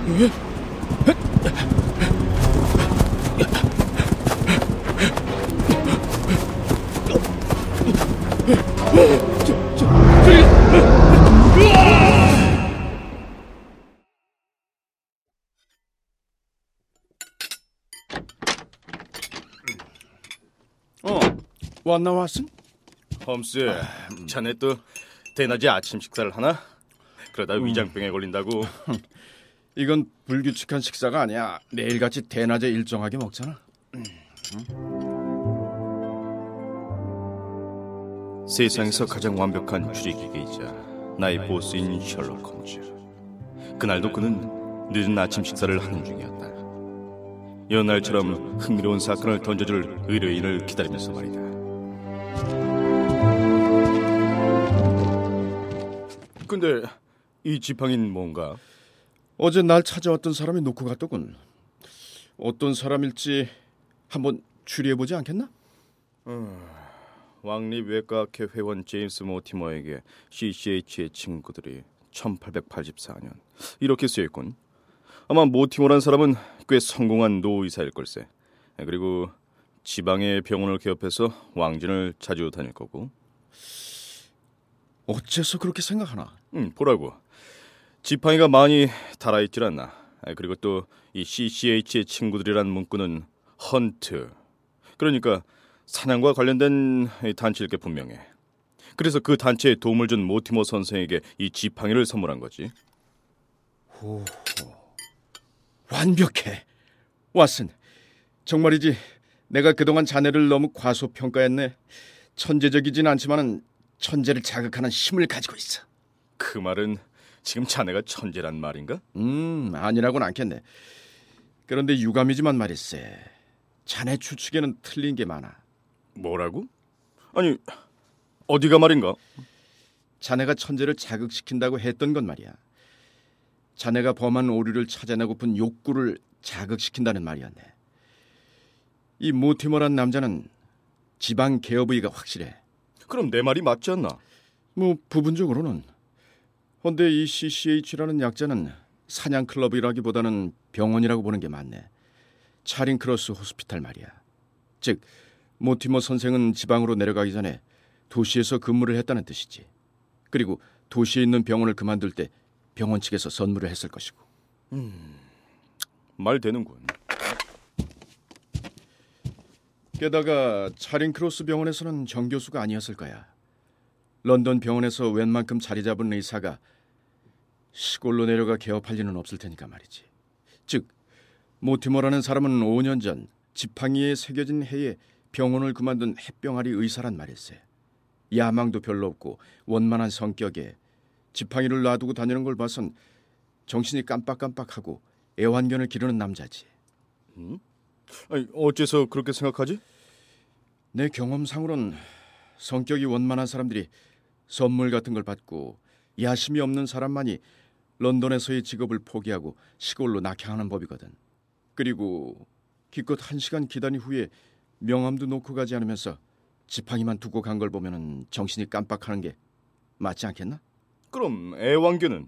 왔나 왓슨? 홈스, 자네 또 대낮에 아침 식사를 하나? 그러다 위장병에 걸린다고. 이건 불규칙한 식사가 아니야. 내일같이 대낮에 일정하게 먹잖아. 세상에서 가장 완벽한 추리기계이자 나의 보스인 셜록 홈즈. 그날도 그는 늦은 아침 식사를 하는 중이었다. 여느 날처럼 흥미로운 사건을 던져줄 의뢰인을 기다리면서 말이다. 근데 이 지팡이는 뭔가? 어제 날 찾아왔던 사람이 놓고 갔더군. 어떤 사람일지 한번 추리해보지 않겠나? 왕립 외과학회 회원 제임스 모티머에게 CCH의 친구들이 1884년 이렇게 쓰여있군. 아마 모티머란 사람은 꽤 성공한 노의사일 걸세. 그리고 지방의 병원을 개업해서 왕진을 자주 다닐 거고. 어째서 그렇게 생각하나? 보라고. 지팡이가 많이 달아있질 않나. 그리고 또 이 CCH의 친구들이란 문구는 헌트. 그러니까 사냥과 관련된 단체일 게 분명해. 그래서 그 단체에 도움을 준 모티머 선생에게 이 지팡이를 선물한 거지. 오, 완벽해. 왓슨, 정말이지 내가 그동안 자네를 너무 과소평가했네. 천재적이진 않지만은 천재를 자극하는 힘을 가지고 있어. 그 말은 지금 자네가 천재란 말인가? 아니라고는 않겠네. 그런데 유감이지만 말일세. 자네 추측에는 틀린 게 많아. 뭐라고? 아니, 어디가 말인가? 자네가 천재를 자극시킨다고 했던 건 말이야. 자네가 범한 오류를 찾아내고픈 욕구를 자극시킨다는 말이었네. 이 모티머란 남자는 지방 개업의가 확실해. 그럼 내 말이 맞지 않나? 뭐 부분적으로는. 근데 이 CCH라는 약자는 사냥 클럽이라기보다는 병원이라고 보는 게 맞네. 차링 크로스 호스피탈 말이야. 즉 모티머 선생은 지방으로 내려가기 전에 도시에서 근무를 했다는 뜻이지. 그리고 도시에 있는 병원을 그만둘 때 병원 측에서 선물을 했을 것이고. 말 되는군. 게다가 차링 크로스 병원에서는 정교수가 아니었을 거야. 런던 병원에서 웬만큼 자리 잡은 의사가 시골로 내려가 개업할 리는 없을 테니까 말이지. 즉 모티머라는 사람은 5년 전 지팡이에 새겨진 해에 병원을 그만둔 햇병아리 의사란 말일세. 야망도 별로 없고 원만한 성격에 지팡이를 놔두고 다니는 걸 봐선 정신이 깜빡깜빡하고 애완견을 기르는 남자지. 아니, 어째서 그렇게 생각하지? 내 경험상으론 성격이 원만한 사람들이 선물 같은 걸 받고 야심이 없는 사람만이 런던에서의 직업을 포기하고 시골로 낙향하는 법이거든. 그리고 기껏 1시간 기다린 후에 명함도 놓고 가지 않으면서 지팡이만 두고 간 걸 보면은 정신이 깜빡하는 게 맞지 않겠나? 그럼 애완견은?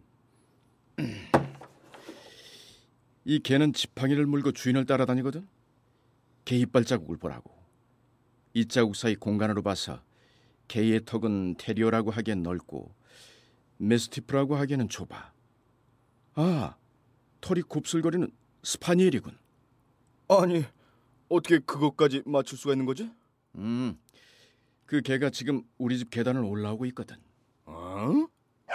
이 개는 지팡이를 물고 주인을 따라다니거든. 개 이빨 자국을 보라고. 이 자국 사이 공간으로 봐서 개의 턱은 테리어라고 하기엔 넓고 메스티프라고 하기에는 좁아. 아, 털이 곱슬거리는 스파니엘이군. 아니, 어떻게 그것까지 맞출 수가 있는 거지? 그 개가 지금 우리 집 계단을 올라오고 있거든. 어?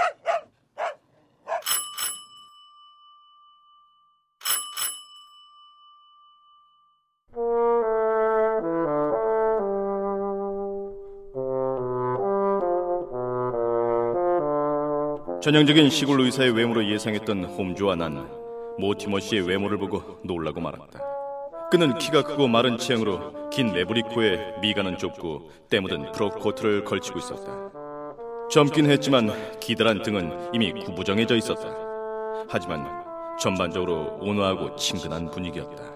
전형적인 시골 의사의 외모로 예상했던 홈즈와 난 모티머 씨의 외모를 보고 놀라고 말았다. 그는 키가 크고 마른 체형으로 긴 레브리 코에 미간은 좁고 때 묻은 프로 코트를 걸치고 있었다. 젊긴 했지만 기다란 등은 이미 구부정해져 있었다. 하지만 전반적으로 온화하고 친근한 분위기였다.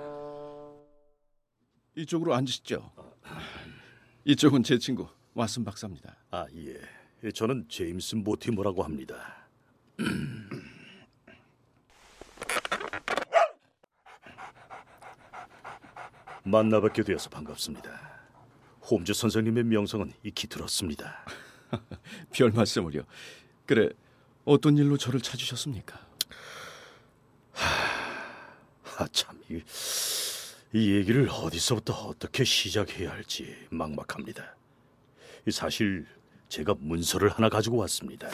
이쪽으로 앉으시죠. 이쪽은 제 친구 왓슨 박사입니다. 아, 예. 저는 제임스 모티머라고 합니다. 만나뵙게 되어서 반갑습니다. 홈즈 선생님의 명성은 익히 들었습니다. 별 말씀을요. 그래, 어떤 일로 저를 찾으셨습니까? 참, 이 얘기를 어디서부터 어떻게 시작해야 할지 막막합니다. 사실 제가 문서를 하나 가지고 왔습니다.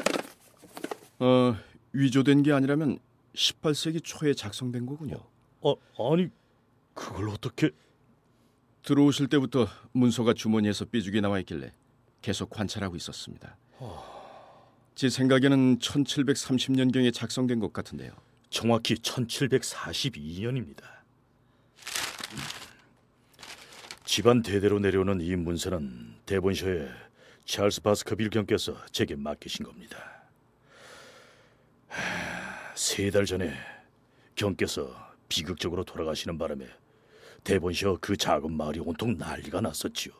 위조된 게 아니라면 18세기 초에 작성된 거군요. 아니, 그걸 어떻게... 들어오실 때부터 문서가 주머니에서 삐죽이 나와 있길래 계속 관찰하고 있었습니다. 제 생각에는 1730년경에 작성된 것 같은데요. 정확히 1742년입니다. 집안 대대로 내려오는 이 문서는 대본셔에 찰스 바스커빌 경께서 제게 맡기신 겁니다. 3달 전에 경께서 비극적으로 돌아가시는 바람에 대본셔 그 작은 마을이 온통 난리가 났었지요.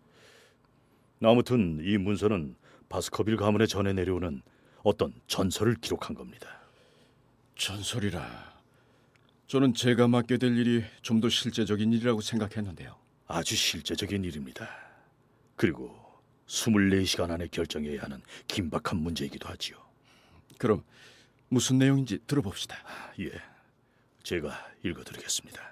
아무튼 이 문서는 바스커빌 가문에 전해 내려오는 어떤 전설을 기록한 겁니다. 전설이라. 저는 제가 맡게 될 일이 좀 더 실제적인 일이라고 생각했는데요. 아주 실제적인 일입니다. 그리고 24시간 안에 결정해야 하는 긴박한 문제이기도 하지요. 그럼 무슨 내용인지 들어봅시다. 예, 제가 읽어드리겠습니다.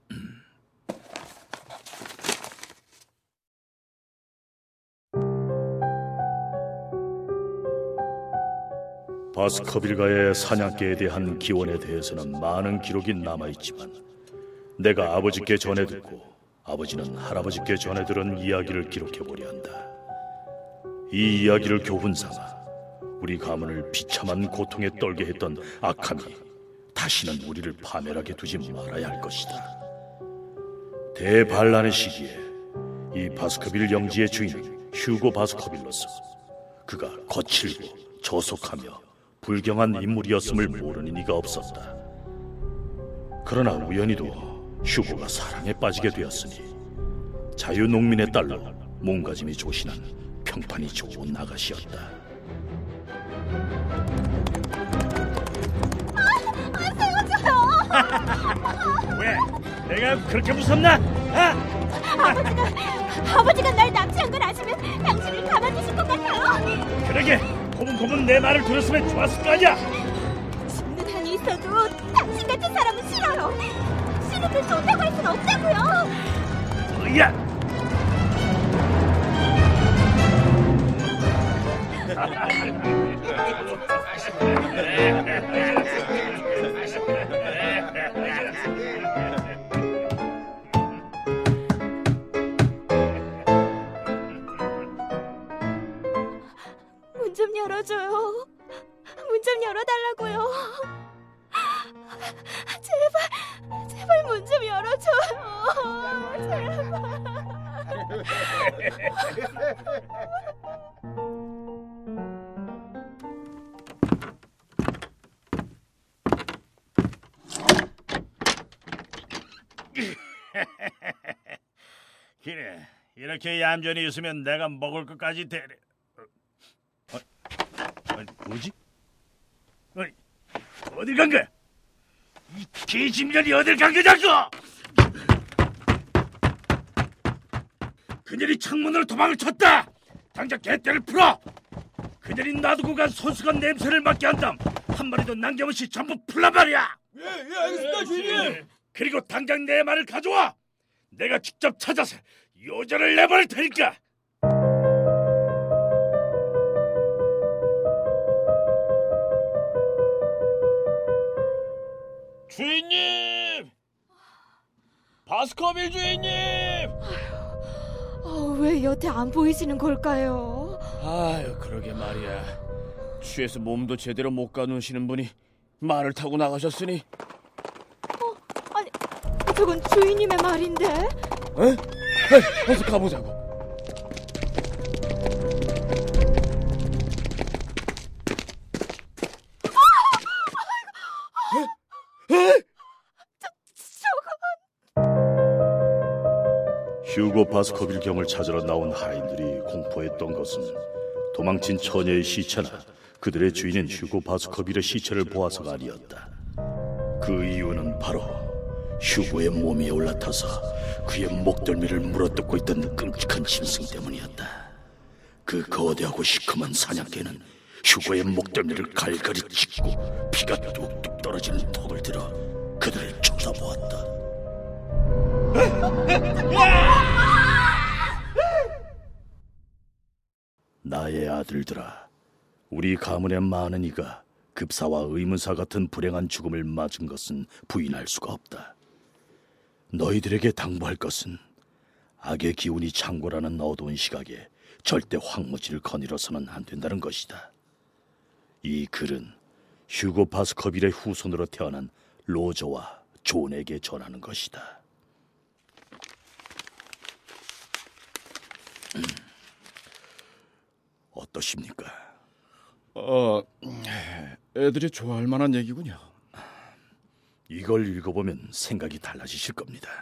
바스커빌가의 사냥개에 대한 기원에 대해서는 많은 기록이 남아있지만 내가 아버지께 전해 듣고 아버지는 할아버지께 전해 들은 이야기를 기록해보려 한다. 이 이야기를 교훈삼아 우리 가문을 비참한 고통에 떨게 했던 악함이 다시는 우리를 파멸하게 두지 말아야 할 것이다. 대반란의 시기에 이 바스커빌 영지의 주인은 휴고 바스커빌로서 그가 거칠고 저속하며 불경한 인물이었음을 모르는 이가 없었다. 그러나 우연히도 휴고가 사랑에 빠지게 되었으니 자유농민의 딸로 몸가짐이 조신한 평판이 좋은 아가씨였다. 세워줘요! 왜? 내가 그렇게 무섭나? 아버지가 날 납치한 걸 아시면 당신을 가만두실 것 같아요. 그러게 고문고문 내 말을 들었으면 좋았을 거 아니야. 죽는 한이 있어도 당신 같은 사람은 싫어요. 싫은데 좋다고 할 순 없다고요. 야! 문 좀 열어줘요. 문 좀 열어달라고요. 제발 문 좀 열어줘요. 그래, 이렇게 얌전히 있으면 내가 먹을 것까지 대래. 뭐지? 어딜 간 거야? 이 개집년이 어딜 간 거냐고! 그녀이 창문으로 도망을 쳤다! 당장 개떼를 풀어! 그녀이 놔두고 간 손수건 냄새를 맡게 한 다음 한 마리도 남김없이 전부 풀란 말이야! 예, 알겠습니다, 주인님! 그리고 당장 내 말을 가져와! 내가 직접 찾아서 요절을 내버릴 테니까! 주인님! 바스커빌 주인님! 왜 여태 안 보이시는 걸까요? 아유, 그러게 말이야. 취해서 몸도 제대로 못 가누시는 분이 말을 타고 나가셨으니. 아니, 저건 주인님의 말인데. 어서 가보자고. 휴고 바스커빌 경을 찾으러 나온 하인들이 공포했던 것은 도망친 처녀의 시체나 그들의 주인인 휴고 바스커빌의 시체를 보아서가 아니었다. 그 이유는 바로 휴고의 몸이 올라타서 그의 목덜미를 물어뜯고 있던 끔찍한 짐승 때문이었다. 그 거대하고 시커먼 사냥개는 휴고의 목덜미를 갈갈이 찢고 피가 뚝뚝 떨어지는 턱을 들어 그들을 쳐다보았다. 나의 아들들아, 우리 가문의 많은 이가 급사와 의문사 같은 불행한 죽음을 맞은 것은 부인할 수가 없다. 너희들에게 당부할 것은 악의 기운이 창궐하는 어두운 시각에 절대 황무지를 거닐어서는 안 된다는 것이다. 이 글은 휴고 바스커빌의 후손으로 태어난 로저와 존에게 전하는 것이다. 어떠십니까? 애들이 좋아할 만한 얘기군요. 이걸 읽어보면 생각이 달라지실 겁니다.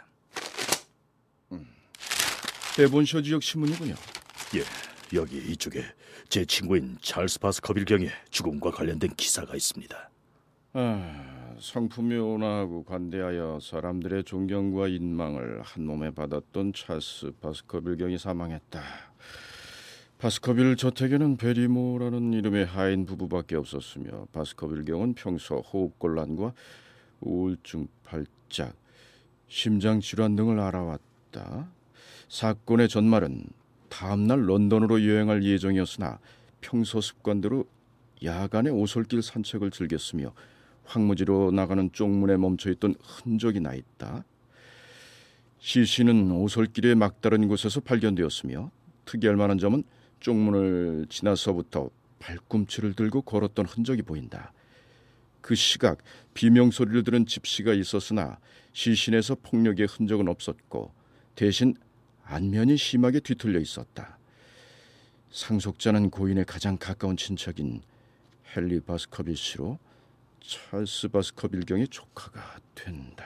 데본셔 지역 신문이군요. 예, 여기 이쪽에 제 친구인 찰스 바스커빌 경의 죽음과 관련된 기사가 있습니다. 성품이 온화하고 관대하여 사람들의 존경과 인망을 한 몸에 받았던 찰스 바스커빌 경이 사망했다. 바스커빌 저택에는 베리모라는 이름의 하인 부부밖에 없었으며 바스커빌 경은 평소 호흡곤란과 우울증, 발작, 심장질환 등을 앓아왔다. 사건의 전말은 다음날 런던으로 여행할 예정이었으나 평소 습관대로 야간에 오솔길 산책을 즐겼으며 황무지로 나가는 쪽문에 멈춰있던 흔적이 나 있다. 시신은 오솔길의 막다른 곳에서 발견되었으며 특이할 만한 점은 쪽문을 지나서부터 발꿈치를 들고 걸었던 흔적이 보인다. 그 시각 비명소리를 들은 집시가 있었으나 시신에서 폭력의 흔적은 없었고 대신 안면이 심하게 뒤틀려 있었다. 상속자는 고인의 가장 가까운 친척인 헨리 바스커빌 씨로 찰스 바스커빌 경의 조카가 된다.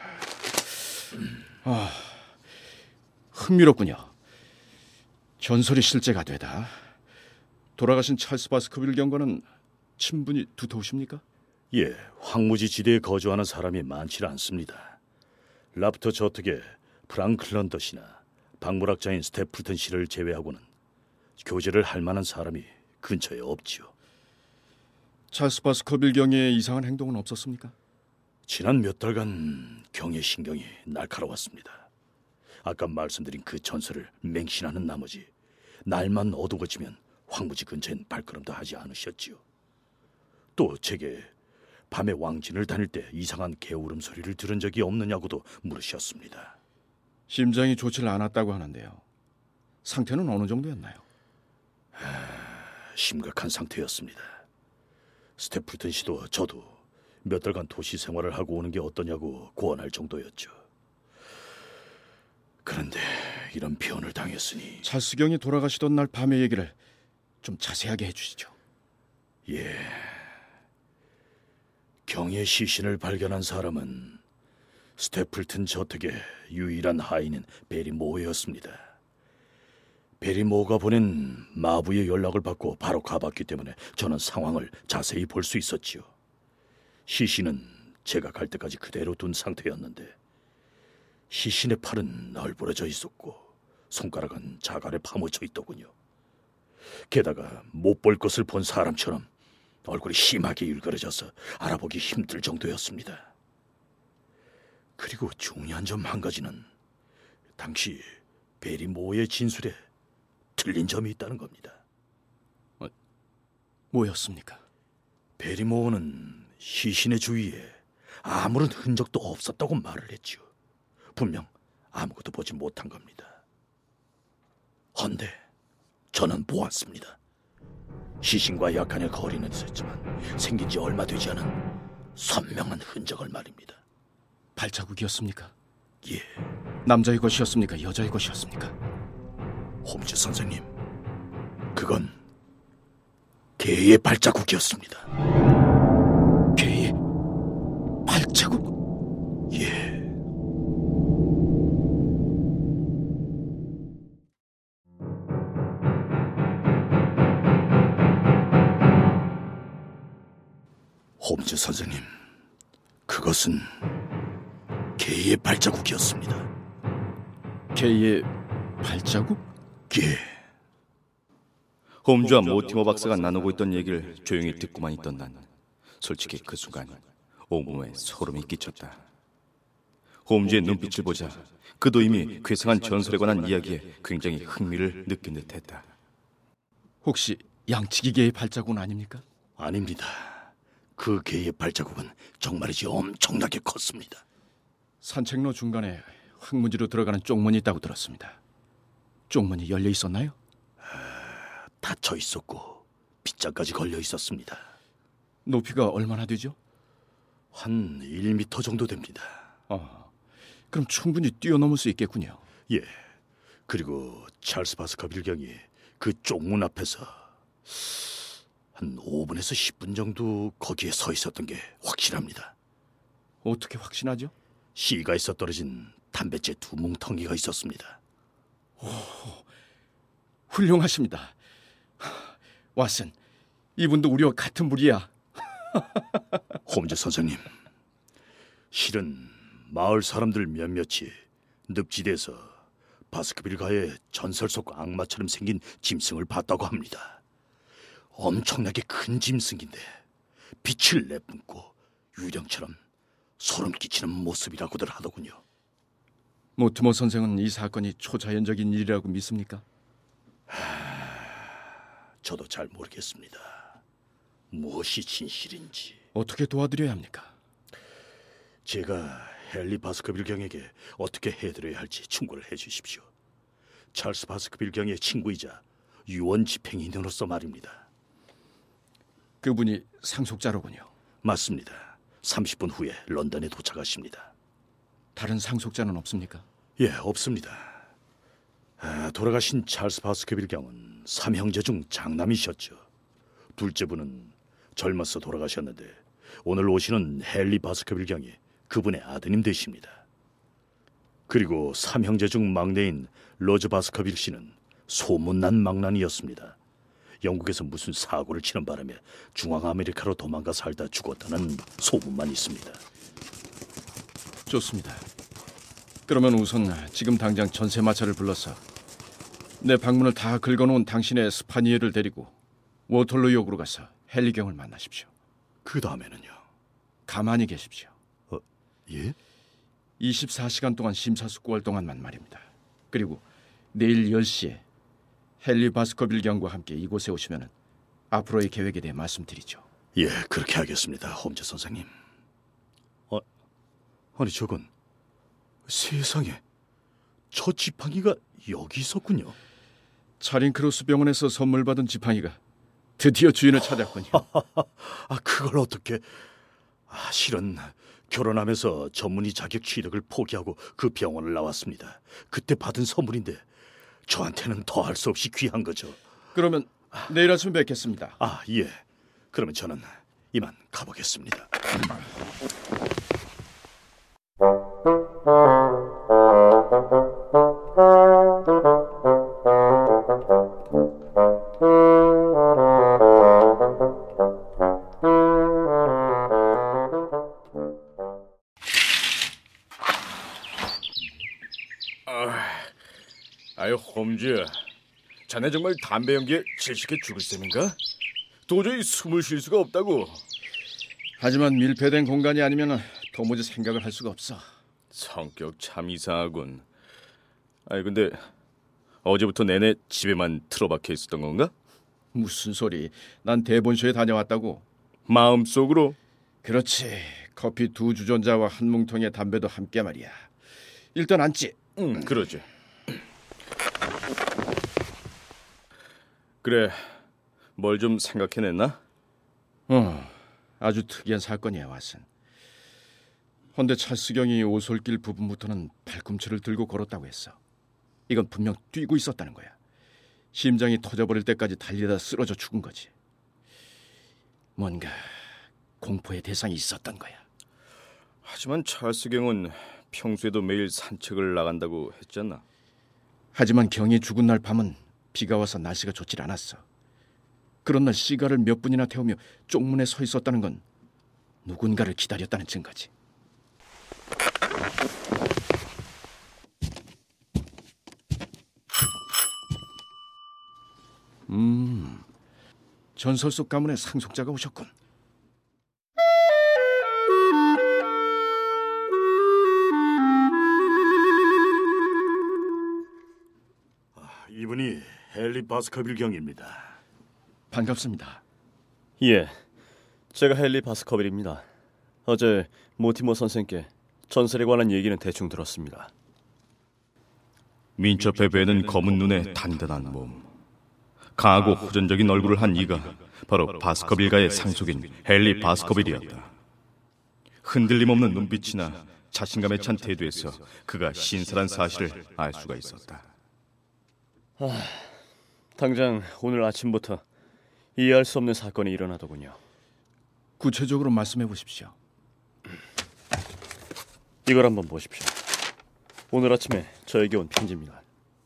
흥미롭군요. 전설이 실제가 되다. 돌아가신 찰스 바스커빌 경과는 친분이 두터우십니까? 예, 황무지 지대에 거주하는 사람이 많지 않습니다. 라프터 저택에 프랑크 런더시나 박물학자인 스태플튼 씨를 제외하고는 교제를 할 만한 사람이 근처에 없지요. 찰스 바스커빌 경의 이상한 행동은 없었습니까? 지난 몇 달간 경의 신경이 날카로웠습니다. 아까 말씀드린 그 전설을 맹신하는 나머지 날만 어두워지면 황무지 근처엔 발걸음도 하지 않으셨지요. 또 제게 밤에 왕진을 다닐 때 이상한 개울음 소리를 들은 적이 없느냐고도 물으셨습니다. 심장이 좋지 않았다고 하는데요. 상태는 어느 정도였나요? 심각한 상태였습니다. 스태플튼 씨도 저도 몇 달간 도시 생활을 하고 오는 게 어떠냐고 고언할 정도였죠. 그런데 이런 표현을 당했으니 찰스 경이 돌아가시던 날 밤의 얘기를 좀 자세하게 해주시죠. 예, 경의 시신을 발견한 사람은 스태플튼 저택의 유일한 하인인 베리모어였습니다. 베리모어가 보낸 마부의 연락을 받고 바로 가봤기 때문에 저는 상황을 자세히 볼 수 있었지요. 시신은 제가 갈 때까지 그대로 둔 상태였는데 시신의 팔은 널브러져 있었고 손가락은 자갈에 파묻혀 있더군요. 게다가 못 볼 것을 본 사람처럼 얼굴이 심하게 일그러져서 알아보기 힘들 정도였습니다. 그리고 중요한 점 한 가지는 당시 베리모어의 진술에 틀린 점이 있다는 겁니다. 뭐였습니까? 베리모어는 시신의 주위에 아무런 흔적도 없었다고 말을 했지요. 분명 아무것도 보지 못한 겁니다. 헌데 저는 보았습니다. 시신과 약간의 거리는 있었지만 생긴 지 얼마 되지 않은 선명한 흔적을 말입니다. 발자국이었습니까? 예, 남자의 것이었습니까? 여자의 것이었습니까? 홈즈 선생님, 그건 개의 발자국이었습니다. 개의 발자국? 예. 홈즈 선생님, 그것은 개의 발자국이었습니다. 개의 발자국? 개. 홈즈와 모티머 박사가 나누고 있던 얘기를 조용히 듣고만 있던 난 솔직히 그 순간 온몸에 소름이 끼쳤다. 홈즈의 눈빛을 보자 그도 이미 괴상한 전설에 관한 이야기에 굉장히 흥미를 느낀 듯했다. 혹시 양치기 개의 발자국은 아닙니까? 아닙니다. 그 개의 발자국은 정말이지 엄청나게 컸습니다. 산책로 중간에 황무지로 들어가는 쪽문이 있다고 들었습니다. 쪽문이 열려 있었나요? 닫혀 있었고 빗장까지 걸려 있었습니다. 높이가 얼마나 되죠? 한 1m 정도 됩니다. 그럼 충분히 뛰어넘을 수 있겠군요. 예. 그리고 찰스 바스커빌 경이 그 쪽문 앞에서 한 5분에서 10분 정도 거기에 서 있었던 게 확실합니다. 어떻게 확신하죠? 시가에서 떨어진 담뱃재 2뭉텅이가 있었습니다. 훌륭하십니다. 왓슨, 이분도 우리와 같은 부리야. 홈즈 선생님, 실은 마을 사람들 몇몇이 늪지대에서 바스크빌가의 전설 속 악마처럼 생긴 짐승을 봤다고 합니다. 엄청나게 큰 짐승인데 빛을 내뿜고 유령처럼 소름 끼치는 모습이라고들 하더군요. 모티머 선생은 이 사건이 초자연적인 일이라고 믿습니까? 저도 잘 모르겠습니다. 무엇이 진실인지. 어떻게 도와드려야 합니까? 제가 헨리 바스커빌 경에게 어떻게 해드려야 할지 충고를 해주십시오. 찰스 바스커빌 경의 친구이자 유언 집행인으로서 말입니다. 그분이 상속자로군요. 맞습니다. 30분 후에 런던에 도착하십니다. 다른 상속자는 없습니까? 예, 없습니다. 돌아가신 찰스 바스커빌 경은 3형제 중 장남이셨죠. 둘째 분은 젊어서 돌아가셨는데 오늘 오시는 헨리 바스커빌 경이 그분의 아드님 되십니다. 그리고 3형제 중 막내인 로저 바스커빌 씨는 소문난 망난이었습니다. 영국에서 무슨 사고를 치는 바람에 중앙 아메리카로 도망가 살다 죽었다는 소문만 있습니다. 좋습니다. 그러면 우선 지금 당장 전세마차를 불러서 내 방문을 다 긁어놓은 당신의 스파니엘을 데리고 워털루역으로 가서 헨리경을 만나십시오. 그 다음에는요? 가만히 계십시오. 예? 24시간 동안 심사숙고할 동안만 말입니다. 그리고 내일 10시에 헨리 바스커빌 경과 함께 이곳에 오시면 앞으로의 계획에 대해 말씀드리죠. 예, 그렇게 하겠습니다, 홈즈 선생님. 아니 저건 세상에, 저 지팡이가 여기 있었군요. 차링크로스 병원에서 선물 받은 지팡이가 드디어 주인을 찾았군요. 그걸 어떻게? 실은 결혼하면서 전문의 자격 취득을 포기하고 그 병원을 나왔습니다. 그때 받은 선물인데 저한테는 더할 수 없이 귀한 거죠. 그러면 내일 아침에 뵙겠습니다. 예. 그러면 저는 이만 가보겠습니다. 아유, 홈즈, 자네 정말 담배 연기에 질식해 죽을 셈인가? 도저히 숨을 쉴 수가 없다고. 하지만 밀폐된 공간이 아니면 도무지 생각을 할 수가 없어. 성격 참 이상하군. 근데 어제부터 내내 집에만 틀어박혀 있었던 건가? 무슨 소리? 난 대본쇼에 다녀왔다고. 마음속으로? 그렇지. 커피 2주전자와 한 뭉텅이의 담배도 함께 말이야. 일단 앉지. 그러지. 그래, 뭘 좀 생각해냈나? 아주 특이한 사건이야, 왓슨. 헌데 찰스경이 오솔길 부분부터는 발꿈치를 들고 걸었다고 했어. 이건 분명 뛰고 있었다는 거야. 심장이 터져버릴 때까지 달리다 쓰러져 죽은 거지. 뭔가 공포의 대상이 있었던 거야. 하지만 찰스 경은 평소에도 매일 산책을 나간다고 했잖아. 하지만 경이 죽은 날 밤은 비가 와서 날씨가 좋질 않았어. 그런 날 시가를 몇 분이나 태우며 쪽문에 서 있었다는 건 누군가를 기다렸다는 증거지. 전설 속 가문의 상속자가 오셨군. 이분이 헨리 바스커빌 경입니다. 반갑습니다. 예, 제가 헨리 바스커빌입니다. 어제 모티머 선생께 전설에 관한 얘기는 대충 들었습니다. 민첩해 보이는 검은 눈에 단단한 몸, 강하고 호전적인 얼굴을 한 이가 바로 바스커빌가의 상속인 헨리 바스커빌이었다. 흔들림 없는 눈빛이나 자신감에 찬 태도에서 그가 신사란 사실을 알 수가 있었다. 당장 오늘 아침부터 이해할 수 없는 사건이 일어나더군요. 구체적으로 말씀해 보십시오. 이걸 한번 보십시오. 오늘 아침에 저에게 온 편지입니다.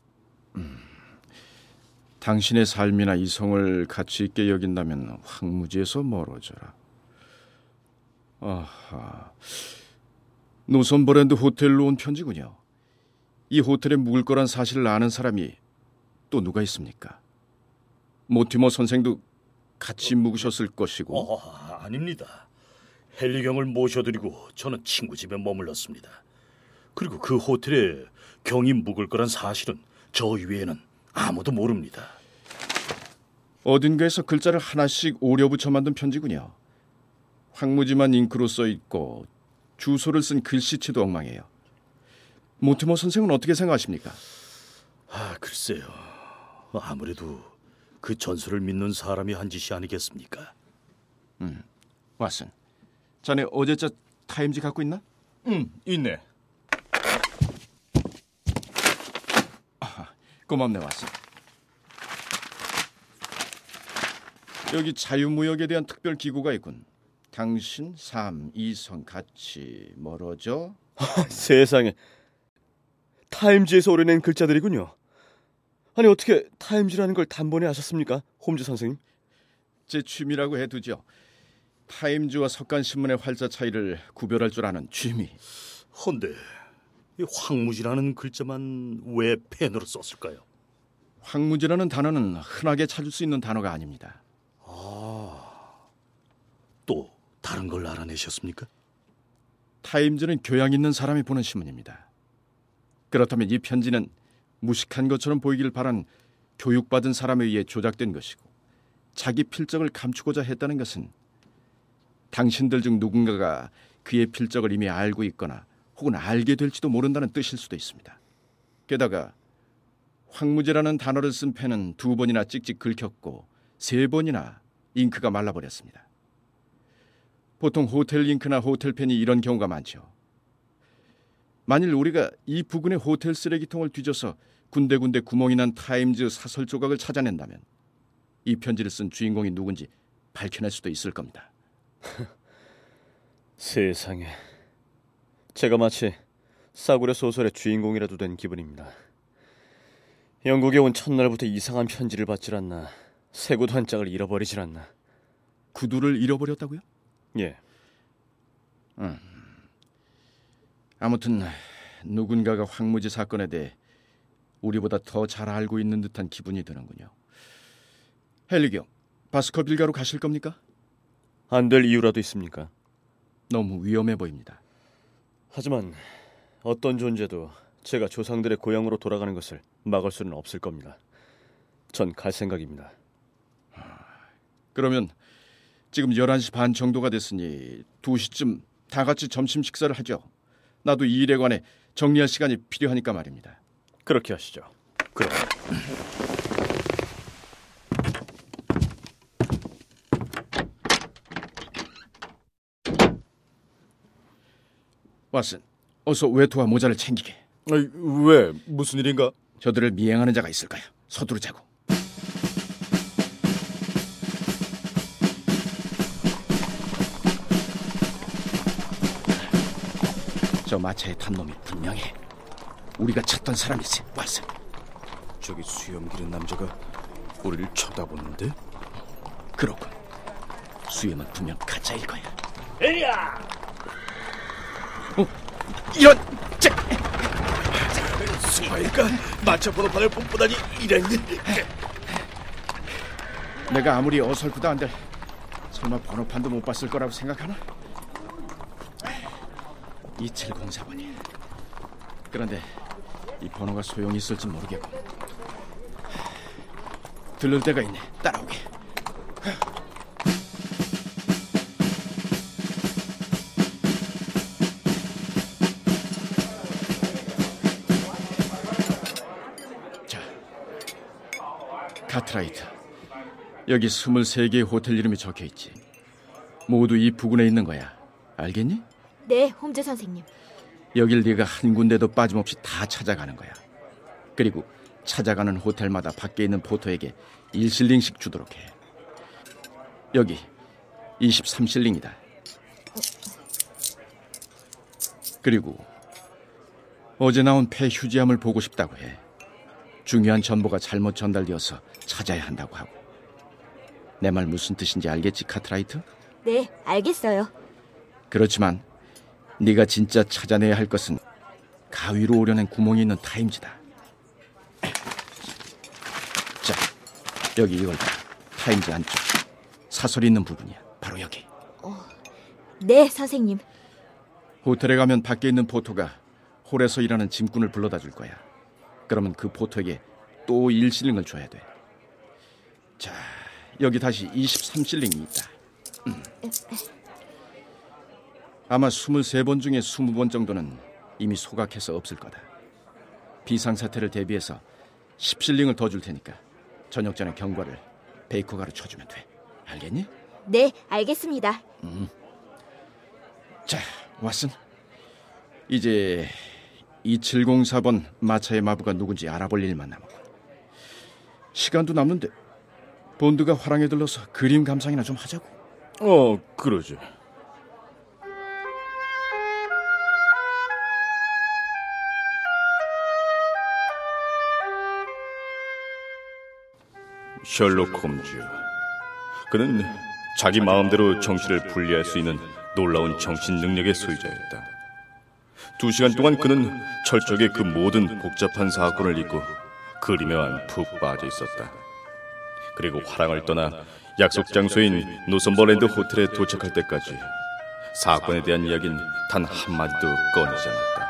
당신의 삶이나 이성을 가치 있게 여긴다면 황무지에서 멀어져라. 아하, 노선 브랜드 호텔로 온 편지군요. 이 호텔에 묵을 거란 사실을 아는 사람이 또 누가 있습니까? 모티머 선생도 같이 묵으셨을 것이고. 아닙니다. 헨리 경을 모셔드리고 저는 친구 집에 머물렀습니다. 그리고 그 호텔에 경이 묵을 거란 사실은 저 위에는 아무도 모릅니다. 어딘가에서 글자를 하나씩 오려 붙여 만든 편지군요. 황무지만 잉크로 써 있고 주소를 쓴 글씨체도 엉망이에요. 모티머 선생은 어떻게 생각하십니까? 글쎄요. 아무래도 그 전설을 믿는 사람이 한 짓이 아니겠습니까? 왓슨, 자네 어제자 타임지 갖고 있나? 있네. 고맙네, 왓슨. 여기 자유무역에 대한 특별 기구가 있군. 당신, 삶, 이성, 가치, 멀어져. 세상에, 타임지에서 오려낸 글자들이군요. 아니 어떻게 타임지라는 걸 단번에 아셨습니까, 홈즈 선생님? 제 취미라고 해두죠. 타임즈와 석간신문의 활자 차이를 구별할 줄 아는 취미. 헌데 이 황무지라는 글자만 왜 펜으로 썼을까요? 황무지라는 단어는 흔하게 찾을 수 있는 단어가 아닙니다. 또 다른 걸 알아내셨습니까? 타임즈는 교양 있는 사람이 보는 신문입니다. 그렇다면 이 편지는 무식한 것처럼 보이길 바란 교육받은 사람에 의해 조작된 것이고, 자기 필적을 감추고자 했다는 것은 당신들 중 누군가가 그의 필적을 이미 알고 있거나 혹은 알게 될지도 모른다는 뜻일 수도 있습니다. 게다가 황무지라는 단어를 쓴 펜은 2번이나 찍찍 긁혔고 3번이나 잉크가 말라버렸습니다. 보통 호텔 잉크나 호텔 펜이 이런 경우가 많죠. 만일 우리가 이 부근의 호텔 쓰레기통을 뒤져서 군데군데 구멍이 난 타임즈 사설 조각을 찾아낸다면 이 편지를 쓴 주인공이 누군지 밝혀낼 수도 있을 겁니다. 세상에, 제가 마치 싸구려 소설의 주인공이라도 된 기분입니다. 영국에 온 첫날부터 이상한 편지를 받질 않나, 새 구두 한 짝을 잃어버리질 않나. 구두를 잃어버렸다고요? 예. 아무튼 누군가가 황무지 사건에 대해 우리보다 더 잘 알고 있는 듯한 기분이 드는군요. 헨리경, 바스커빌가로 가실 겁니까? 안 될 이유라도 있습니까? 너무 위험해 보입니다. 하지만 어떤 존재도 제가 조상들의 고향으로 돌아가는 것을 막을 수는 없을 겁니다. 전 갈 생각입니다. 그러면 지금 11시 반 정도가 됐으니 2시쯤 다 같이 점심 식사를 하죠. 나도 이 일에 관해 정리할 시간이 필요하니까 말입니다. 그렇게 하시죠. 그럼 왓슨, 어서 외투와 모자를 챙기게. 왜? 무슨 일인가? 저들을 미행하는 자가 있을 거야. 서두르자고. 저 마차에 탄 놈이 분명해. 우리가 찾던 사람이지, 왓슨. 저기 수염 기른 남자가 우리를 쳐다보는데? 그렇군. 수염은 분명 가짜일 거야. 에이야! 이런! 스파이가 마차 번호판을 못 보다니 이랬니? 내가 아무리 어설프다 한들 설마 번호판도 못 봤을 거라고 생각하나? 2704번이. 그런데 이 번호가 소용이 있을지 모르겠고. 들를 데가 있네. 따라오게. 자, 카트라이트. 여기 23개의 호텔 이름이 적혀있지. 모두 이 부근에 있는 거야. 알겠니? 네, 홈즈 선생님. 여길 네가 한 군데도 빠짐없이 다 찾아가는 거야. 그리고 찾아가는 호텔마다 밖에 있는 포터에게 1실링씩 주도록 해. 여기 23실링이다. 그리고 어제 나온 폐 휴지함을 보고 싶다고 해. 중요한 정보가 잘못 전달되어서 찾아야 한다고 하고. 내 말 무슨 뜻인지 알겠지, 카트라이트? 네, 알겠어요. 그렇지만 네가 진짜 찾아내야 할 것은 가위로 오려낸 구멍이 있는 타임즈다. 자, 여기 이걸 봐. 타임즈 안쪽 사설이 있는 부분이야. 바로 여기. 네, 선생님. 호텔에 가면 밖에 있는 포토가 홀에서 일하는 짐꾼을 불러다 줄 거야. 그러면 그 포토에게 또 1실링을 줘야 돼. 자, 여기 다시 23실링이 있다. 아마 23번 중에 20번 정도는 이미 소각해서 없을 거다. 비상사태를 대비해서 10실링을 더 줄 테니까 저녁 전에 경과를 베이커가로 쳐주면 돼. 알겠니? 네, 알겠습니다. 자, 왓슨. 이제 2704번 마차의 마부가 누군지 알아볼 일만 남았고. 시간도 남는데 본드가 화랑에 들러서 그림 감상이나 좀 하자고. 그러지. 셜록 홈즈. 그는 자기 마음대로 정신을 분리할 수 있는 놀라운 정신 능력의 소유자였다. 2시간 동안 그는 철저하게 그 모든 복잡한 사건을 잊고 그림에만 푹 빠져 있었다. 그리고 화랑을 떠나 약속 장소인 노선버랜드 호텔에 도착할 때까지 사건에 대한 이야기는 단 한마디도 꺼내지 않았다.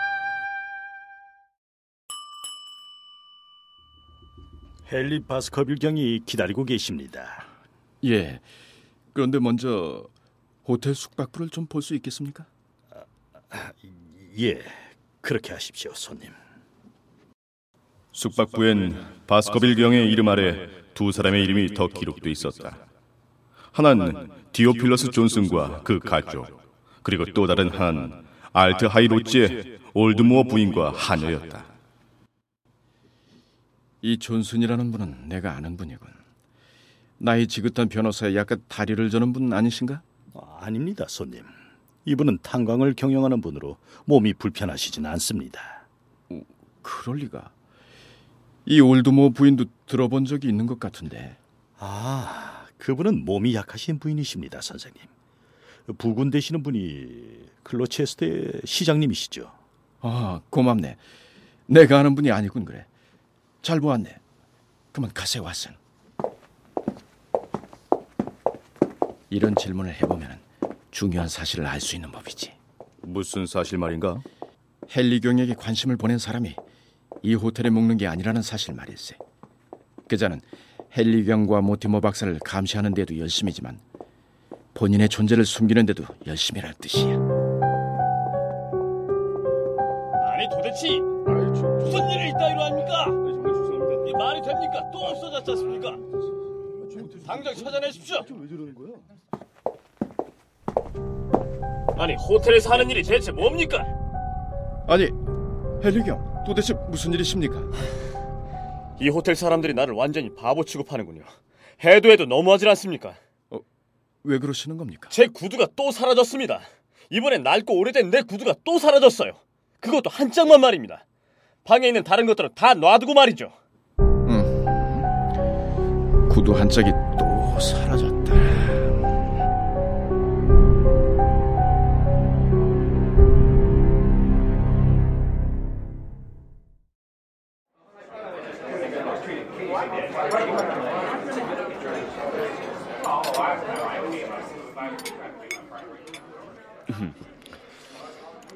헨리 바스커빌경이 기다리고 계십니다. 예. 그런데 먼저 호텔 숙박부를 좀 볼 수 있겠습니까? 예, 그렇게 하십시오, 손님. 숙박부엔 바스커빌 경의 이름 아래 2사람의 이름이 더 기록돼 있었다. 하나는 디오필러스 존슨과 그 가족, 그리고 또 다른 하나는 알트 하이 로치의 올드모어 부인과 하녀였다. 이 존슨이라는 분은 내가 아는 분이군. 나이 지긋한 변호사에 약간 다리를 저는 분 아니신가? 아닙니다, 손님. 이분은 탄광을 경영하는 분으로 몸이 불편하시진 않습니다. 그럴 리가. 이 올드모어 부인도 들어본 적이 있는 것 같은데. 그분은 몸이 약하신 부인이십니다, 선생님. 부군 되시는 분이 클로체스터의 시장님이시죠. 고맙네. 내가 아는 분이 아니군. 그래. 잘 보았네. 그만 가세요, 왓슨. 이런 질문을 해보면 중요한 사실을 알 수 있는 법이지. 무슨 사실 말인가? 헨리 경에게 관심을 보낸 사람이 이 호텔에 묵는 게 아니라는 사실 말일세. 그자는 헨리 경과 모티머 박사를 감시하는 데도 열심이지만 본인의 존재를 숨기는 데도 열심이란 뜻이야. 아니 도대체 무슨 일이 있다이로 합니까? 정말 죄송합니다. 이 말이 됩니까? 또 없어졌지 않습니까? 당장 찾아내십시오. 왜 저러는 거야? 아니 호텔에서 하는 일이 대체 뭡니까? 아니, 헨리 경, 도대체 무슨 일이십니까? 이 호텔 사람들이 나를 완전히 바보 취급하는군요. 해도 너무하지 않습니까? 왜 그러시는 겁니까? 제 구두가 또 사라졌습니다. 이번엔 낡고 오래된 내 구두가 또 사라졌어요. 그것도 한 짝만 말입니다. 방에 있는 다른 것들은 다 놔두고 말이죠. 구두 한 짝이 또 사라졌다.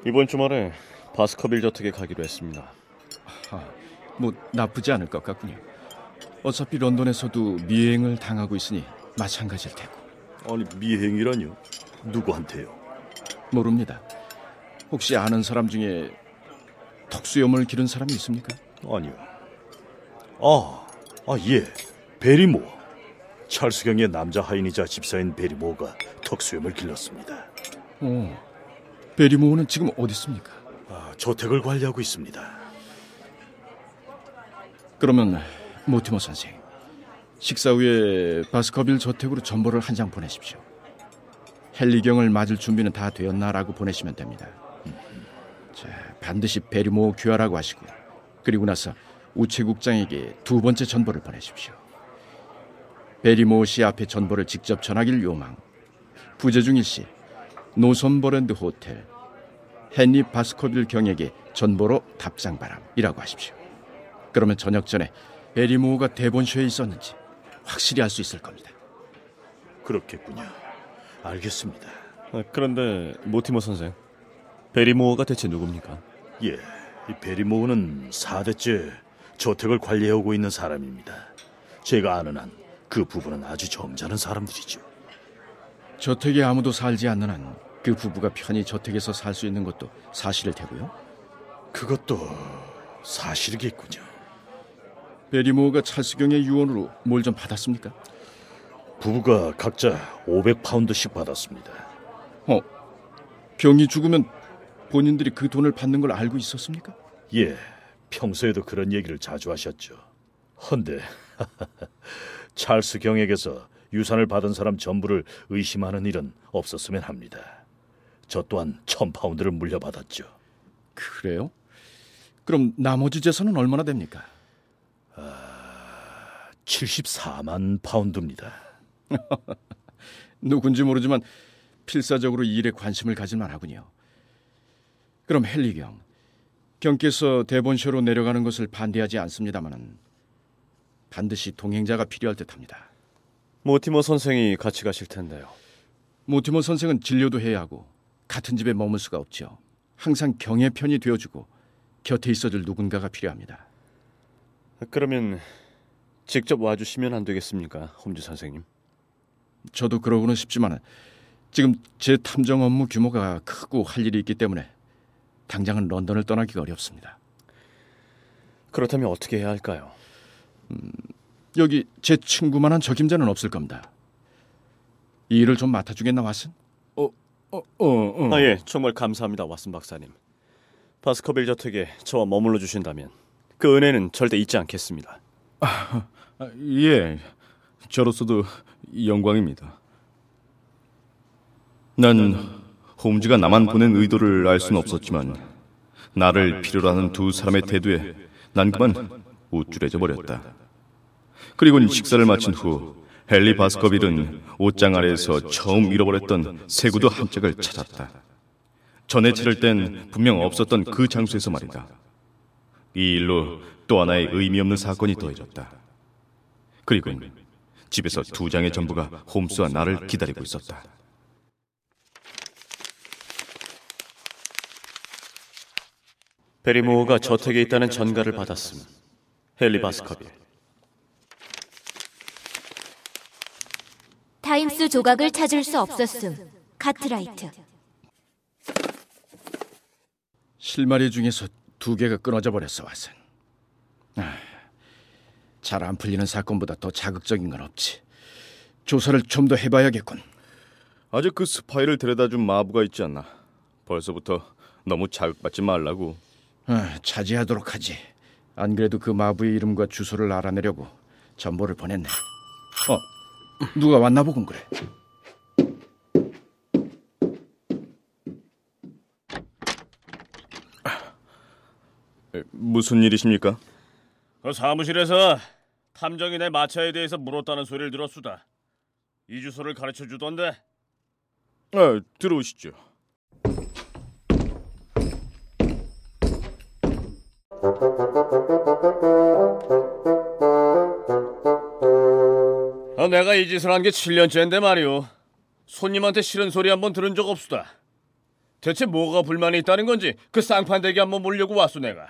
이번 주말에 바스커빌 저택에 가기로 했습니다. 뭐 나쁘지 않을 것 같군요. 어차피 런던에서도 미행을 당하고 있으니 마찬가지일 테고. 아니, 미행이라뇨? 누구한테요? 모릅니다. 혹시 아는 사람 중에 턱수염을 기른 사람이 있습니까? 아니요. 예. 베리모. 찰스 경의 남자 하인이자 집사인 베리모가 턱수염을 길렀습니다. 베리모어는 지금 어디 있습니까? 저택을 관리하고 있습니다. 그러면 모티머 선생, 식사 후에 바스커빌 저택으로 전보를 한 장 보내십시오. 헨리경을 맞을 준비는 다 되었나라고 보내시면 됩니다. 자, 반드시 베리모어 귀하라고 하시고, 그리고 나서 우체국장에게 두 번째 전보를 보내십시오. 베리모어 씨 앞에 전보를 직접 전하길 요망. 부재 중일 시 노선버랜드 호텔 헨리 바스커빌 경에게 전보로 답장 바람이라고 하십시오. 그러면 저녁 전에 베리모어가 대본쇼에 있었는지 확실히 알 수 있을 겁니다. 그렇겠군요. 알겠습니다. 그런데 모티머 선생, 베리모어가 대체 누굽니까? 예, 이 베리모어는 4대째 저택을 관리해오고 있는 사람입니다. 제가 아는 한 그 부부는 아주 점잖은 사람들이죠. 저택에 아무도 살지 않는 한 그 부부가 편히 저택에서 살 수 있는 것도 사실일 테고요. 그것도 사실이겠군요. 베리모어가 찰스경의 유언으로 뭘 좀 받았습니까? 부부가 각자 500파운드씩 받았습니다. 경이 죽으면 본인들이 그 돈을 받는 걸 알고 있었습니까? 예, 평소에도 그런 얘기를 자주 하셨죠. 헌데 찰스 경에게서 유산을 받은 사람 전부를 의심하는 일은 없었으면 합니다. 저 또한 1000파운드를 물려받았죠. 그래요? 그럼 나머지 재산은 얼마나 됩니까? 74만 파운드입니다. 누군지 모르지만 필사적으로 이 일에 관심을 가질만 하군요. 그럼 헨리 경께서 대본쇼로 내려가는 것을 반대하지 않습니다만 반드시 동행자가 필요할 듯합니다. 모티머 선생이 같이 가실 텐데요. 모티머 선생은 진료도 해야 하고 같은 집에 머물 수가 없죠. 항상 경의 편이 되어주고 곁에 있어줄 누군가가 필요합니다. 그러면 직접 와주시면 안 되겠습니까, 홈즈 선생님? 저도 그러고는 싶지만 지금 제 탐정 업무 규모가 크고 할 일이 있기 때문에 당장은 런던을 떠나기가 어렵습니다. 그렇다면 어떻게 해야 할까요? 여기 제 친구만한 적임자는 없을 겁니다. 이 일을 좀 맡아주겠나, 왓슨? 예, 정말 감사합니다, 왓슨 박사님. 바스커빌 저택에 저와 머물러 주신다면 그 은혜는 절대 잊지 않겠습니다. 예, 저로서도 영광입니다. 난 홈즈가 나만 보낸 의도를 알 수는 없었지만 나를 필요로 하는 두 사람의 태도에 난 그만 우쭐해져 버렸다. 그리고 식사를 마친 후 헨리 바스커빌은 옷장 아래에서 처음 잃어버렸던 새 구두 한 짝을 찾았다. 전에 치를 땐 분명 없었던 그 장소에서 말이다. 이 일로 또 하나의 의미 없는 사건이 더해졌다. 그리고 집에서 2장의 전부가 홈스와 나를 기다리고 있었다. 베리모어가 저택에 있다는 전가를 받았음. 헨리 바스커빌. 타임스 조각을 찾을 수 없었음. 카트라이트. 실마리 중에서 2개가 끊어져 버렸어, 왓슨. 잘 안 풀리는 사건보다 더 자극적인 건 없지. 조사를 좀 더 해봐야겠군. 아직 그 스파이를 데려다준 마부가 있지 않나. 벌써부터 너무 자극받지 말라고. 차지하도록 하지. 안 그래도 그 마부의 이름과 주소를 알아내려고 전보를 보냈네. 누가 왔나 보군 그래. 무슨 일이십니까? 그 사무실에서 탐정이 내 마차에 대해서 물었다는 소리를 들었수다. 이 주소를 가르쳐 주던데. 들어오시죠. 내가 이 짓을 한 게 7년째인데 말이오. 손님한테 싫은 소리 한번 들은 적 없수다. 대체 뭐가 불만이 있다는 건지 그 쌍판대기 한번 보려고 왔소 내가.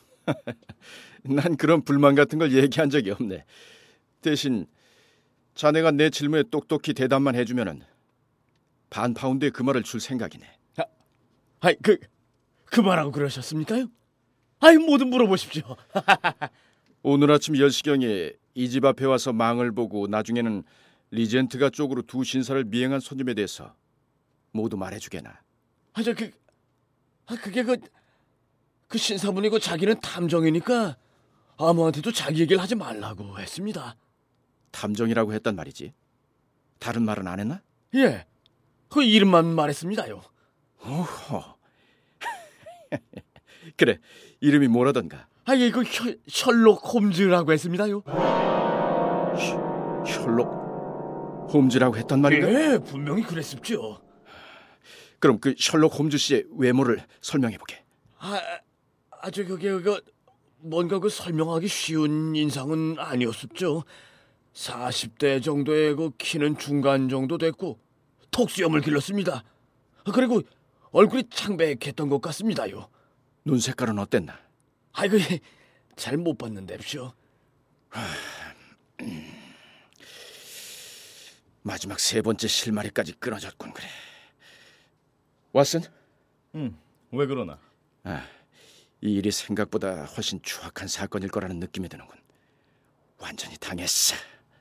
난 그런 불만 같은 걸 얘기한 적이 없네. 대신 자네가 내 질문에 똑똑히 대답만 해주면은 반 파운드의 그 말을 줄 생각이네. 아이 그 말하고 그러셨습니까요? 아이 뭐든 물어보십시오. 오늘 아침 10시경에 이 집 앞에 와서 망을 보고 나중에는 리젠트가 쪽으로 두 신사를 미행한 손님에 대해서 모두 말해주게나. 그게 그 신사분이고 자기는 탐정이니까 아무한테도 자기 얘기를 하지 말라고 했습니다. 탐정이라고 했단 말이지. 다른 말은 안 했나? 예, 그 이름만 말했습니다요. 오호. 그래, 이름이 뭐라던가? 그 셜록 홈즈라고 했습니다요. 셜록 홈즈라고 했단 말인가? 예, 분명히 그랬습죠. 그럼 그 셜록 홈즈 씨의 외모를 설명해보게. 그게 뭔가 설명하기 쉬운 인상은 아니었습죠. 40대 정도의 키는 중간 정도 됐고 턱수염을 길렀습니다. 그리고 얼굴이 창백했던 것 같습니다요. 눈 색깔은 어땠나? 잘 못 봤는데요. 마지막 세 번째 실마리까지 끊어졌군. 그래. 왓슨? 왜 그러나? 이 일이 생각보다 훨씬 추악한 사건일 거라는 느낌이 드는군. 완전히 당했어.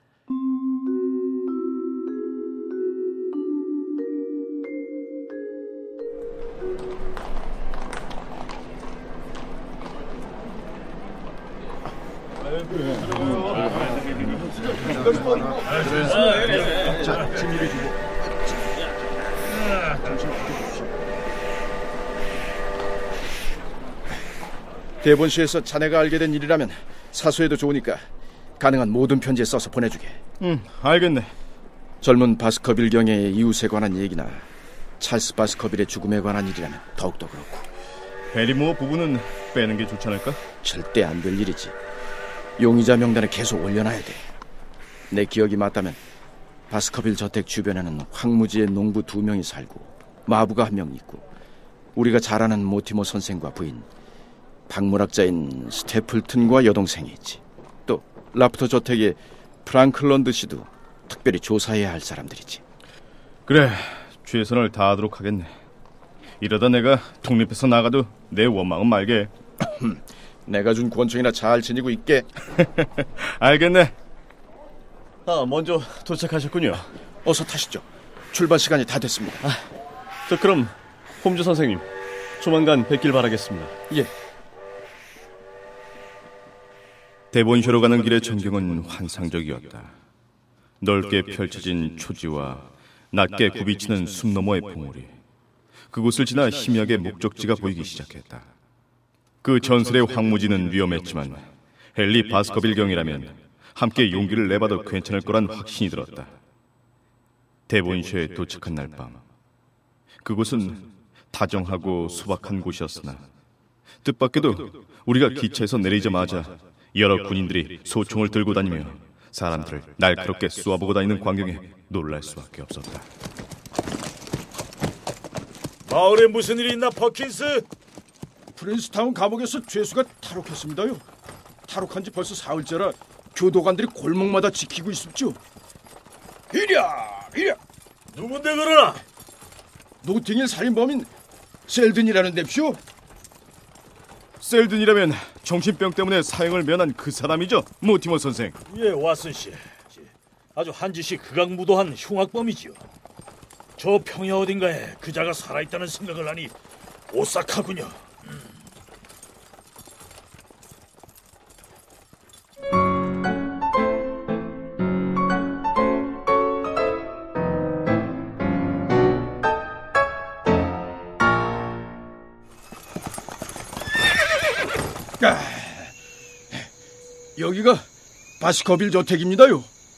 대본시에서 자네가 알게 된 일이라면 사소해도 좋으니까 가능한 모든 편지에 써서 보내주게. 알겠네. 젊은 바스커빌 경의 이웃에 관한 얘기나 찰스 바스커빌의 죽음에 관한 일이라면 더욱더 그렇고. 베리모어 부부는 빼는 게 좋지 않을까? 절대 안 될 일이지. 용의자 명단에 계속 올려놔야 돼. 내 기억이 맞다면 바스커빌 저택 주변에는 황무지의 농부 2명이 살고 마부가 1명 있고 우리가 잘 아는 모티머 선생과 부인, 박물학자인 스태플튼과 여동생이 있지. 또 라프터 저택의 프랑클런드 씨도 특별히 조사해야 할 사람들이지. 그래, 최선을 다하도록 하겠네. 이러다 내가 독립해서 나가도 내 원망은 말게. 내가 준 권총이나 잘 지니고 있게. 알겠네. 먼저 도착하셨군요. 어서 타시죠. 출발 시간이 다 됐습니다. 그럼 홈즈 선생님, 조만간 뵙길 바라겠습니다. 예. 대본쇼로 가는 길의 전경은 환상적이었다. 넓게 펼쳐진 초지와 낮게 굽이치는 숲 너머의 봉우리. 그곳을 지나 희미하게 목적지가 보이기 시작했다. 그 전설의 황무지는 위험했지만 헨리 바스커빌 경이라면 함께 용기를 내봐도 괜찮을 거란 확신이 들었다. 대본쇼에 도착한 날 밤, 그곳은 다정하고 소박한 곳이었으나 뜻밖에도 우리가 기차에서 내리자마자 여러 군인들이 소총을 들고 다니며 사람들을 날카롭게 쏘아보고 다니는 광경에 놀랄 수밖에 없었다. 마을에 무슨 일이 있나, 퍼킨스? 프린스타운 감옥에서 죄수가 탈옥했습니다요. 탈옥한 지 벌써 사흘째라 교도관들이 골목마다 지키고 있습죠. 이랴! 누군데 그러나? 노팅힐 살인범인 셀든이라는 뎁쇼. 셀든이라면 정신병 때문에 사형을 면한 그 사람이죠, 모티머 선생. 예, 왓슨 씨. 아주 한짓이 극악무도한 흉악범이지요. 저 평야 어딘가에 그자가 살아있다는 생각을 하니 오싹하군요. 여기가 바스커빌 저택입니다요.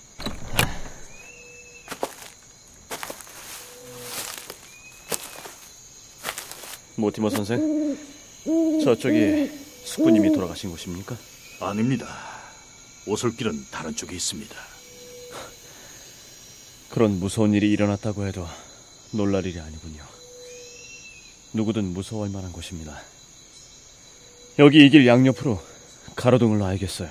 모티머 선생, 저쪽이 숙부님이 돌아가신 곳입니까? 아닙니다. 오솔길은 다른 쪽에 있습니다. 그런 무서운 일이 일어났다고 해도 놀랄 일이 아니군요. 누구든 무서워할 만한 곳입니다. 여기 이 길 양옆으로 가로등을 놔야겠어요.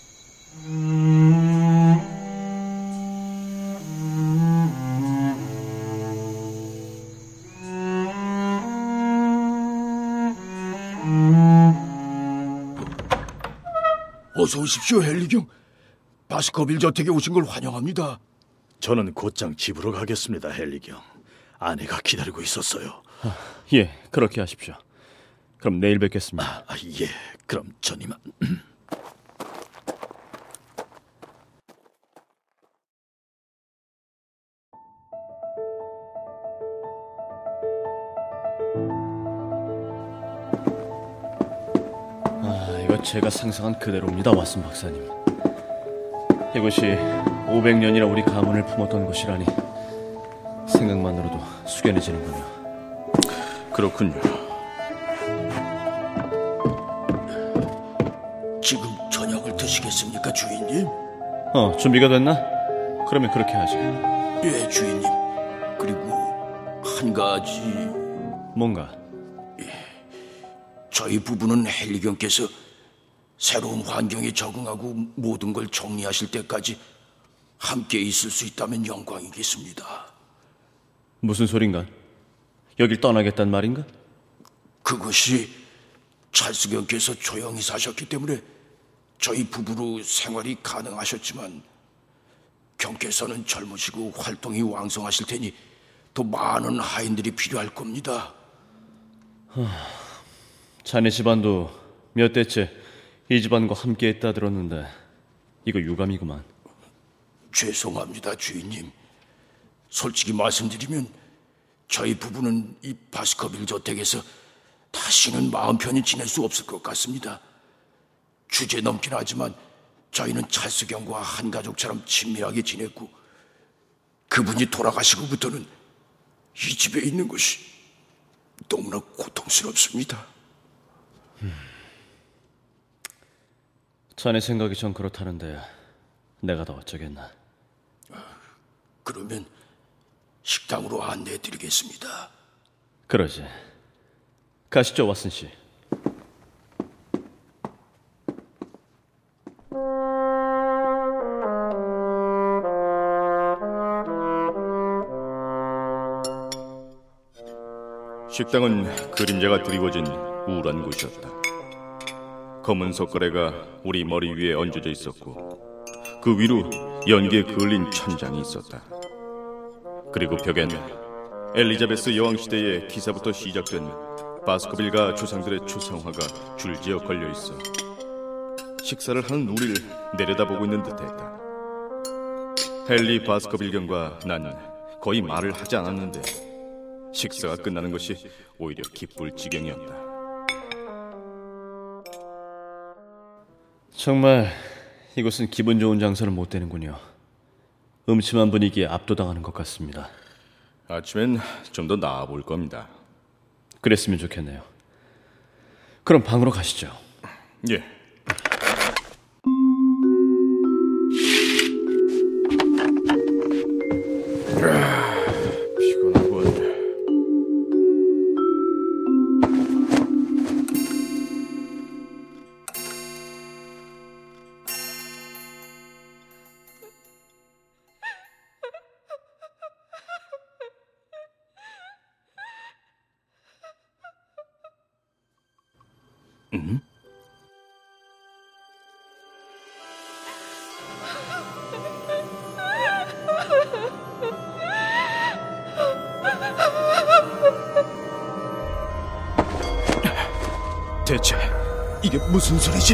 어서 오십시오, 헨리경. 바스커빌 저택에 오신 걸 환영합니다. 저는 곧장 집으로 가겠습니다, 헨리경. 아내가 기다리고 있었어요. 예, 그렇게 하십시오. 그럼 내일 뵙겠습니다. 예, 그럼 전 이만. 이거 제가 상상한 그대로입니다, 왓슨 박사님. 이곳이 500년이나 우리 가문을 품었던 곳이라니 생각만으로도 숙연해지는군요. 그렇군요. 지금 저녁을 드시겠습니까, 주인님? 준비가 됐나? 그러면 그렇게 하지. 예, 주인님. 그리고 한 가지... 뭔가? 저희 부부는 헨리경께서 새로운 환경에 적응하고 모든 걸 정리하실 때까지 함께 있을 수 있다면 영광이겠습니다. 무슨 소린가? 여길 떠나겠단 말인가? 그것이 찰스 경께서 조용히 사셨기 때문에 저희 부부로 생활이 가능하셨지만 경께서는 젊으시고 활동이 왕성하실 테니 더 많은 하인들이 필요할 겁니다. 자네 집안도 몇 대째 이 집안과 함께했다 들었는데 이거 유감이구만. 죄송합니다, 주인님. 솔직히 말씀드리면 저희 부부는 이 바스커빌 저택에서 다시는 마음 편히 지낼 수 없을 것 같습니다. 주제넘긴 하지만 저희는 찰스경과 한 가족처럼 친밀하게 지냈고 그분이 돌아가시고부터는 이 집에 있는 것이 너무나 고통스럽습니다. 자네 생각이 전 그렇다는데 내가 더 어쩌겠나. 그러면 식당으로 안내해드리겠습니다. 그러지. 가시죠, 왓슨 씨. 식당은 그림자가 드리워진 우울한 곳이었다. 검은 석가래가 우리 머리 위에 얹어져 있었고 그 위로 연기에 그을린 천장이 있었다. 그리고 벽엔 엘리자베스 여왕 시대의 기사부터 시작된 바스커빌가 조상들의 초상화가 줄지어 걸려있어 식사를 하는 우리를 내려다보고 있는 듯했다. 헨리 바스커빌 경과 난 거의 말을 하지 않았는데 식사가 끝나는 것이 오히려 기쁠 지경이었다. 정말 이곳은 기분 좋은 장소를 못 되는군요. 음침한 분위기에 압도당하는 것 같습니다. 아침엔 좀 더 나아 볼 겁니다. 그랬으면 좋겠네요. 그럼 방으로 가시죠. 예. 피곤하군. 대체 이게 무슨 소리지?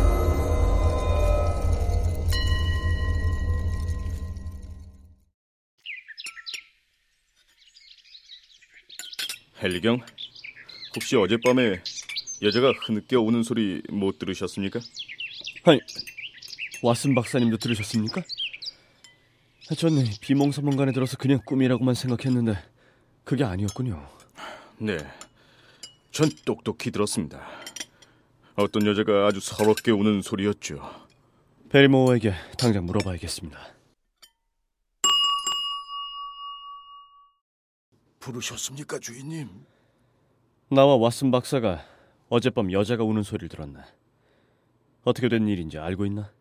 헨리경, 혹시 어젯밤에 여자가 흐느껴 우는 소리 못 들으셨습니까? 아니, 왓슨 박사님도 들으셨습니까? 전 비몽사몽간에 들어서 그냥 꿈이라고만 생각했는데 그게 아니었군요. 네, 전 똑똑히 들었습니다. 어떤 여자가 아주 서럽게 우는 소리였죠. 베리모어에게 당장 물어봐야겠습니다. 부르셨습니까, 주인님? 나와 왓슨 박사가 어젯밤 여자가 우는 소리를 들었나? 어떻게 된 일인지 알고 있나?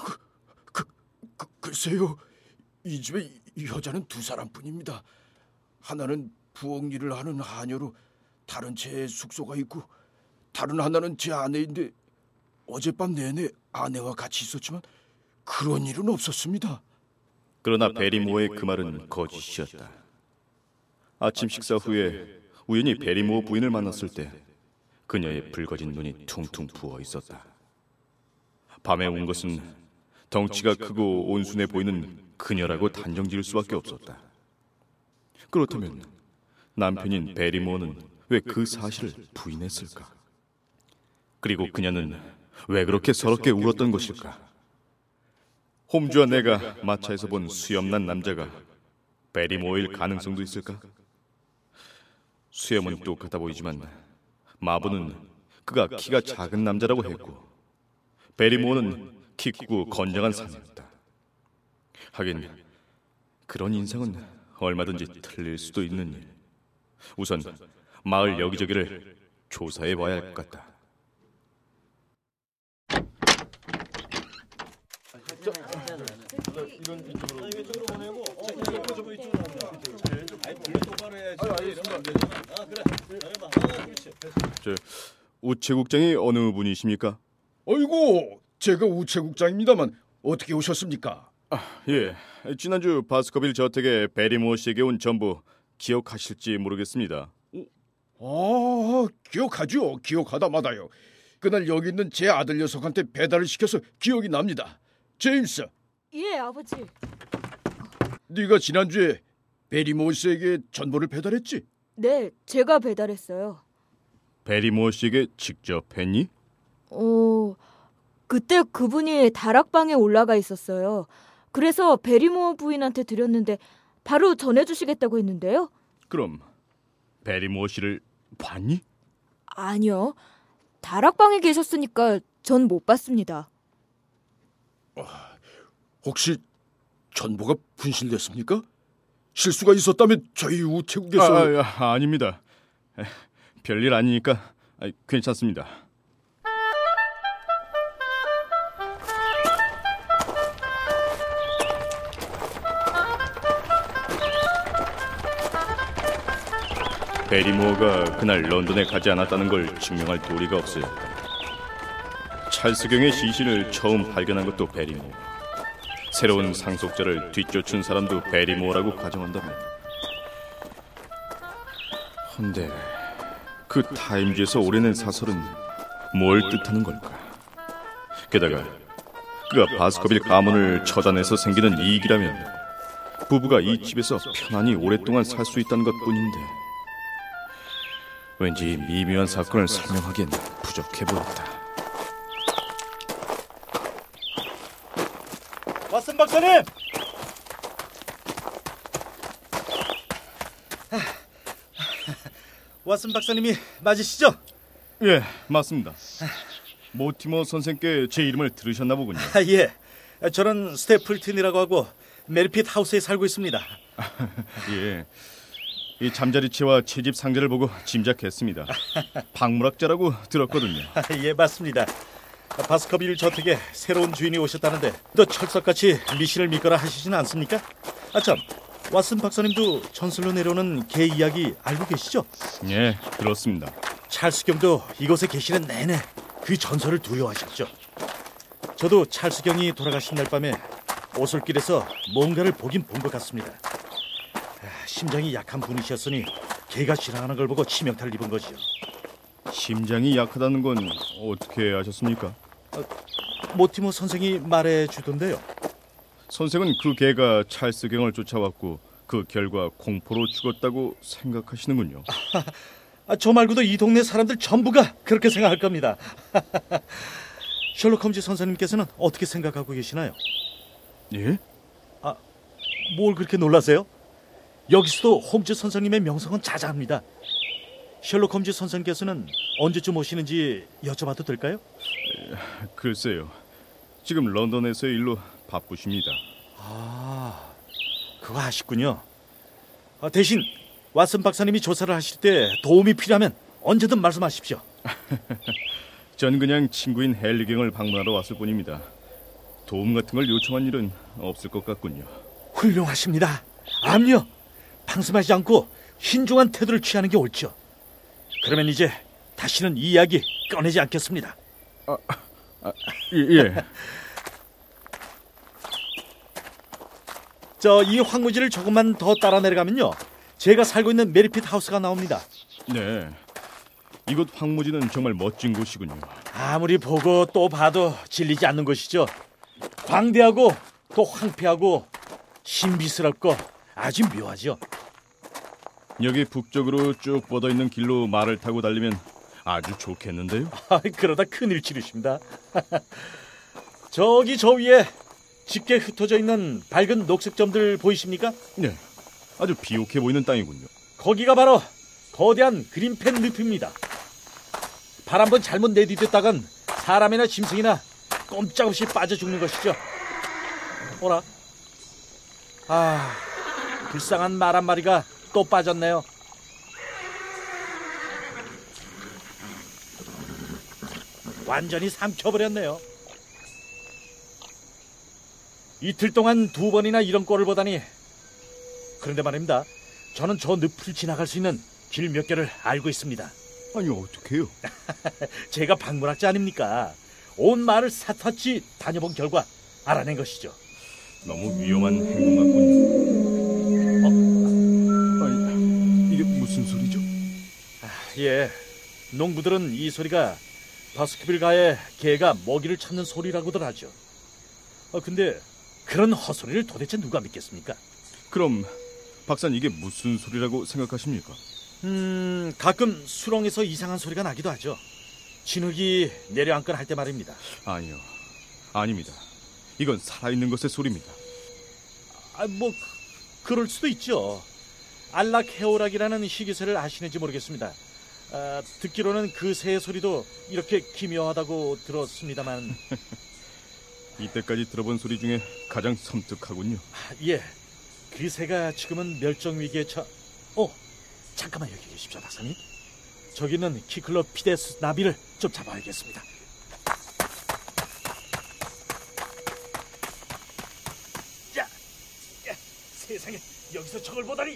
글쎄요. 이 집에 여자는 두 사람뿐입니다. 하나는 부엌 일을 하는 하녀로 다른 제 숙소가 있고, 다른 하나는 제 아내인데 어젯밤 내내 아내와 같이 있었지만 그런 일은 없었습니다. 그러나 베리모어의 그 말은 거짓이었다. 아침 식사 후에 우연히 베리모어 부인을 만났을 때 그녀의 붉어진 눈이 퉁퉁 부어 있었다. 밤에 온 것은 덩치가 크고 온순해 보이는 그녀라고 단정 지을 수밖에 없었다. 그렇다면 남편인 베리모어는 왜 그 사실을 부인했을까? 그리고 그녀는 왜 그렇게 서럽게 울었던 것일까? 홈즈와 내가 마차에서 본 수염난 남자가 베리모어일 가능성도 있을까? 수염은 똑같아 보이지만 마부는 그가 키가 작은 남자라고 했고, 베리모어는 키 크고 건장한 사람이었다. 하긴 그런 인상은 얼마든지 틀릴 수도 있는 일. 우선 마을 여기저기를 조사해 봐야 할 것 같다. 우체국장이 어느 분이십니까? 어이구, 제가 우체국장입니다만 어떻게 오셨습니까? 예, 지난주 바스커빌 저택에 베리모어 씨에게 온 전부 기억하실지 모르겠습니다. 기억하죠. 기억하다 마다요. 그날 여기 있는 제 아들 녀석한테 배달을 시켜서 기억이 납니다. 제임스. 예, 아버지. 네가 지난주에 베리모어 씨에게 전보를 배달했지? 네, 제가 배달했어요. 베리모어 씨에게 직접 했니? 그때 그분이 다락방에 올라가 있었어요. 그래서 베리모어 부인한테 드렸는데 바로 전해주시겠다고 했는데요. 그럼 베리모어 씨를 봤니? 아니요. 다락방에 계셨으니까 전 못 봤습니다. 혹시 전보가 분실됐습니까? 실수가 있었다면 저희 우체국에서... 아닙니다. 별일 아니니까 괜찮습니다. 베리모어가 그날 런던에 가지 않았다는 걸 증명할 도리가 없어요. 찰스경의 시신을 처음 발견한 것도 베리모어. 새로운 상속자를 뒤쫓은 사람도 베리모어라고 가정한다면, 헌데 그 타임즈에서 오래낸 사설은 뭘 뜻하는 걸까? 게다가 그가 바스커빌 가문을 처단해서 생기는 이익이라면 부부가 이 집에서 편안히 오랫동안 살 수 있다는 것뿐인데, 왠지 미묘한 사건을 설명하기엔 부족해 보였다. 왓슨 박사님! 왓슨 박사님이 맞으시죠? 예, 맞습니다. 모티머 선생께 제 이름을 들으셨나 보군요. 예, 저는 스태플튼이라고 하고 메리핏 하우스에 살고 있습니다. 예, 이 잠자리채와 채집 상자를 보고 짐작했습니다. 박물학자라고 들었거든요. 예, 맞습니다. 바스커빌 저택에 새로운 주인이 오셨다는데 또 철석같이 미신을 믿거나 하시진 않습니까? 참, 왓슨 박사님도 전설로 내려오는 개 이야기 알고 계시죠? 예, 그렇습니다. 찰스경도 이곳에 계시는 내내 그 전설을 두려워하셨죠. 저도 찰스경이 돌아가신 날 밤에 오솔길에서 뭔가를 보긴 본 것 같습니다. 심장이 약한 분이셨으니 개가 지나가는 걸 보고 치명타를 입은 거지요. 심장이 약하다는 건 어떻게 아셨습니까? 모티머 선생이 말해주던데요. 선생은 그 개가 찰스경을 쫓아왔고 그 결과 공포로 죽었다고 생각하시는군요. 저 말고도 이 동네 사람들 전부가 그렇게 생각할 겁니다. 셜록 홈즈 선생님께서는 어떻게 생각하고 계시나요? 예? 뭘 그렇게 놀라세요? 여기서도 홈즈 선생님의 명성은 자자합니다. 셜록 홈즈 선생님께서는 언제쯤 오시는지 여쭤봐도 될까요? 글쎄요. 지금 런던에서의 일로 바쁘십니다. 그거 아쉽군요. 대신 왓슨 박사님이 조사를 하실 때 도움이 필요하면 언제든 말씀하십시오. 전 그냥 친구인 헨리경을 방문하러 왔을 뿐입니다. 도움 같은 걸 요청한 일은 없을 것 같군요. 훌륭하십니다. 암요, 방심하지 않고 신중한 태도를 취하는 게 옳죠. 그러면 이제 다시는 이 이야기 꺼내지 않겠습니다. 예. 이 황무지를 조금만 더 따라 내려가면요, 제가 살고 있는 메리핏 하우스가 나옵니다. 네, 이곳 황무지는 정말 멋진 곳이군요. 아무리 보고 또 봐도 질리지 않는 곳이죠. 광대하고 또 황폐하고 신비스럽고 아주 묘하죠. 여기 북쪽으로 쭉 뻗어있는 길로 말을 타고 달리면 아주 좋겠는데요? 그러다 큰일 치르십니다. 저기 저 위에 짙게 흩어져 있는 밝은 녹색 점들 보이십니까? 네, 아주 비옥해 보이는 땅이군요. 거기가 바로 거대한 그린펜 늪입니다. 발 한번 잘못 내디뎠다간 사람이나 짐승이나 꼼짝없이 빠져 죽는 것이죠. 오라. 불쌍한 말 한 마리가 또 빠졌네요. 완전히 삼켜버렸네요. 이틀 동안 2번이나 이런 꼴을 보다니. 그런데 말입니다, 저는 저 늪을 지나갈 수 있는 길 몇 개를 알고 있습니다. 아니, 어떡해요? 제가 박물학자 아닙니까? 온 마을을 샅샅이 다녀본 결과 알아낸 것이죠. 너무 위험한 행동 같군요. 아니, 이게 무슨 소리죠? 예, 농부들은 이 소리가 바스크빌가의 개가 먹이를 찾는 소리라고들 하죠. 근데 그런 헛소리를 도대체 누가 믿겠습니까? 그럼 박사는 이게 무슨 소리라고 생각하십니까? 가끔 수렁에서 이상한 소리가 나기도 하죠. 진흙이 내려앉거나 할 때 말입니다. 아니요, 아닙니다. 이건 살아있는 것의 소리입니다. 그럴 수도 있죠. 알락헤오락이라는 희귀새를 아시는지 모르겠습니다. 듣기로는 그 새의 소리도 이렇게 기묘하다고 들었습니다만. 이때까지 들어본 소리 중에 가장 섬뜩하군요. 예, 그 새가 지금은 멸종 위기에 잠깐만 여기 계십시오, 박사님. 저기는 키클로피데스 나비를 좀 잡아야겠습니다. 야, 세상에, 여기서 저걸 보다니.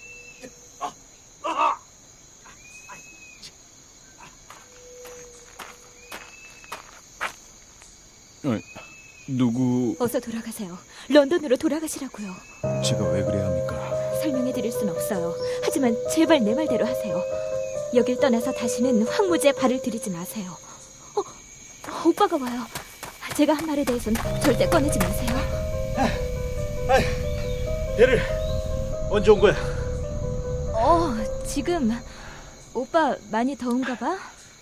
누구? 어서 돌아가세요. 런던으로 돌아가시라고요. 제가 왜 그래야 합니까? 설명해 드릴 순 없어요. 하지만 제발 내 말대로 하세요. 여길 떠나서 다시는 황무지에 발을 들이지 마세요. 오빠가 와요. 제가 한 말에 대해서는 절대 꺼내지 마세요. 배를 언제 온 거야? 지금. 오빠 많이 더운가 봐?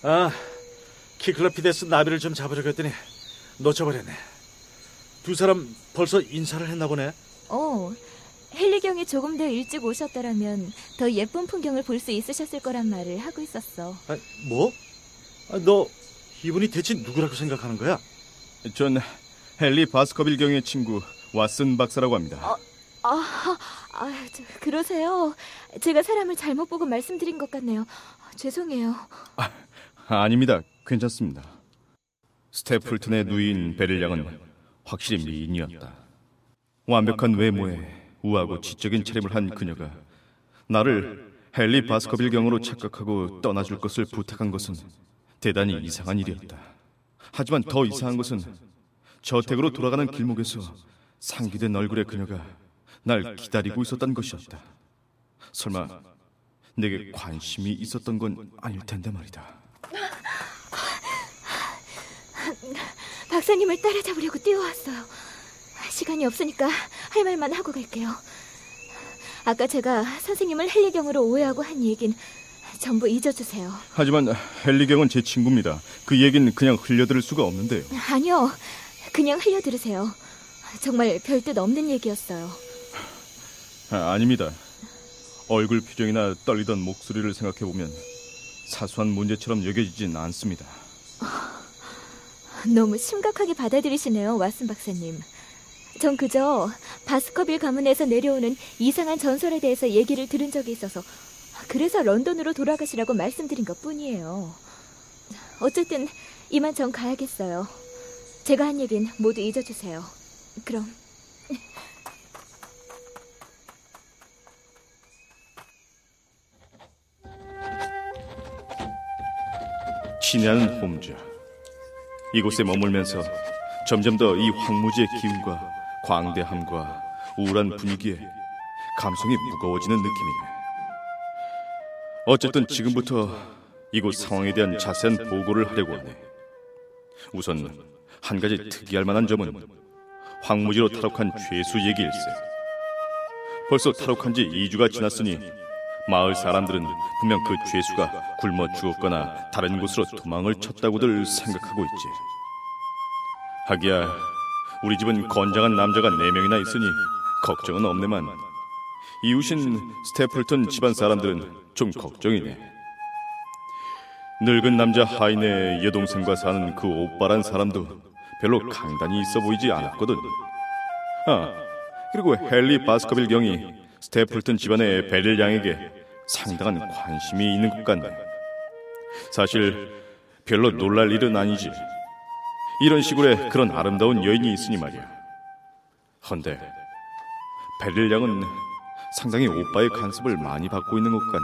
키클로피데스 나비를 좀 잡으려고 했더니 놓쳐버렸네. 두 사람 벌써 인사를 했나 보네. 헨리경이 조금 더 일찍 오셨더라면 더 예쁜 풍경을 볼 수 있으셨을 거란 말을 하고 있었어. 뭐? 너 이분이 대체 누구라고 생각하는 거야? 전 헨리 바스커빌 경의 친구 왓슨 박사라고 합니다. 그러세요? 제가 사람을 잘못 보고 말씀드린 것 같네요. 죄송해요. 아닙니다. 괜찮습니다. 스태플튼의 누이인 베릴 양은 확실히 미인이었다. 완벽한 외모에 우아하고 지적인 차림을 한 그녀가 나를 헨리 바스커빌 경으로 착각하고 떠나줄 것을 부탁한 것은 대단히 이상한 일이었다. 하지만 더 이상한 것은 저택으로 돌아가는 길목에서 상기된 얼굴의 그녀가 날 기다리고 있었던 것이었다. 설마 내게 관심이 있었던 건 아닐 텐데 말이다. 박사님을 따라잡으려고 뛰어왔어요. 시간이 없으니까 할 말만 하고 갈게요. 아까 제가 선생님을 헨리경으로 오해하고 한 얘긴 전부 잊어주세요. 하지만 헨리경은 제 친구입니다. 그 얘기는 그냥 흘려들을 수가 없는데요. 아니요, 그냥 흘려들으세요. 정말 별뜻 없는 얘기였어요. 아닙니다. 얼굴 표정이나 떨리던 목소리를 생각해보면 사소한 문제처럼 여겨지진 않습니다. 너무 심각하게 받아들이시네요, 왓슨 박사님. 전 그저 바스커빌 가문에서 내려오는 이상한 전설에 대해서 얘기를 들은 적이 있어서 그래서 런던으로 돌아가시라고 말씀드린 것뿐이에요. 어쨌든 이만 전 가야겠어요. 제가 한 얘긴 모두 잊어주세요. 그럼. 친애하는 홈즈, 이곳에 머물면서 점점 더 이 황무지의 기운과 광대함과 우울한 분위기에 감성이 무거워지는 느낌이네. 어쨌든 지금부터 이곳 상황에 대한 자세한 보고를 하려고 하네. 우선 한 가지 특이할 만한 점은 황무지로 탈옥한 죄수 얘기일세. 벌써 탈옥한 지 2주가 지났으니 마을 사람들은 분명 그 죄수가 굶어 죽었거나 다른 곳으로 도망을 쳤다고들 생각하고 있지. 하기야 우리 집은 건장한 남자가 4명이나 있으니 걱정은 없네만, 이웃인 스태플턴 집안 사람들은 좀 걱정이네. 늙은 남자 하인의 여동생과 사는 그 오빠란 사람도 별로 강단이 있어 보이지 않았거든. 그리고 헨리 바스커빌 경이 스태플턴 집안의 베릴 양에게 상당한 관심이 있는 것 같네. 사실 별로 놀랄 일은 아니지. 이런 시골에 그런 아름다운 여인이 있으니 말이야. 헌데 베릴 양은 상당히 오빠의 간섭을 많이 받고 있는 것 같네.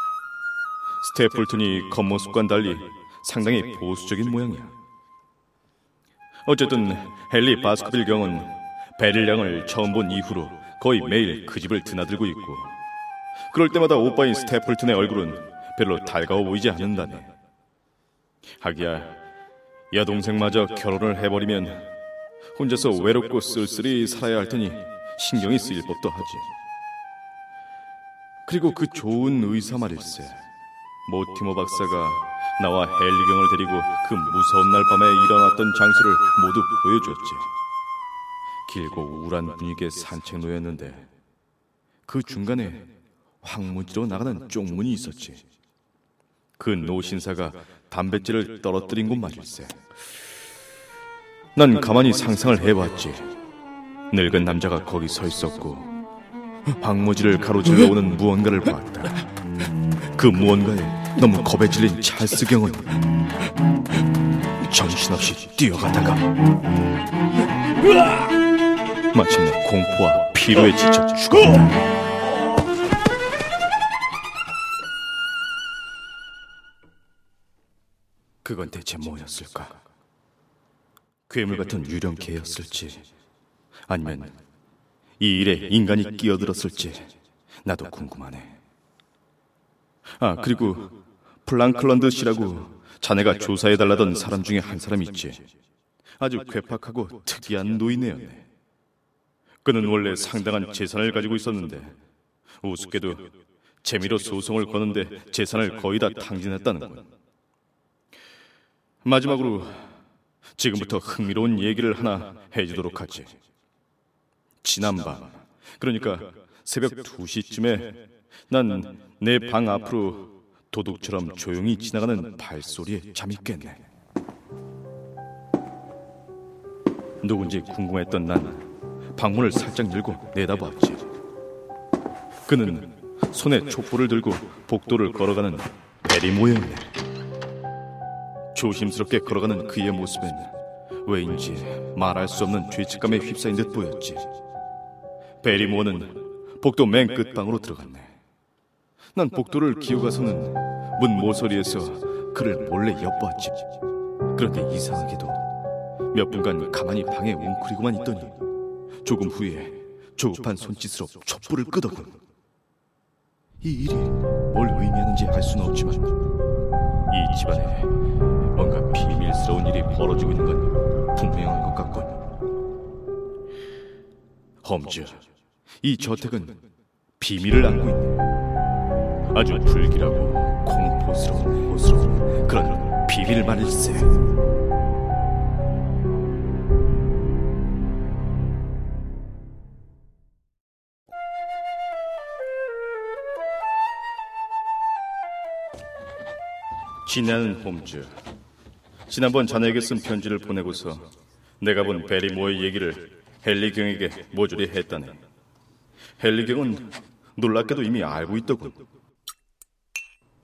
스태플턴이 겉모습과는 달리 상당히 보수적인 모양이야. 어쨌든 헨리 바스커빌 경은 베릴 양을 처음 본 이후로 거의 매일 그 집을 드나들고 있고, 그럴 때마다 오빠인 스태플턴의 얼굴은 별로 달가워 보이지 않는다네. 하기야 여동생마저 결혼을 해버리면 혼자서 외롭고 쓸쓸히 살아야 할 테니 신경이 쓰일 법도 하지. 그리고 그 좋은 의사 말일세. 모티머 박사가 나와 헨리경을 데리고 그 무서운 날 밤에 일어났던 장소를 모두 보여주었지. 길고 우울한 분위기의 산책로였는데 그 중간에 황무지로 나가는 쪽문이 있었지. 그 노신사가 담뱃질을 떨어뜨린 곳 말일세. 난 가만히 상상을 해봤지. 늙은 남자가 거기 서 있었고 황무지를 가로질러 오는 무언가를 봤다. 그 무언가에 너무 겁에 질린 찰스 경은 정신없이 뛰어가다가 마침내 공포와 피로에 지쳐 죽었다. 그건 대체 뭐였을까? 괴물 같은 유령개였을지, 아니면 이 일에 인간이 끼어들었을지 나도 궁금하네. 그리고 플랑클런드 씨라고 자네가 조사해달라던 사람 중에 한 사람이 있지. 아주 괴팍하고 특이한 노인네였네. 그는 원래 상당한 재산을 가지고 있었는데 우습게도 재미로 소송을 거는데 재산을 거의 다 탕진했다는군. 마지막으로 지금부터 흥미로운 얘기를 하나 해주도록 하지. 지난밤, 그러니까 새벽 2시쯤에 난 내 방 앞으로 도둑처럼 조용히 지나가는 발소리에 잠이 깼네. 누군지 궁금했던 난 방문을 살짝 열고 내다보았지. 그는 손에 촛불을 들고 복도를 걸어가는 베리모였네. 조심스럽게 걸어가는 그의 모습엔 왜인지 말할 수 없는 죄책감에 휩싸인 듯 보였지. 베리모어는 복도 맨 끝방으로 들어갔네. 난 복도를 기어가서는 문 모서리에서 그를 몰래 엿보았지. 그런데 이상하게도 몇 분간 가만히 방에 웅크리고만 있더니 조금 후에 조급한 손짓으로 촛불을 끄더군. 이 일이 뭘 의미하는지 알 수는 없지만 이 집안에 뭔가 비밀스러운 일이 벌어지고 있는 건 분명한 것 같군. 홈즈, 이 저택은 비밀을 안고 있네. 아주 불길하고 공포스러운 곳으로 그런 비밀 말일세. 친애하는 홈즈, 지난번 자네에게 쓴 편지를 보내고서 내가 본 베리모어의 얘기를 헨리 경에게 모조리 했다네. 헨리 경은 놀랍게도 이미 알고 있더군.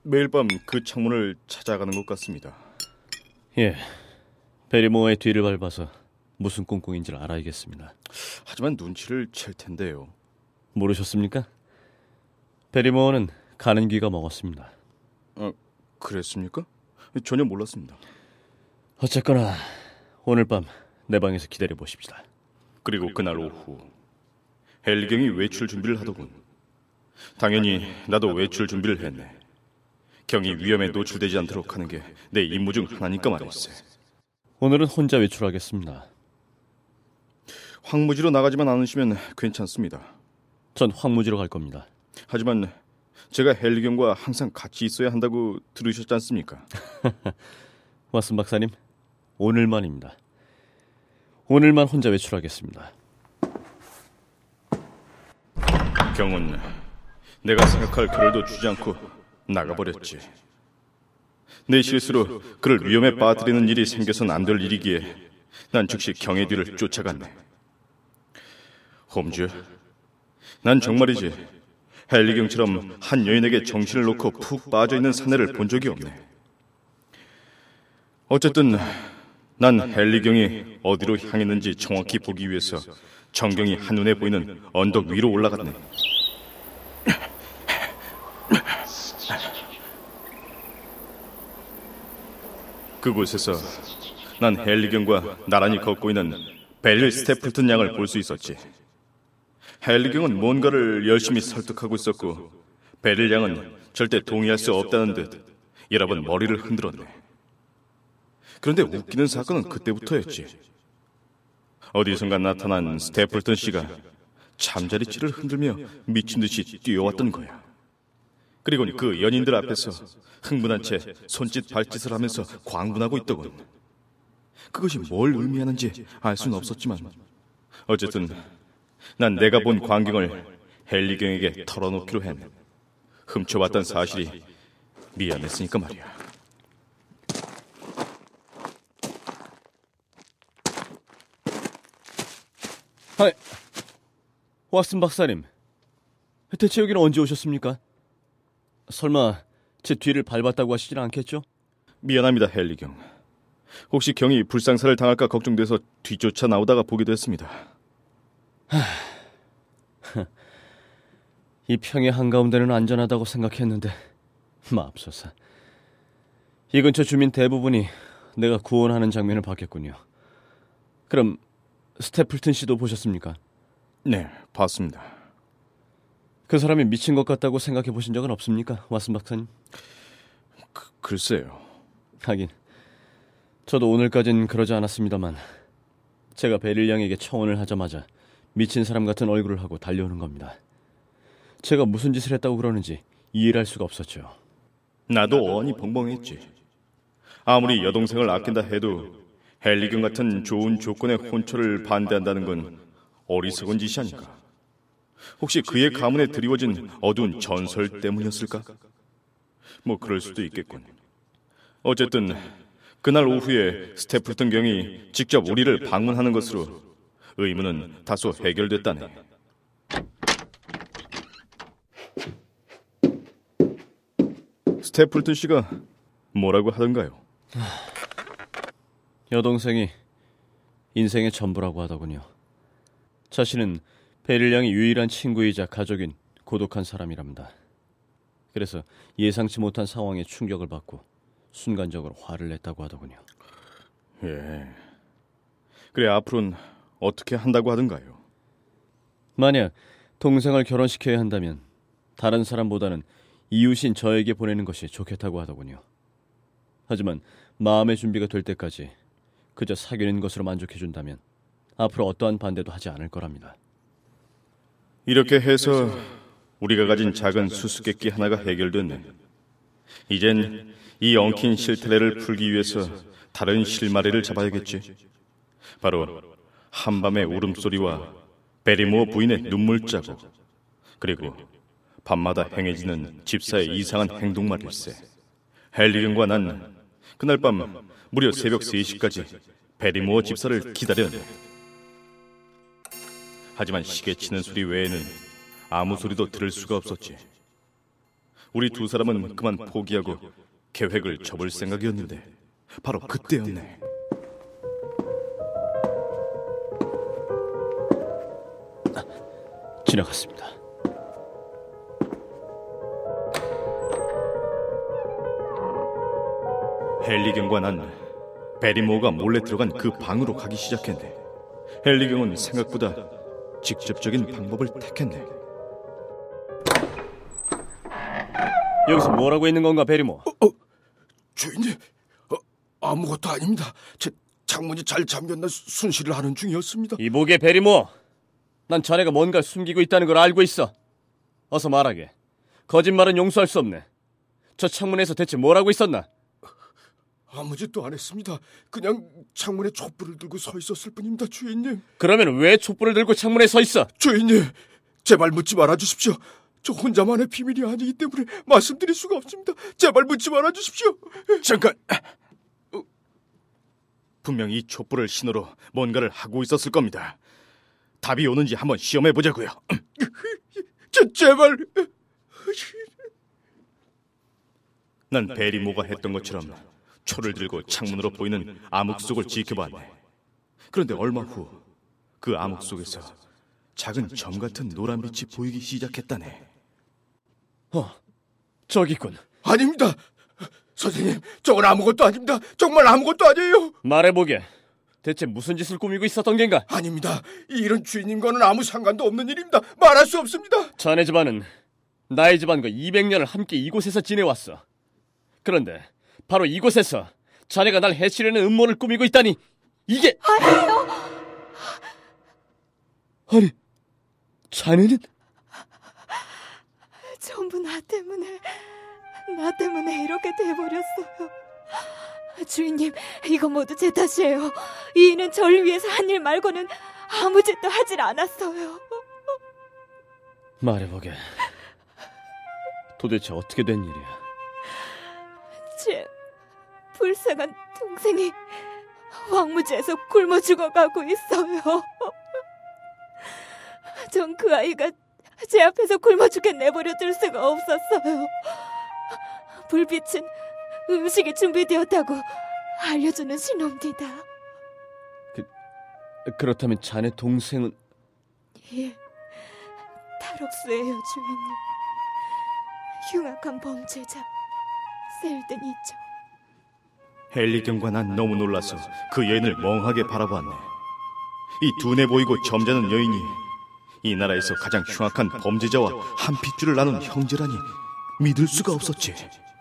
매일 밤 그 창문을 찾아가는 것 같습니다. 예, 베리모어의 뒤를 밟아서 무슨 꿍꿍인지를 알아야겠습니다. 하지만 눈치를 챌 텐데요. 모르셨습니까? 베리모어는 가는 귀가 먹었습니다. 그랬습니까? 전혀 몰랐습니다. 어쨌거나 오늘 밤 내 방에서 기다려 보십시다. 그리고 그날 오후 헨리 경이 외출 준비를 하더군. 당연히 나도 외출 준비를 했네. 경이 위험에 노출되지 않도록 하는 게 내 임무 중 하나니까 말일세. 오늘은 혼자 외출하겠습니다. 황무지로 나가지만 않으시면 괜찮습니다. 전 황무지로 갈 겁니다. 하지만 제가 헨리 경과 항상 같이 있어야 한다고 들으셨지 않습니까? 왓슨 박사님, 오늘만입니다. 오늘만 혼자 외출하겠습니다. 경은 내가 생각할 겨를도 주지 않고 나가버렸지. 내 실수로 그를 위험에 빠뜨리는 일이 생겨선 안 될 일이기에 난 즉시 경의 뒤를 쫓아갔네. 홈즈, 난 정말이지 헨리 경처럼 한 여인에게 정신을 놓고 푹 빠져있는 사내를 본 적이 없네. 어쨌든 난 헨리 경이 어디로 향했는지 정확히 보기 위해서 전경이 한눈에 보이는 언덕 위로 올라갔네. 그곳에서 난 헨리 경과 나란히 걷고 있는 벨 스태플튼 양을 볼 수 있었지. 헨리 경은 뭔가를 열심히 설득하고 있었고 벨 양은 절대 동의할 수 없다는 듯 여러 번 머리를 흔들었네. 그런데 웃기는 사건은 그때부터였지. 어디선가 나타난 스태플튼 씨가 잠자리치를 흔들며 미친 듯이 뛰어왔던 거야. 그리고 그 연인들 앞에서 흥분한 채 손짓 발짓을 하면서 광분하고 있더군. 그것이 뭘 의미하는지 알 수는 없었지만 어쨌든 난 내가 본 광경을 헨리 경에게 털어놓기로 했네. 훔쳐봤던 사실이 미안했으니까 말이야. 하이, 왓슨 박사님, 대체 여기는 언제 오셨습니까? 설마 제 뒤를 밟았다고 하시진 않겠죠? 미안합니다, 헨리 경. 혹시 경이 불상사를 당할까 걱정돼서 뒤쫓아 나오다가 보게 됐습니다. 이 평의 한가운데는 안전하다고 생각했는데 맙소사. 이 근처 주민 대부분이 내가 구원하는 장면을 봤겠군요. 그럼 스태플튼 씨도 보셨습니까? 네, 봤습니다. 그 사람이 미친 것 같다고 생각해 보신 적은 없습니까, 왓슨 박사님? 글쎄요. 하긴 저도 오늘까진 그러지 않았습니다만 제가 베릴 양에게 청혼을 하자마자 미친 사람 같은 얼굴을 하고 달려오는 겁니다. 제가 무슨 짓을 했다고 그러는지 이해를 할 수가 없었죠. 나도 어안이 벙벙했지. 아무리 여동생을 아낀다 해도 헨리 경 같은 좋은 조건의 혼처를 반대한다는 건 어리석은 짓이 아닌가. 혹시 그의 가문에 드리워진 어두운 전설 때문이었을까? 뭐 그럴 수도 있겠군. 어쨌든 그날 오후에 스태플튼 경이 직접 우리를 방문하는 것으로 의문은 다소 해결됐다네. 스태플튼 씨가 뭐라고 하던가요? 여동생이 인생의 전부라고 하더군요. 자신은 베릴 양이 유일한 친구이자 가족인 고독한 사람이랍니다. 그래서 예상치 못한 상황에 충격을 받고 순간적으로 화를 냈다고 하더군요. 예. 그래, 앞으로는 어떻게 한다고 하던가요? 만약 동생을 결혼시켜야 한다면 다른 사람보다는 이웃인 저에게 보내는 것이 좋겠다고 하더군요. 하지만 마음의 준비가 될 때까지 그저 사귀는 것으로 만족해준다면 앞으로 어떠한 반대도 하지 않을 거랍니다. 이렇게 해서 우리가 가진 작은 수수께끼 하나가 해결됐네. 이젠 이 엉킨 실타래를 풀기 위해서 다른 실마리를 잡아야겠지. 바로 한밤의 울음소리와 베리모어 부인의 눈물 자국, 그리고 밤마다 행해지는 집사의 이상한 행동 말일세. 헨리 경과 난 그날 밤 무려 새벽 3시까지 베리모어 집사를 기다렸네. 하지만 시계 치는 소리 외에는 아무 소리도 들을 수가 없었지. 우리 두 사람은 그만 포기하고 계획을 접을 생각이었는데 바로 그때였네. 지나갔습니다. 헨리경과 난 베리모어가 몰래 들어간 그 방으로 가기 시작했네. 헨리경은 생각보다 직접적인 방법을 택했네. 여기서 뭘 하고 있는 건가, 베리모어? 주인님, 아무것도 아닙니다. 제 창문이 잘 잠겼나 순시를 하는 중이었습니다. 이보게, 베리모어. 난 자네가 뭔가를 숨기고 있다는 걸 알고 있어. 어서 말하게. 거짓말은 용서할 수 없네. 저 창문에서 대체 뭘 하고 있었나? 아무 짓도 안 했습니다. 그냥 창문에 촛불을 들고 서 있었을 뿐입니다, 주인님. 그러면 왜 촛불을 들고 창문에 서 있어? 주인님, 제발 묻지 말아 주십시오. 저 혼자만의 비밀이 아니기 때문에 말씀드릴 수가 없습니다. 제발 묻지 말아 주십시오. 잠깐. 분명 이 촛불을 신호로 뭔가를 하고 있었을 겁니다. 답이 오는지 한번 시험해 보자고요. 제발. 난 베리모어가 했던 것처럼 초를 들고 창문으로 보이는 암흑 속을 지켜봤네. 그런데 얼마 후 그 암흑 속에서 작은 점 같은 노란 빛이 보이기 시작했다네. 저기군. 아닙니다. 선생님, 저건 아무것도 아닙니다. 정말 아무것도 아니에요. 말해보게. 대체 무슨 짓을 꾸미고 있었던 겐가? 아닙니다. 이 일은 주인님과는 아무 상관도 없는 일입니다. 말할 수 없습니다. 자네 집안은 나의 집안과 200년을 함께 이곳에서 지내왔어. 그런데 바로 이곳에서 자네가 날 해치려는 음모를 꾸미고 있다니, 이게... 아니요. 아니, 자네는... 전부 나 때문에 이렇게 돼버렸어요. 주인님, 이거 모두 제 탓이에요. 이 이는 저를 위해서 한 일 말고는 아무 짓도 하질 않았어요. 말해보게. 도대체 어떻게 된 일이야? 제 불쌍한 동생이 황무지에서 굶어 죽어가고 있어요. 전 그 아이가 제 앞에서 굶어 죽게 내버려 둘 수가 없었어요. 불빛은 음식이 준비되었다고 알려주는 신호입니다. 그렇다면 자네 동생은... 예, 탈옥수예요, 주인님. 흉악한 범죄자 셀든이죠. 헨리경과 난 너무 놀라서 그 여인을 멍하게 바라보았네. 이 둔해 보이고 점잖은 여인이 이 나라에서 가장 흉악한 범죄자와 한 핏줄을 나눈 형제라니 믿을 수가 없었지.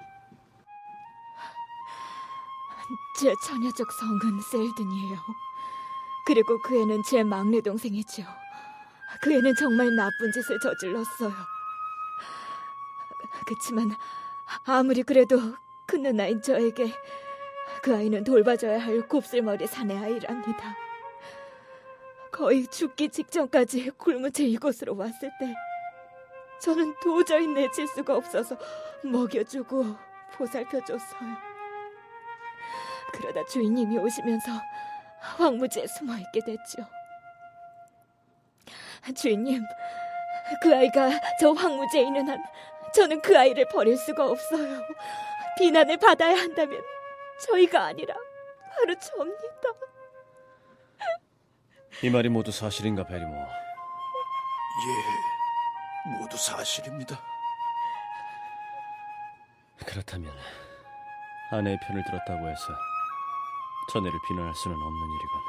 제 처녀적 성은 셀든이에요. 그리고 그 애는 제 막내 동생이죠. 그 애는 정말 나쁜 짓을 저질렀어요. 그치만 아무리 그래도 그 누나인 저에게 그 아이는 돌봐줘야 할 곱슬머리 사내 아이랍니다. 거의 죽기 직전까지 굶은 채 이곳으로 왔을 때 저는 도저히 내칠 수가 없어서 먹여주고 보살펴줬어요. 그러다 주인님이 오시면서 황무지에 숨어있게 됐죠. 주인님, 그 아이가 저 황무지에 있는 한 저는 그 아이를 버릴 수가 없어요. 비난을 받아야 한다면 저희가 아니라 바로 접니다. 이 말이 모두 사실인가, 베리모어? 예, 모두 사실입니다. 그렇다면 아내의 편을 들었다고 해서 자네를 비난할 수는 없는 일이군.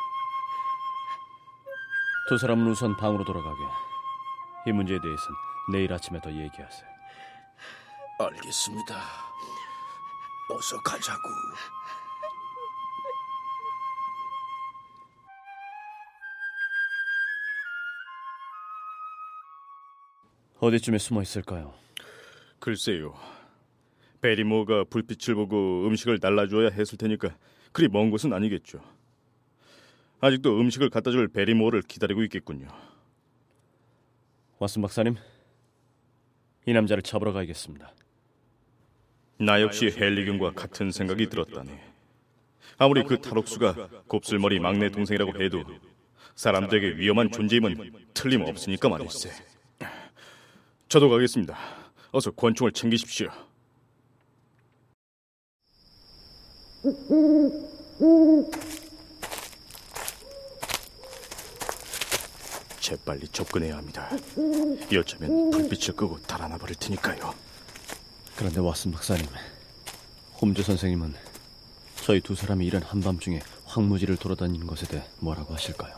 두 사람은 우선 방으로 돌아가게. 이 문제에 대해서는 내일 아침에 더 얘기하세요. 알겠습니다. 어서 가자고. 어디쯤에 숨어 있을까요? 글쎄요. 베리모어가 불빛을 보고 음식을 날라주어야 했을 테니까 그리 먼 곳은 아니겠죠. 아직도 음식을 갖다 줄 베리모어를 기다리고 있겠군요. 왓슨 박사님, 이 남자를 잡으러 가야겠습니다. 나 역시 헨리경과 같은 생각이 들었다네. 아무리 그 탈옥수가 곱슬머리 막내 동생이라고 해도 사람들에게 위험한 존재임은 틀림없으니까 말일세. 저도 가겠습니다. 어서 권총을 챙기십시오. 재빨리 접근해야 합니다. 여차면 불빛을 끄고 달아나 버릴 테니까요. 그런데 왓슨 박사님, 홈즈 선생님은 저희 두 사람이 이런 한밤중에 황무지를 돌아다니는 것에 대해 뭐라고 하실까요?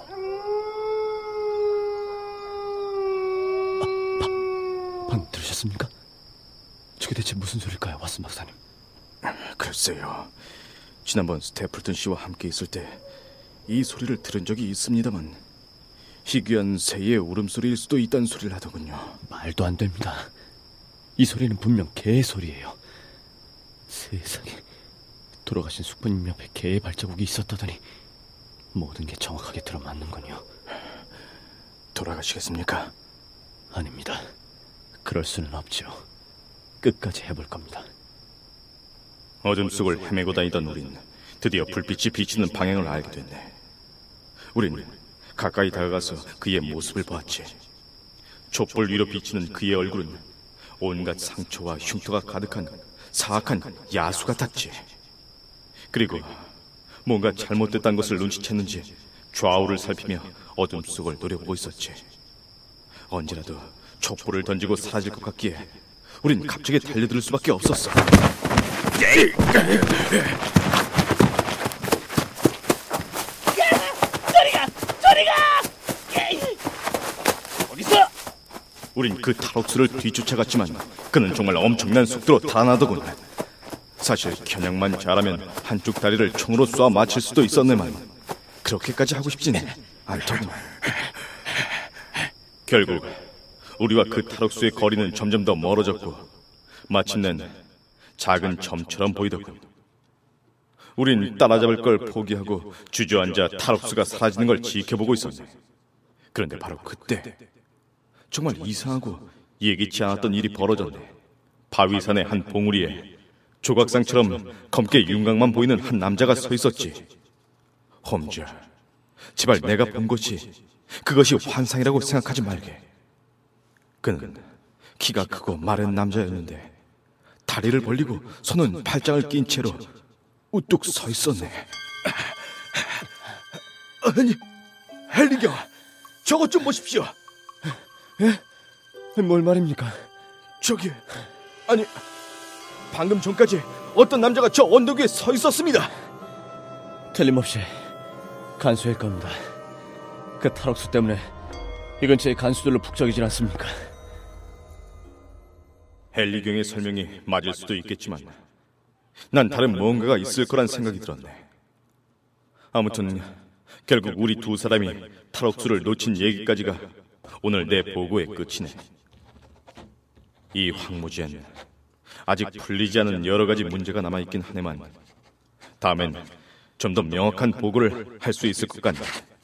방금 들으셨습니까? 저게 대체 무슨 소릴까요, 왓슨 박사님? 글쎄요. 지난번 스태플튼 씨와 함께 있을 때 이 소리를 들은 적이 있습니다만 희귀한 새의 울음소리일 수도 있다는 소리를 하더군요. 말도 안 됩니다. 이 소리는 분명 개의 소리예요. 세상에, 돌아가신 숙부님 옆에 개의 발자국이 있었다더니 모든 게 정확하게 들어맞는군요. 돌아가시겠습니까? 아닙니다. 그럴 수는 없죠. 끝까지 해볼 겁니다. 어둠 속을 헤매고 다니던 우린 드디어 불빛이 비치는 방향을 알게 됐네. 우린 가까이 다가가서 그의 모습을 보았지. 촛불 위로 비치는 그의 얼굴은 온갖 상처와 흉터가 가득한 사악한 야수 같았지. 그리고 뭔가 잘못됐다는 것을 눈치챘는지 좌우를 살피며 어둠 속을 노려보고 있었지. 언제라도 촛불을 던지고 사라질 것 같기에 우린 갑자기 달려들 수밖에 없었어. 어디서? 우린 그 탈옥수를 뒤쫓아갔지만 그는 정말 엄청난 속도로 달아나더군. 사실 겨냥만 잘하면 한쪽 다리를 총으로 쏴 맞힐 수도 있었네만 그렇게까지 하고 싶진 않더군. 결국 우리와 그 탈옥수의 거리는 점점 더 멀어졌고 마침내 작은 점처럼 보이더군. 우린 따라잡을 걸 포기하고 주저앉아 탈옥수가 사라지는 걸 지켜보고 있었네. 그런데 바로 그때 정말 이상하고 예기치 않았던 일이 벌어졌네. 바위산의 한 봉우리에 조각상처럼 검게 윤곽만 보이는 한 남자가 서 있었지. 홈즈, 제발 내가 본 것이 그것이 환상이라고 생각하지 말게. 그는 키가 크고 마른 남자였는데 다리를 벌리고 손은 팔짱을 낀 채로 우뚝 서 있었네. 아니, 헨리경, 저것 좀 보십시오. 예? 뭘 말입니까? 저기, 아니, 방금 전까지 어떤 남자가 저 언덕 위에 서 있었습니다. 틀림없이 간수일 겁니다. 그 탈옥수 때문에 이 근처의 간수들로 북적이질 않습니까? 헨리경의 설명이 맞을 수도 있겠지만 난 다른 뭔가가 있을 거란 생각이 들었네. 아무튼 결국 우리 두 사람이 탈옥수를 놓친 얘기까지가 오늘 내 보고의 끝이네. 이 황무지엔 아직 풀리지 않은 여러 가지 문제가 남아있긴 하네만 다음엔 좀 더 명확한 보고를 할 수 있을 것 같네.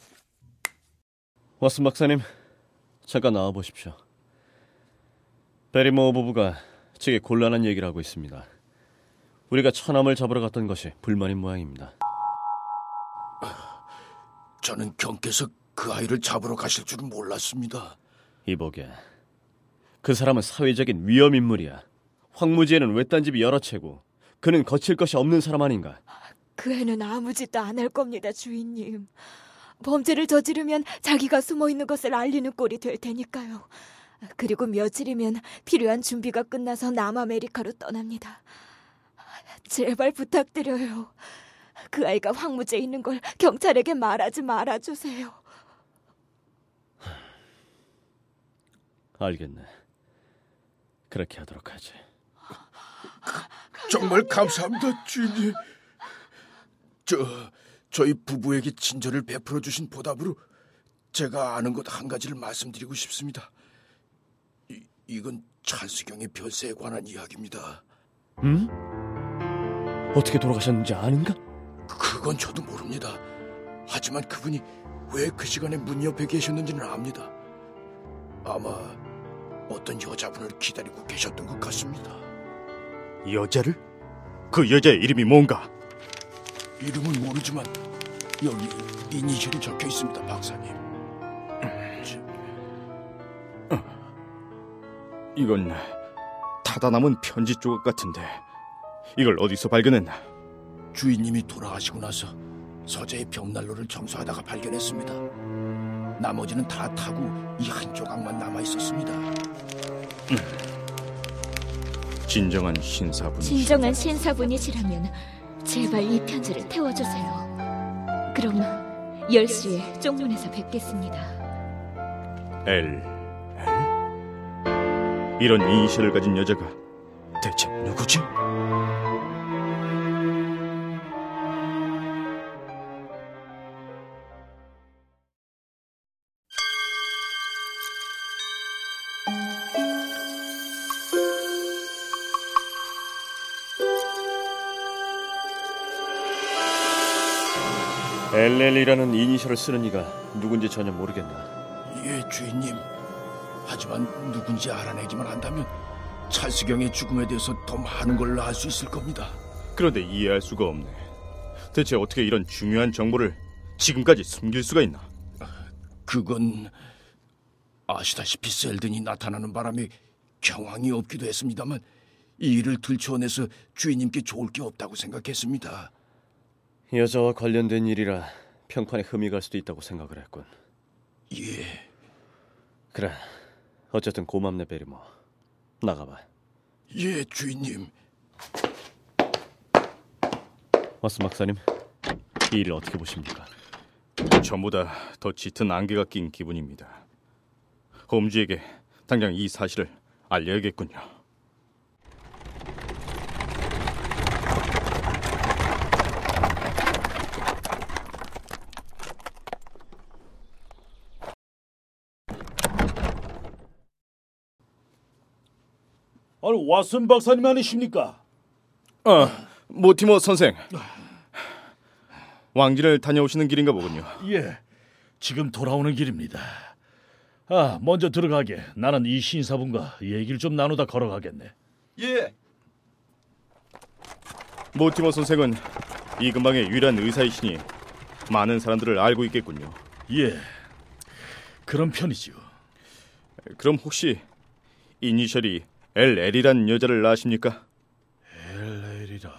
왓슨 박사님, 잠깐 나와보십시오. 베리모어 부부가 제게 곤란한 얘기를 하고 있습니다. 우리가 처남을 잡으러 갔던 것이 불만인 모양입니다. 저는 경께서 그 아이를 잡으러 가실 줄은 몰랐습니다. 이보게, 그 사람은 사회적인 위험인물이야. 황무지에는 외딴 집이 여러 채고 그는 거칠 것이 없는 사람 아닌가? 그 애는 아무 짓도 안 할 겁니다, 주인님. 범죄를 저지르면 자기가 숨어있는 것을 알리는 꼴이 될 테니까요. 그리고 며칠이면 필요한 준비가 끝나서 남아메리카로 떠납니다. 제발 부탁드려요. 그 아이가 황무지에 있는 걸 경찰에게 말하지 말아주세요. 알겠네. 그렇게 하도록 하지. 정말 감사합니다, 주인님. 저희 부부에게 친절을 베풀어 주신 보답으로 제가 아는 것 한 가지를 말씀드리고 싶습니다. 이건 찰스경의 별세에 관한 이야기입니다. 어떻게 돌아가셨는지 아는가? 그건 저도 모릅니다. 하지만 그분이 왜 그 시간에 문 옆에 계셨는지는 압니다. 아마 어떤 여자분을 기다리고 계셨던 것 같습니다. 여자를? 그 여자의 이름이 뭔가? 이름은 모르지만 여기 이니셜이 적혀 있습니다, 박사님. 이건 타다 남은 편지 조각 같은데 이걸 어디서 발견했나? 주인님이 돌아가시고 나서 서재의 벽난로를 청소하다가 발견했습니다. 나머지는 다 타고 이 한 조각만 남아 있었습니다. 진정한 신사분이. 진정한 신사분이시라면 제발 이 편지를 태워주세요. 그럼 10시에 쪽문에서 뵙겠습니다. L. 이런 이니셜을 가진 여자가 대체 누구지? LL이라는 이니셜을 쓰는 이가 누군지 전혀 모르겠나? 예, 주인님. 하지만 누군지 알아내기만 한다면 찰스경의 죽음에 대해서 더 많은 걸 알 수 있을 겁니다. 그런데 이해할 수가 없네. 대체 어떻게 이런 중요한 정보를 지금까지 숨길 수가 있나? 그건 아시다시피 셀든이 나타나는 바람에 경황이 없기도 했습니다만 이 일을 들춰내서 주인님께 좋을 게 없다고 생각했습니다. 여자와 관련된 일이라 평판에 흠이 갈 수도 있다고 생각을 했군. 예. 그래, 어쨌든 고맙네 베리모. 나가봐. 예, 주인님. 왓슨 박사님, 이 일을 어떻게 보십니까? 전보다 더 짙은 안개가 낀 기분입니다. 홈즈에게 당장 이 사실을 알려야겠군요. 아니, 왓슨 박사님 아니십니까? 모티머 선생. 왕진을 다녀오시는 길인가 보군요. 예, 지금 돌아오는 길입니다. 먼저 들어가게. 나는 이 신사분과 얘기를 좀 나누다 걸어가겠네. 예. 모티머 선생은 이 근방의 유일한 의사이시니 많은 사람들을 알고 있겠군요. 예, 그런 편이죠. 그럼 혹시 이니셜이 LL이란 여자를 아십니까? LL이라...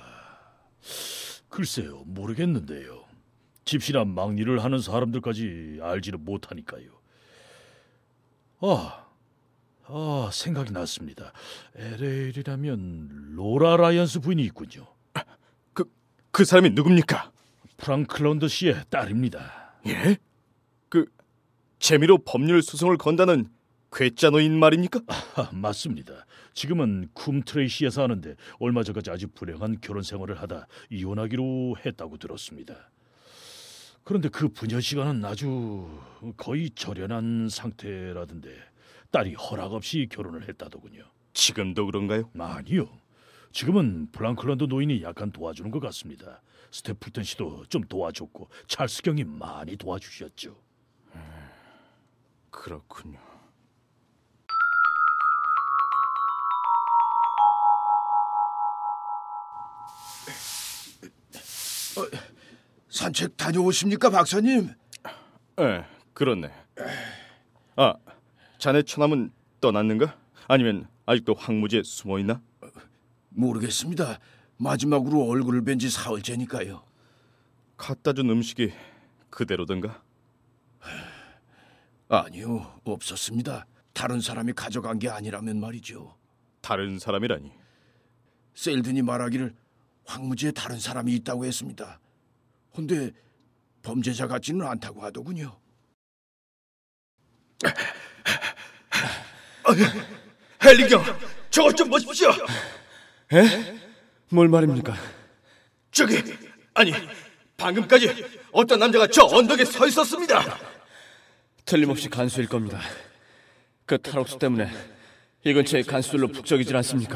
글쎄요, 모르겠는데요. 집시나 막일을 하는 사람들까지 알지는 못하니까요. 생각이 났습니다. LL이라면 로라 라이언스 부인이 있군요. 그 사람이 누굽니까? 프랑클 씨의 딸입니다. 예? 재미로 법률 소송을 건다는 괴짜노인 말입니까? 맞습니다. 지금은 쿰트레이시에서 하는데 얼마 전까지 아주 불행한 결혼 생활을 하다 이혼하기로 했다고 들었습니다. 그런데 그 부녀 시간은 아주 거의 절연한 상태라던데 딸이 허락 없이 결혼을 했다더군요. 지금도 그런가요? 아니요. 지금은 프랑클런드 노인이 약간 도와주는 것 같습니다. 스태플튼 씨도 좀 도와줬고 찰스 경이 많이 도와주셨죠. 그렇군요. 산책 다녀오십니까, 박사님? 예, 그렇네. 자네 처남은 떠났는가? 아니면 아직도 황무지에 숨어있나? 모르겠습니다. 마지막으로 얼굴을 뵌 지 사흘째니까요. 갖다 준 음식이 그대로던가? 아니요, 없었습니다. 다른 사람이 가져간 게 아니라면 말이죠. 다른 사람이라니? 셀든이 말하기를 황무지에 다른 사람이 있다고 했습니다. 근데 범죄자 같지는 않다고 하더군요. 헨리경, 저것 좀 보십시오. 에? 뭘 말입니까? 아니, 방금까지 어떤 남자가 저 언덕에 서 있었습니다. 틀림없이 간수일 겁니다. 그 탈옥수 때문에 이 근처의 간수들로 북적이질 않습니까?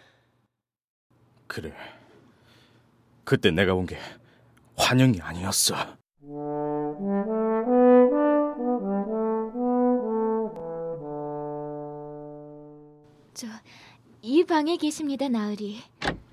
그래, 그때 내가 본 게 환영이 아니었어. 이 방에 계십니다, 나으리.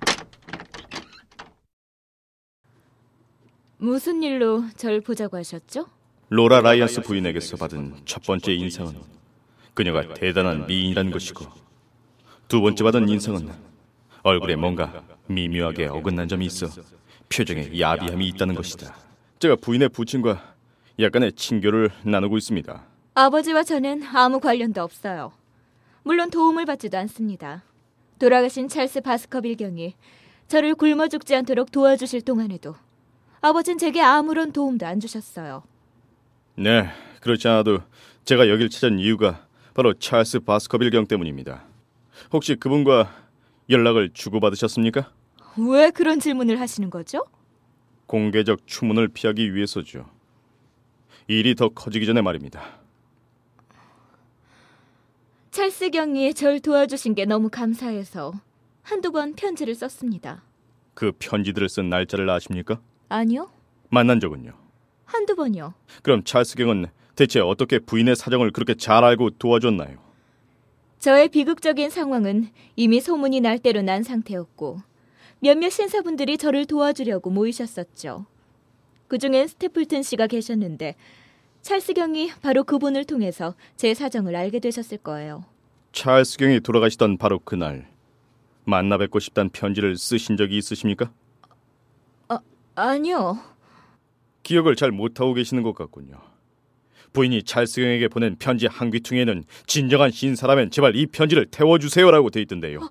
무슨 일로 절 보자고 하셨죠? 로라 라이언스 부인에게서 받은 첫 번째 인상은 그녀가 대단한 미인이라는 것이고, 두 번째 받은 인상은 얼굴에 뭔가 미묘하게 어긋난 점이 있어 표정에 야비함이 있다는 것이다. 제가 부인의 부친과 약간의 친교를 나누고 있습니다. 아버지와 저는 아무 관련도 없어요. 물론 도움을 받지도 않습니다. 돌아가신 찰스 바스커빌 경이 저를 굶어 죽지 않도록 도와주실 동안에도 아버지는 제게 아무런 도움도 안 주셨어요. 네, 그렇지 않아도 제가 여길 찾은 이유가 바로 찰스 바스커빌 경 때문입니다. 혹시 그분과 연락을 주고받으셨습니까? 왜 그런 질문을 하시는 거죠? 공개적 추문을 피하기 위해서죠. 일이 더 커지기 전에 말입니다. 찰스 경이 절 도와주신 게 너무 감사해서 한두 번 편지를 썼습니다. 그 편지들을 쓴 날짜를 아십니까? 아니요. 만난 적은요? 한두 번이요. 그럼 찰스 경은 대체 어떻게 부인의 사정을 그렇게 잘 알고 도와줬나요? 저의 비극적인 상황은 이미 소문이 날 대로 난 상태였고 몇몇 신사분들이 저를 도와주려고 모이셨었죠. 그중엔 스태플튼 씨가 계셨는데 찰스 경이 바로 그분을 통해서 제 사정을 알게 되셨을 거예요. 찰스 경이 돌아가시던 바로 그날 만나 뵙고 싶다는 편지를 쓰신 적이 있으십니까? 아니요. 기억을 잘 못하고 계시는 것 같군요. 부인이 찰스 경에게 보낸 편지 한 귀퉁이에는 진정한 신사라면 제발 이 편지를 태워주세요라고 돼 있던데요.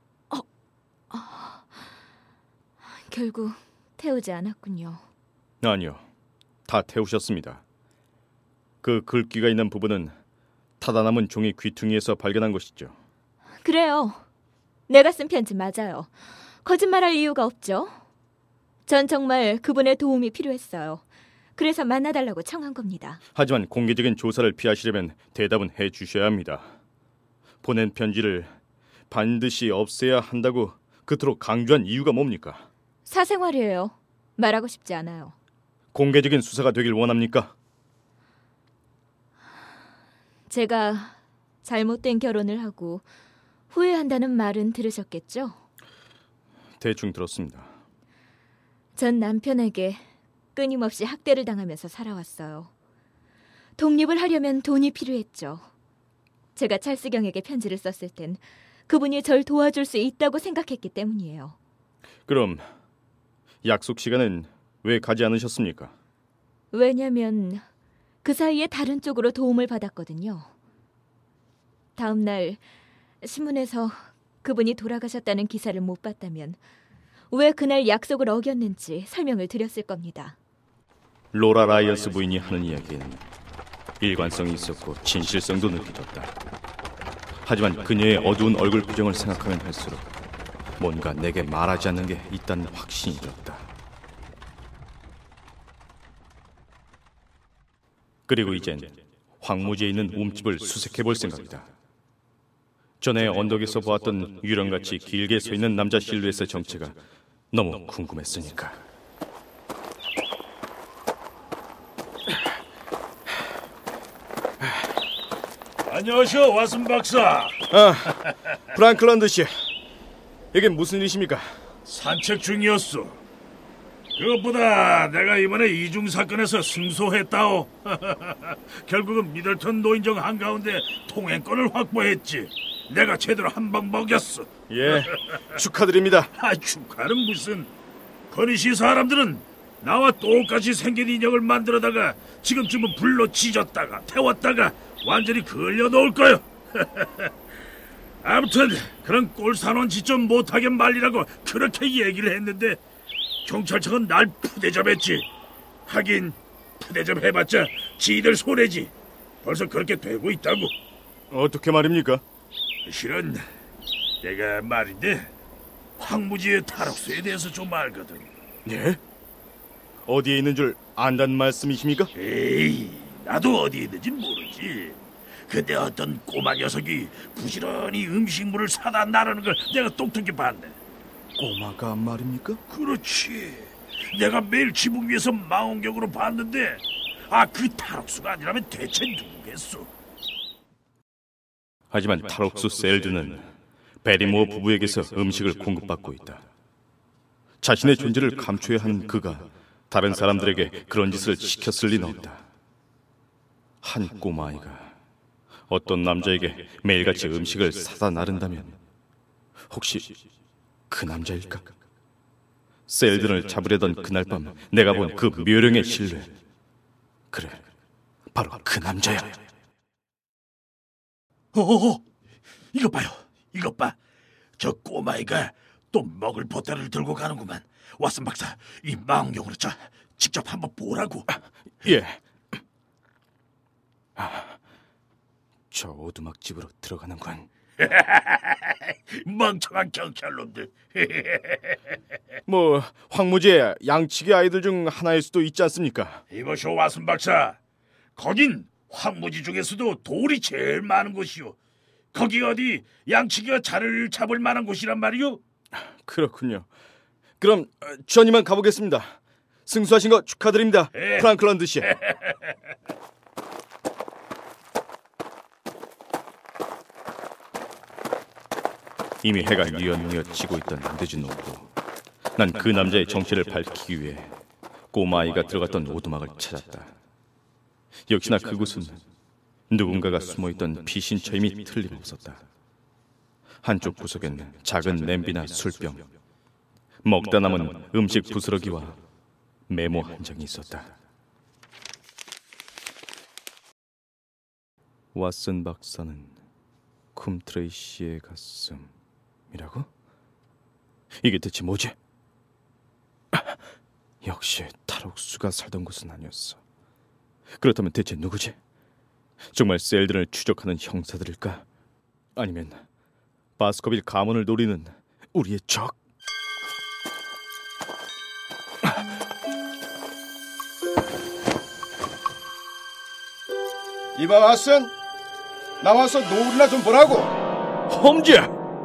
결국 태우지 않았군요. 아니요, 다 태우셨습니다. 그 글귀가 있는 부분은 타다 남은 종이 귀퉁이에서 발견한 것이죠. 그래요. 내가 쓴 편지 맞아요. 거짓말할 이유가 없죠. 전 정말 그분의 도움이 필요했어요. 그래서 만나달라고 청한 겁니다. 하지만 공개적인 조사를 피하시려면 대답은 해주셔야 합니다. 보낸 편지를 반드시 없애야 한다고 그토록 강조한 이유가 뭡니까? 사생활이에요. 말하고 싶지 않아요. 공개적인 수사가 되길 원합니까? 제가 잘못된 결혼을 하고 후회한다는 말은 들으셨겠죠? 대충 들었습니다. 전 남편에게 끊임없이 학대를 당하면서 살아왔어요. 독립을 하려면 돈이 필요했죠. 제가 찰스 경에게 편지를 썼을 땐 그분이 절 도와줄 수 있다고 생각했기 때문이에요. 그럼 약속 시간은 왜 가지 않으셨습니까? 왜냐면 그 사이에 다른 쪽으로 도움을 받았거든요. 다음 날 신문에서 그분이 돌아가셨다는 기사를 못 봤다면 왜 그날 약속을 어겼는지 설명을 드렸을 겁니다. 로라 라이언스 부인이 하는 이야기에는 일관성이 있었고 진실성도 느껴졌다. 하지만 그녀의 어두운 얼굴 표정을 생각하면 할수록 뭔가 내게 말하지 않는 게 있다는 확신이 들었다. 그리고 이젠 황무지에 있는 움집을 수색해볼 생각이다. 전에 언덕에서 보았던 유령같이 길게 서 있는 남자 실루엣의 정체가 너무 궁금했으니까. 안녕하셔, 왓슨 박사. 프랑클런드 씨, 이게 무슨 일이십니까? 산책 중이었어. 그것보다 내가 이번에 이중 사건에서 승소했다오. 결국은 미들턴 노인정 한가운데 통행권을 확보했지. 내가 제대로 한 방 먹였어. 예, 축하드립니다. 축하는 무슨. 버니시 사람들은 나와 똑같이 생긴 인형을 만들어다가 지금쯤은 불로 찢었다가 태웠다가 완전히 걸려놓을 거요. 아무튼 그런 꼴사놓은 짓 좀 못하게 말리라고 그렇게 얘기를 했는데 경찰청은 날 푸대접했지. 하긴 푸대접 해봤자 지들 손해지. 벌써 그렇게 되고 있다고. 어떻게 말입니까? 실은 내가 말인데 황무지의 탈옥수에 대해서 좀 알거든. 예? 어디에 있는 줄 안다는 말씀이십니까? 에이, 나도 어디에 있는지 모르지. 근데 어떤 꼬마 녀석이 부지런히 음식물을 사다 나르는 걸 내가 똑똑히 봤네. 꼬마가 말입니까? 그렇지. 내가 매일 지붕 위에서 망원경으로 봤는데 그 탈옥수가 아니라면 대체 누구겠어? 하지만 탈옥수 셀드는 베리모어 부부에게서 음식을 공급받고 있다. 자신의 존재를 감춰야 하는 그가 다른 사람들에게 그런 짓을 시켰을 리는 없다. 한 꼬마아이가 어떤 남자에게 매일같이 음식을 사다 나른다면 혹시 그 남자일까? 셀든을 잡으려던 그날 밤 내가 본 그 묘령의 실루엣. 그래, 바로 그 남자야. 이것 봐요. 이것 봐. 저 꼬마이가 또 먹을 보따리를 들고 가는구만. 왓슨 박사, 이 망령으로 직접 한번 보라고. 예. 저 오두막 집으로 들어가는군. 멍청한 경찰놈들. 뭐 황무지의 양치기 아이들 중 하나일 수도 있지 않습니까? 이보시오, 왓슨 박사. 거긴 황무지 중에서도 돌이 제일 많은 곳이요. 거기 어디 양치기가 자를 잡을 만한 곳이란 말이요? 그렇군요. 그럼 전 이만 가보겠습니다. 승수하신 거 축하드립니다, 프랑클런드 씨. 이미 해가 뉘엿뉘엿 지고 있던 늦은 오후, 난 그 남자의 정체를 밝히기 위해 꼬마아이가 들어갔던 오두막을 찾았다. 역시나 그곳은 누군가가 숨어있던 피신처임이 틀림없었다. 한쪽 구석엔 작은 냄비나 술병, 먹다 남은 음식 부스러기와 메모 한 장이 있었다. 왓슨 박사는 쿰트레이시의 가슴이라고? 이게 대체 뭐지? 역시 탈옥수가 살던 곳은 아니었어. 그렇다면 대체 누구지? 정말 셀든을 추적하는 형사들일까? 아니면 바스커빌 가문을 노리는 우리의 적? 이봐 왓슨, 나와서 노을이나 좀 보라고. 홈즈!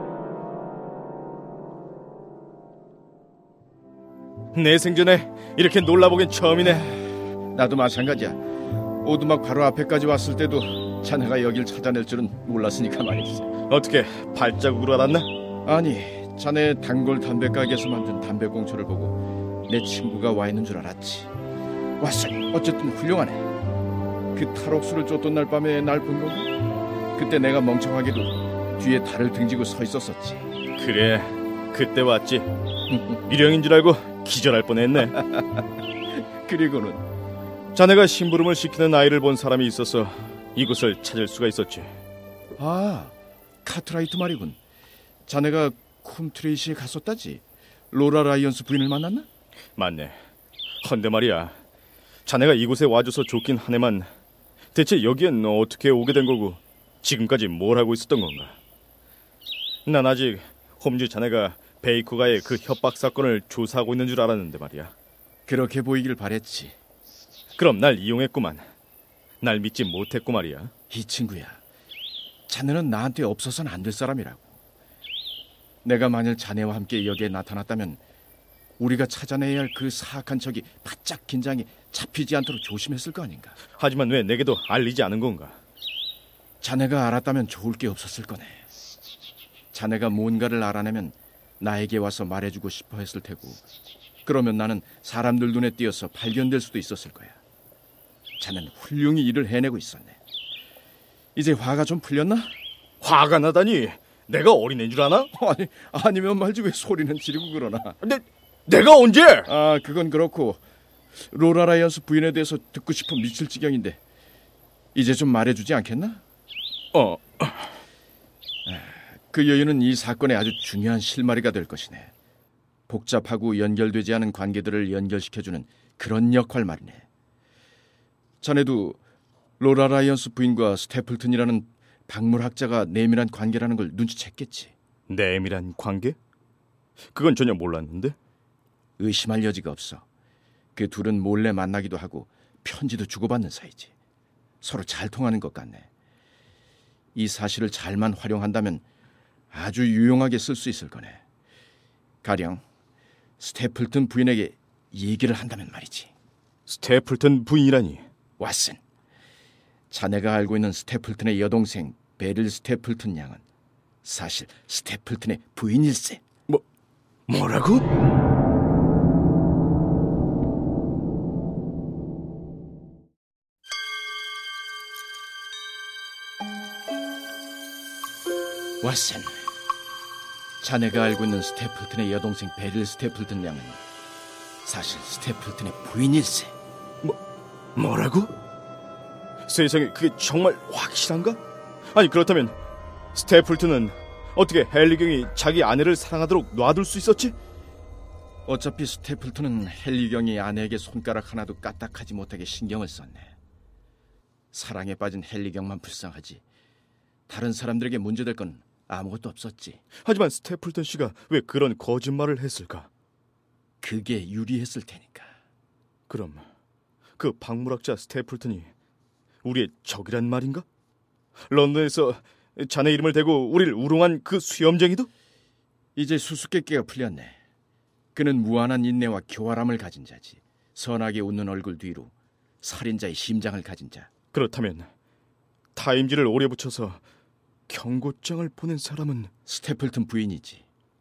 내 생전에 이렇게 놀라보긴 처음이네. 나도 마찬가지야. 오두막 바로 앞에까지 왔을 때도 자네가 여길 찾아낼 줄은 몰랐으니까 말이지. 어떻게 발자국으로 알았나? 아니, 자네 단골 담배 가게에서 만든 담배 꽁초를 보고 내 친구가 와 있는 줄 알았지. 왓슨, 어쨌든 훌륭하네. 그 탈옥수를 쫓던 날 밤에 날 본 건가? 그때 내가 멍청하게도 뒤에 달을 등지고 서 있었었지. 그래, 그때 왔지. 미령인 줄 알고 기절할 뻔했네. 그리고는 자네가 심부름을 시키는 아이를 본 사람이 있어서 이곳을 찾을 수가 있었지. 아, 카트라이트 말이군. 자네가 쿰트레이시에 갔었다지. 로라 라이언스 부인을 만났나? 맞네. 헌데 말이야, 자네가 이곳에 와줘서 좋긴 하네만 대체 여기엔 어떻게 오게 된 거고 지금까지 뭘 하고 있었던 건가? 난 아직 홈즈 자네가 베이커가의 그 협박 사건을 조사하고 있는 줄 알았는데 말이야. 그렇게 보이길 바랬지. 그럼 날 이용했구만. 날 믿지 못했고 말이야. 이 친구야, 자네는 나한테 없어서는 안 될 사람이라고. 내가 만일 자네와 함께 여기에 나타났다면 우리가 찾아내야 할 그 사악한 적이 바짝 긴장이 잡히지 않도록 조심했을 거 아닌가. 하지만 왜 내게도 알리지 않은 건가? 자네가 알았다면 좋을 게 없었을 거네. 자네가 뭔가를 알아내면 나에게 와서 말해주고 싶어 했을 테고, 그러면 나는 사람들 눈에 띄어서 발견될 수도 있었을 거야. 자네는 훌륭히 일을 해내고 있었네. 이제 화가 좀 풀렸나? 화가 나다니? 내가 어린애인 줄 아나? 아니면 말지 왜 소리는 지르고 그러나. 내가 언제? 아, 그건 그렇고 로라 라이언스 부인에 대해서 듣고 싶은 미칠 지경인데 이제 좀 말해주지 않겠나? 그 여인은 이 사건의 아주 중요한 실마리가 될 것이네. 복잡하고 연결되지 않은 관계들을 연결시켜주는 그런 역할 말이네. 자네도 로라 라이언스 부인과 스태플튼이라는 박물학자가 내밀한 관계라는 걸 눈치챘겠지. 내밀한 관계? 그건 전혀 몰랐는데. 의심할 여지가 없어. 그 둘은 몰래 만나기도 하고 편지도 주고받는 사이지. 서로 잘 통하는 것 같네. 이 사실을 잘만 활용한다면 아주 유용하게 쓸 수 있을 거네. 가령 스태플튼 부인에게 얘기를 한다면 말이지. 스태플튼 부인이라니? 왓슨, 자네가 알고 있는 스태플튼의 여동생 베릴 스태플튼 양은 사실 스태플튼의 부인일세. 뭐라고? 왓슨, 자네가 알고 있는 스태플튼의 여동생 베릴 스태플튼 양은 사실 스태플튼의 부인일세. 뭐라고? 세상에, 그게 정말 확실한가? 아니, 그렇다면 스태플튼은 어떻게 헨리경이 자기 아내를 사랑하도록 놔둘 수 있었지? 어차피 스태플튼은 헨리경이 아내에게 손가락 하나도 까딱하지 못하게 신경을 썼네. 사랑에 빠진 헨리경만 불쌍하지 다른 사람들에게 문제될 건 아무것도 없었지. 하지만 스태플튼 씨가 왜 그런 거짓말을 했을까? 그게 유리했을 테니까. 그럼 그 박물학자 스태플튼이 우리의 적이란 말인가? 런던에서 자네 이름을 대고 우리를 우롱한 그 수염쟁이도? 이제 수수께끼가 풀렸네. 그는 무한한 인내와 교활함을 가진 자지. 선하게 웃는 얼굴 뒤로 살인자의 심장을 가진 자. 그렇다면 타임지를 오래 붙여서 경고장을 보낸 사람은 스태플튼 부인이지.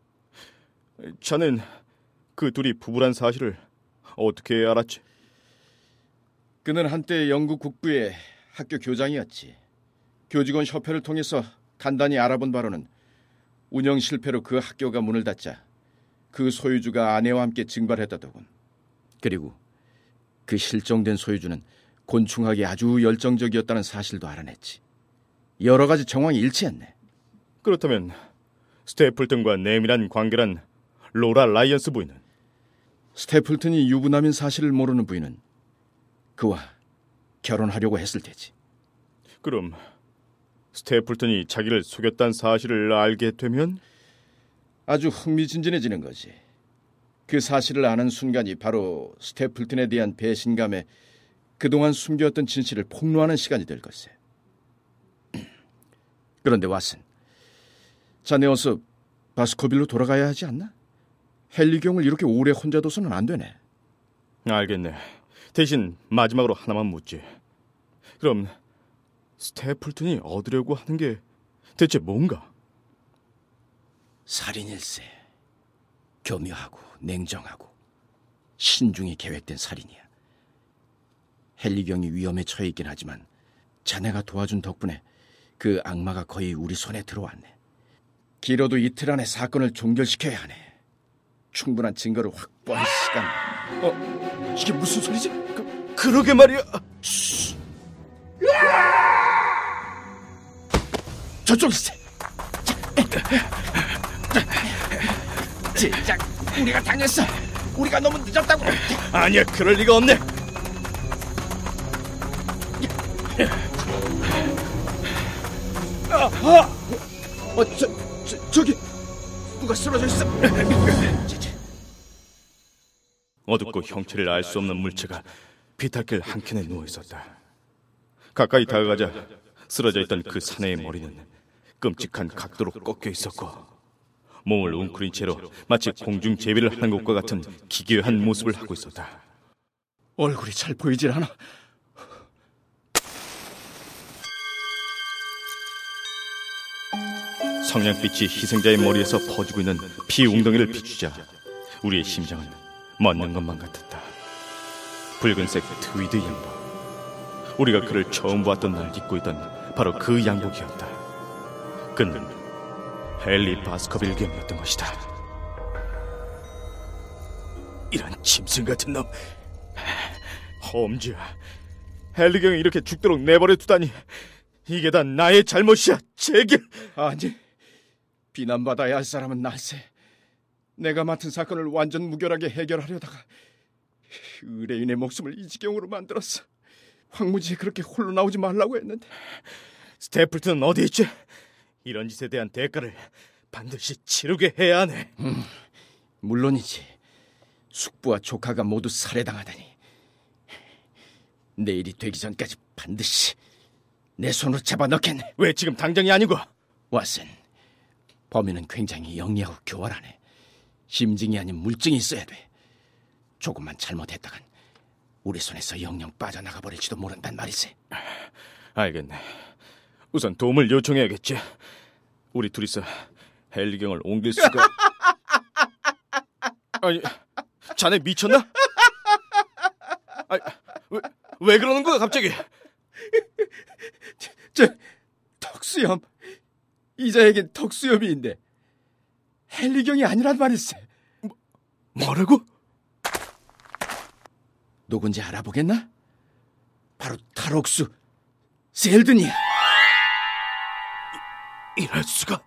자넨 그 둘이 부부란 사실을 어떻게 알았지? 그는 한때 영국 국부의 학교 교장이었지. 교직원 협회를 통해서 간단히 알아본 바로는 운영 실패로 그 학교가 문을 닫자 그 소유주가 아내와 함께 증발했다더군. 그리고 그 실종된 소유주는 곤충학에 아주 열정적이었다는 사실도 알아냈지. 여러 가지 정황이 일치했네. 그렇다면 스태플튼과 내밀한 관계란 로라 라이언스 부인은? 스태플튼이 유부남인 사실을 모르는 부인은 그와 결혼하려고 했을 테지. 그럼 스태플튼이 자기를 속였다는 사실을 알게 되면? 아주 흥미진진해지는 거지. 그 사실을 아는 순간이 바로 스태플튼에 대한 배신감에 그동안 숨겨왔던 진실을 폭로하는 시간이 될 것세. 그런데 왓슨, 자네 어서 바스커빌로 돌아가야 하지 않나? 헨리경을 이렇게 오래 혼자 둬서는 안 되네. 알겠네. 대신 마지막으로 하나만 묻지. 그럼 스태플튼이 얻으려고 하는 게 대체 뭔가? 살인일세. 교묘하고 냉정하고 신중히 계획된 살인이야. 헨리경이 위험에 처해 있긴 하지만 자네가 도와준 덕분에 그 악마가 거의 우리 손에 들어왔네. 길어도 이틀 안에 사건을 종결시켜야 하네. 충분한 증거를 확보할 시간. 이게 무슨 소리지? 그러게 말이야. 저쪽일세. 진작 우리가 당했어. 우리가 너무 늦었다고. 아니야, 그럴 리가 없네. 저기 누가 쓰러져 있어. 어둡고 형체를 알 수 없는 물체가 비탈길 한켠에 누워 있었다. 가까이 다가가자 쓰러져 있던 그 사내의 머리는 끔찍한 각도로 꺾여 있었고 몸을 웅크린 채로 마치 공중 제비를 하는 것과 같은 기괴한 모습을 하고 있었다. 얼굴이 잘 보이질 않아. 성냥빛이 희생자의 머리에서 퍼지고 있는 피 웅덩이를 비추자 우리의 심장은 멎는 것만 같았다. 붉은색 트위드 양복, 우리가 그를 처음 보았던 날 입고 있던 바로 그 양복이었다. 그는 헨리 바스커빌 경이었던 것이다. 이런 짐승 같은 놈. 홈즈야, 헨리 경이 이렇게 죽도록 내버려 두다니. 이게 다 나의 잘못이야. 제게. 아니, 비난받아야 할 사람은 날세. 내가 맡은 사건을 완전 무결하게 해결하려다가 의뢰인의 목숨을 이 지경으로 만들었어. 황무지에 그렇게 홀로 나오지 말라고 했는데. 스태플튼은 어디 있지? 이런 짓에 대한 대가를 반드시 치르게 해야 하네. 물론이지. 숙부와 조카가 모두 살해당하다니. 내일이 되기 전까지 반드시 내 손으로 잡아넣겠네. 왜 지금 당장이 아니고? 왓슨, 범인은 굉장히 영리하고 교활하네. 심증이 아닌 물증이 있어야 돼. 조금만 잘못했다간 우리 손에서 영영 빠져나가 버릴지도 모른단 말이지. 알겠네. 우선 도움을 요청해야겠지. 우리 둘이서 헨리경을 옮길 수가... 아니, 자네 미쳤나? 아니, 왜 그러는 거야 갑자기? 저 턱수염. 이자에겐 턱수염이 있네. 헨리경이 아니란 말일세. 뭐라고? 누군지 알아보겠나? 바로 탈옥수 셀든이야. 이럴 수가.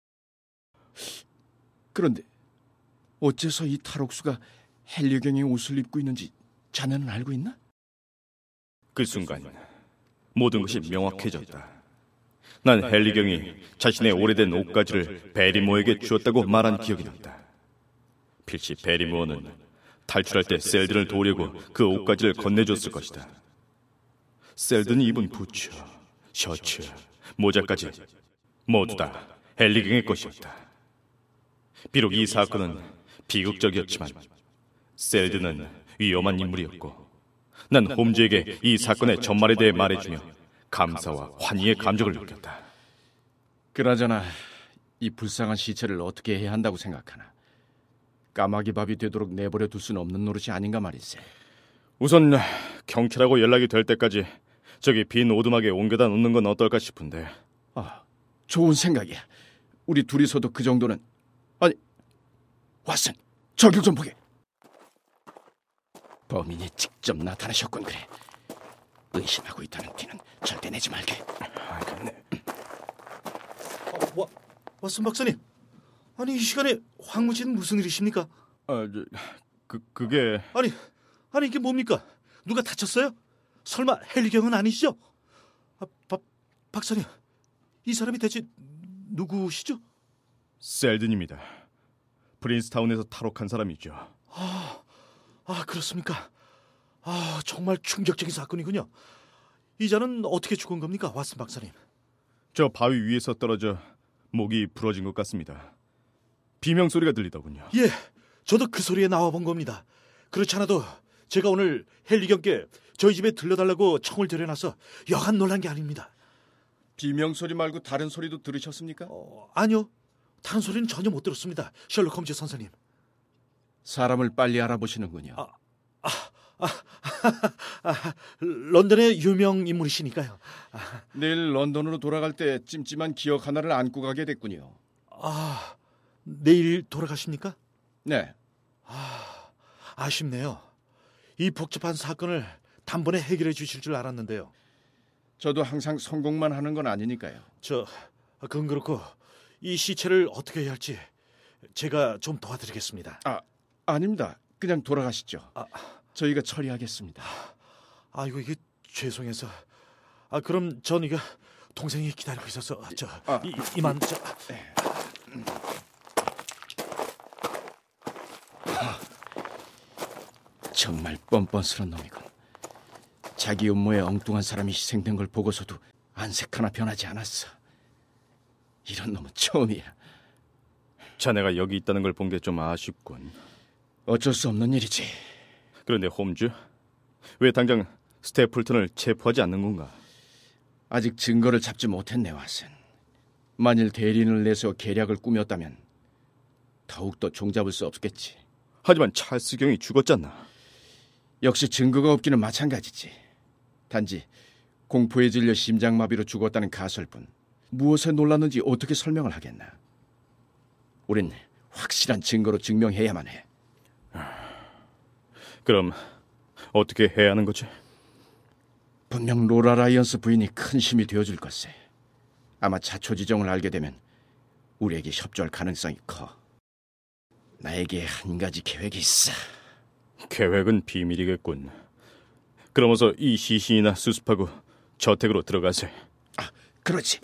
그런데 어째서 이 탈옥수가 헨리경의 옷을 입고 있는지 자네는 알고 있나? 그 순간 모든 것이 명확해졌다. 난 헨리경이 자신의 오래된 옷가지를 베리모어에게 주었다고 말한 기억이 났다. 필시 베리모어는 탈출할 때 셀든을 도우려고 그 옷가지를 건네줬을 것이다. 셀든이 입은 부츠, 셔츠, 모자까지 모두 다 헨리경의 것이었다. 비록 이 사건은 비극적이었지만 셀든은 위험한 인물이었고 난 홈즈에게 이 사건의 전말에 대해 말해주며 감사와 환희의 감정을 느꼈다. 그나저나 이 불쌍한 시체를 어떻게 해야 한다고 생각하나? 까마귀 밥이 되도록 내버려 둘 수는 없는 노릇이 아닌가 말이세. 우선 경찰하고 연락이 될 때까지 저기 빈 오두막에 옮겨다 놓는 건 어떨까 싶은데. 아, 좋은 생각이야. 우리 둘이서도 그 정도는. 아니, 왓슨, 저길 좀 보게. 범인이 직접 나타나셨군. 그래, 의심하고 있다는 티는 절대 내지 말게. 알겠네. 왓슨 박사님, 아니 이 시간에 황무지는 무슨 일이십니까? 그게 아니 이게 뭡니까? 누가 다쳤어요? 설마 헨리경은 아니시죠? 박사님, 이 사람이 대체 누구시죠? 셀든입니다. 프린스타운에서 탈옥한 사람이죠. 그렇습니까? 정말 충격적인 사건이군요. 이자는 어떻게 죽은 겁니까, 왓슨 박사님? 저 바위 위에서 떨어져 목이 부러진 것 같습니다. 비명소리가 들리더군요. 예, 저도 그 소리에 나와본 겁니다. 그렇지 않아도 제가 오늘 헨리경께 저희 집에 들려달라고 청을 들여놔서 여간 놀란 게 아닙니다. 비명소리 말고 다른 소리도 들으셨습니까? 아니요, 다른 소리는 전혀 못 들었습니다, 셜록 홈즈 선생님. 사람을 빨리 알아보시는군요. 런던의 유명 인물이시니까요. 내일 런던으로 돌아갈 때 찜찜한 기억 하나를 안고 가게 됐군요. 내일 돌아가십니까? 네. 아쉽네요. 이 복잡한 사건을 단번에 해결해 주실 줄 알았는데요. 저도 항상 성공만 하는 건 아니니까요. 그건 그렇고 이 시체를 어떻게 해야 할지 제가 좀 도와드리겠습니다. 아닙니다. 그냥 돌아가시죠. 저희가 처리하겠습니다. 이게 죄송해서. 그럼 전 이거 동생이 기다리고 있어서 이만. 정말 뻔뻔스런 놈이군. 자기 음모에 엉뚱한 사람이 희생된 걸 보고서도 안색 하나 변하지 않았어. 이런 놈은 처음이야. 자네가 여기 있다는 걸 본 게 좀 아쉽군. 어쩔 수 없는 일이지. 그런데 홈즈, 왜 당장 스태플튼을 체포하지 않는 건가? 아직 증거를 잡지 못했네, 왓슨. 만일 대리인을 내서 계략을 꾸몄다면 더욱더 종잡을 수 없겠지. 하지만 찰스 경이 죽었잖아. 역시 증거가 없기는 마찬가지지. 단지 공포에 질려 심장마비로 죽었다는 가설뿐. 무엇에 놀랐는지 어떻게 설명을 하겠나. 우린 확실한 증거로 증명해야만 해. 그럼 어떻게 해야 하는 거지? 분명 로라 라이언스 부인이 큰 힘이 되어줄 것세. 아마 자초지종을 알게 되면 우리에게 협조할 가능성이 커. 나에게 한 가지 계획이 있어. 계획은 비밀이겠군. 그러면서 이 시신이나 수습하고 저택으로 들어가세. 그렇지.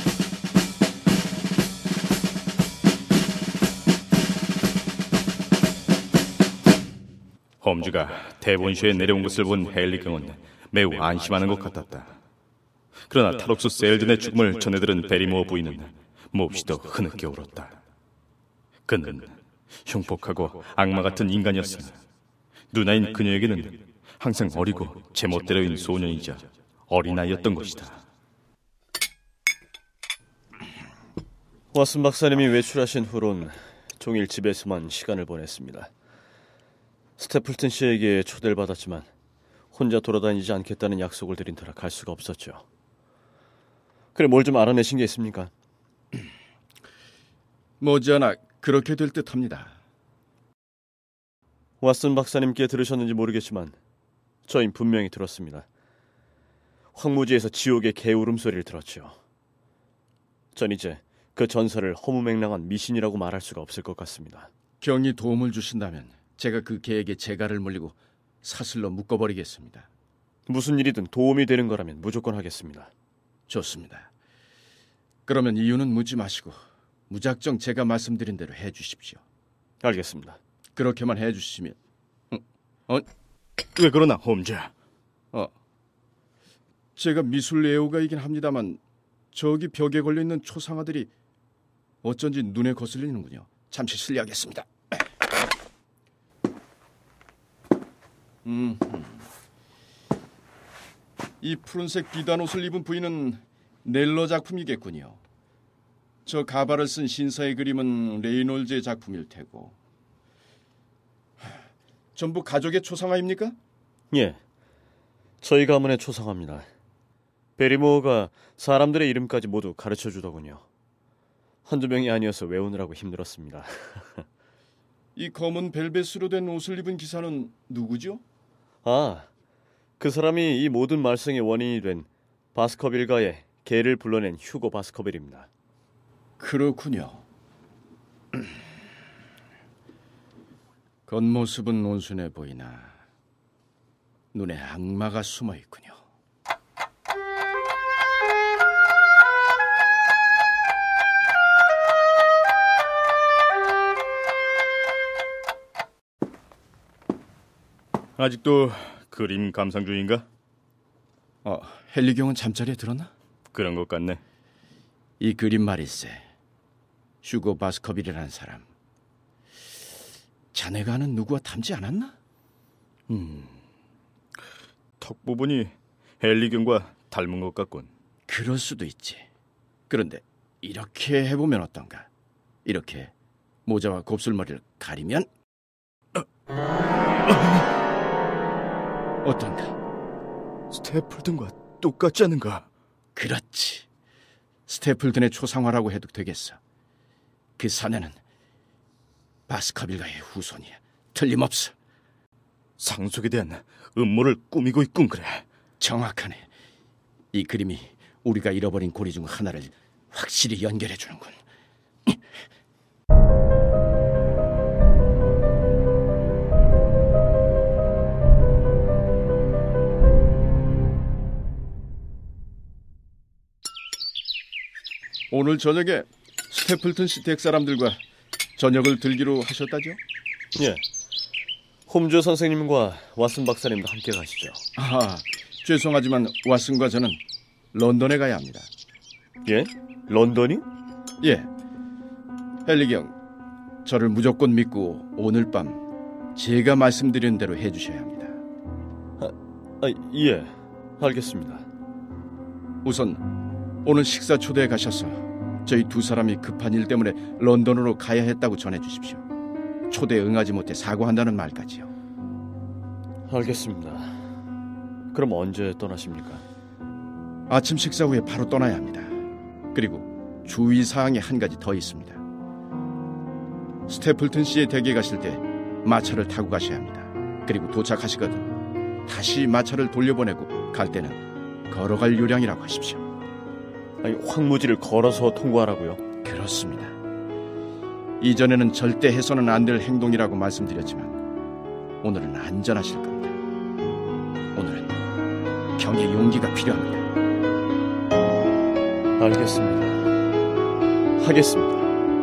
홈즈가 대본쇼에 내려온 것을 본 헨리경은 매우 안심하는 것 같았다. 그러나 탈옥수 셀든의 죽음을 전해들은 베리모어 부인은 몹시도 흐느껴 울었다. 그는 흉폭하고 악마 같은 인간이었으나 누나인 그녀에게는 항상 어리고 제멋대로인 소년이자 어린아이였던 것이다. 왓슨 박사님이 외출하신 후론 종일 집에서만 시간을 보냈습니다. 스태플튼 씨에게 초대를 받았지만 혼자 돌아다니지 않겠다는 약속을 드린 터라 갈 수가 없었죠. 그래, 뭘 좀 알아내신 게 있습니까? 머지않아 그렇게 될 듯합니다. 왓슨 박사님께 들으셨는지 모르겠지만 저희 분명히 들었습니다. 황무지에서 지옥의 개울음소리를 들었죠. 전 이제 그 전설을 허무맹랑한 미신이라고 말할 수가 없을 것 같습니다. 경이 도움을 주신다면 제가 그 개에게 재갈을 물리고 사슬로 묶어버리겠습니다. 무슨 일이든 도움이 되는 거라면 무조건 하겠습니다. 좋습니다. 그러면 이유는 묻지 마시고 무작정 제가 말씀드린 대로 해주십시오. 알겠습니다. 그렇게만 해주시면... 왜 그러나, 홈즈? 제가 미술 애호가이긴 합니다만 저기 벽에 걸려있는 초상화들이 어쩐지 눈에 거슬리는군요. 잠시 실례하겠습니다. 이 푸른색 비단 옷을 입은 부인은 넬러 작품이겠군요. 저 가발을 쓴 신사의 그림은 레이놀즈의 작품일 테고. 전부 가족의 초상화입니까? 예, 저희 가문의 초상화입니다. 베리모어가 사람들의 이름까지 모두 가르쳐주더군요. 한두 명이 아니어서 외우느라고 힘들었습니다. 이 검은 벨벳으로 된 옷을 입은 기사는 누구죠? 그 사람이 이 모든 말썽의 원인이 된 바스커빌가의 개를 불러낸 휴고 바스커빌입니다. 그렇군요. 겉모습은 온순해 보이나 눈에 악마가 숨어 있군요. 아직도 그림 감상 중인가? 헨리경은 잠자리에 들었나? 그런 것 같네. 이 그림 말일세. 휴고 바스커빌이라는 사람. 자네가 아는 누구와 닮지 않았나? 턱 부분이 헨리경과 닮은 것 같군. 그럴 수도 있지. 그런데 이렇게 해보면 어떤가? 이렇게 모자와 곱슬머리를 가리면 어떤가? 스태플튼과 똑같지 않은가? 그렇지. 스태플튼의 초상화라고 해도 되겠어. 그 사내는 바스커빌가의 후손이야. 틀림없어. 상속에 대한 음모를 꾸미고 있군. 그래. 정확하네. 이 그림이 우리가 잃어버린 고리 중 하나를 확실히 연결해주는군. 오늘 저녁에 스태플튼 씨 댁 사람들과 저녁을 들기로 하셨다죠? 예, 홈즈 선생님과 왓슨 박사님도 함께 가시죠. 죄송하지만 왓슨과 저는 런던에 가야 합니다. 예? 런던이? 예. 헨리경, 저를 무조건 믿고 오늘 밤 제가 말씀드린 대로 해주셔야 합니다. 예, 알겠습니다. 우선 오늘 식사 초대에 가셔서 저희 두 사람이 급한 일 때문에 런던으로 가야 했다고 전해주십시오. 초대에 응하지 못해 사과한다는 말까지요. 알겠습니다. 그럼 언제 떠나십니까? 아침 식사 후에 바로 떠나야 합니다. 그리고 주의사항이 한 가지 더 있습니다. 스태플튼 씨의 댁에 가실 때 마차를 타고 가셔야 합니다. 그리고 도착하시거든 다시 마차를 돌려보내고 갈 때는 걸어갈 요량이라고 하십시오. 황무지를 걸어서 통과하라고요? 그렇습니다. 이전에는 절대 해서는 안 될 행동이라고 말씀드렸지만 오늘은 안전하실 겁니다. 오늘은 경의 용기가 필요합니다. 알겠습니다. 하겠습니다.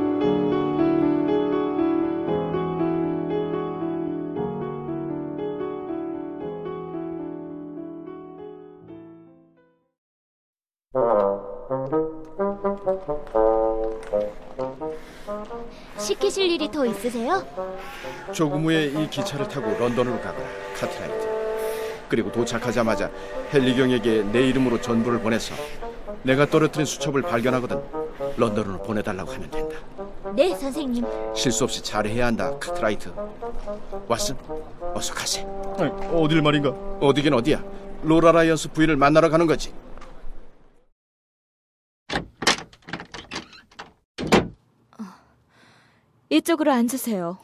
시키실 일이 더 있으세요? 조금 후에 이 기차를 타고 런던으로 가거라, 카트라이트. 그리고 도착하자마자 헨리경에게 내 이름으로 전부를 보내서 내가 떨어뜨린 수첩을 발견하거든 런던으로 보내달라고 하면 된다. 네, 선생님. 실수 없이 잘해야 한다, 카트라이트. 왓슨, 어서 가세. 어딜 말인가? 어디긴 어디야. 로라 라이언스 부인을 만나러 가는 거지. 이쪽으로 앉으세요.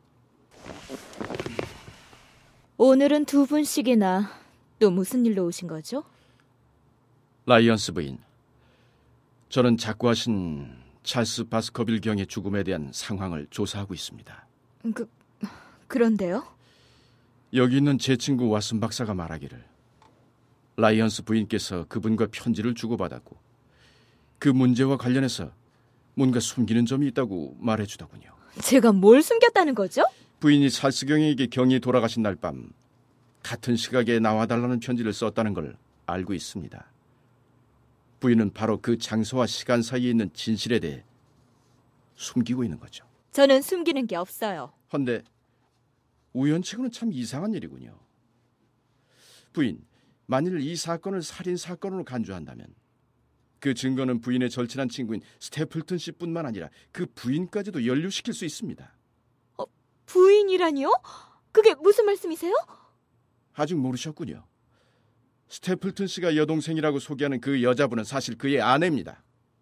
오늘은 두 분씩이나 또 무슨 일로 오신 거죠? 라이언스 부인, 저는 작고하신 찰스 바스커빌 경의 죽음에 대한 상황을 조사하고 있습니다. 그런데요? 여기 있는 제 친구 왓슨 박사가 말하기를 라이언스 부인께서 그분과 편지를 주고받았고 그 문제와 관련해서 뭔가 숨기는 점이 있다고 말해주더군요. 제가 뭘 숨겼다는 거죠? 부인이 찰스 경에게 경이 돌아가신 날 밤 같은 시각에 나와달라는 편지를 썼다는 걸 알고 있습니다. 부인은 바로 그 장소와 시간 사이에 있는 진실에 대해 숨기고 있는 거죠. 저는 숨기는 게 없어요. 헌데 우연치고는 참 이상한 일이군요. 부인, 만일 이 사건을 살인사건으로 간주한다면 그 증거는 부인의 절친한 친구인 스태플튼 씨뿐만 아니라 그 부인까지도 연루시킬 수 있습니다. 부인이라니요? 그게 무슨 말씀이세요? 아직 모르셨군요. 스태플튼 씨가 여동생이라고 소개하는 그 여자분은 사실 그의 아내입니다.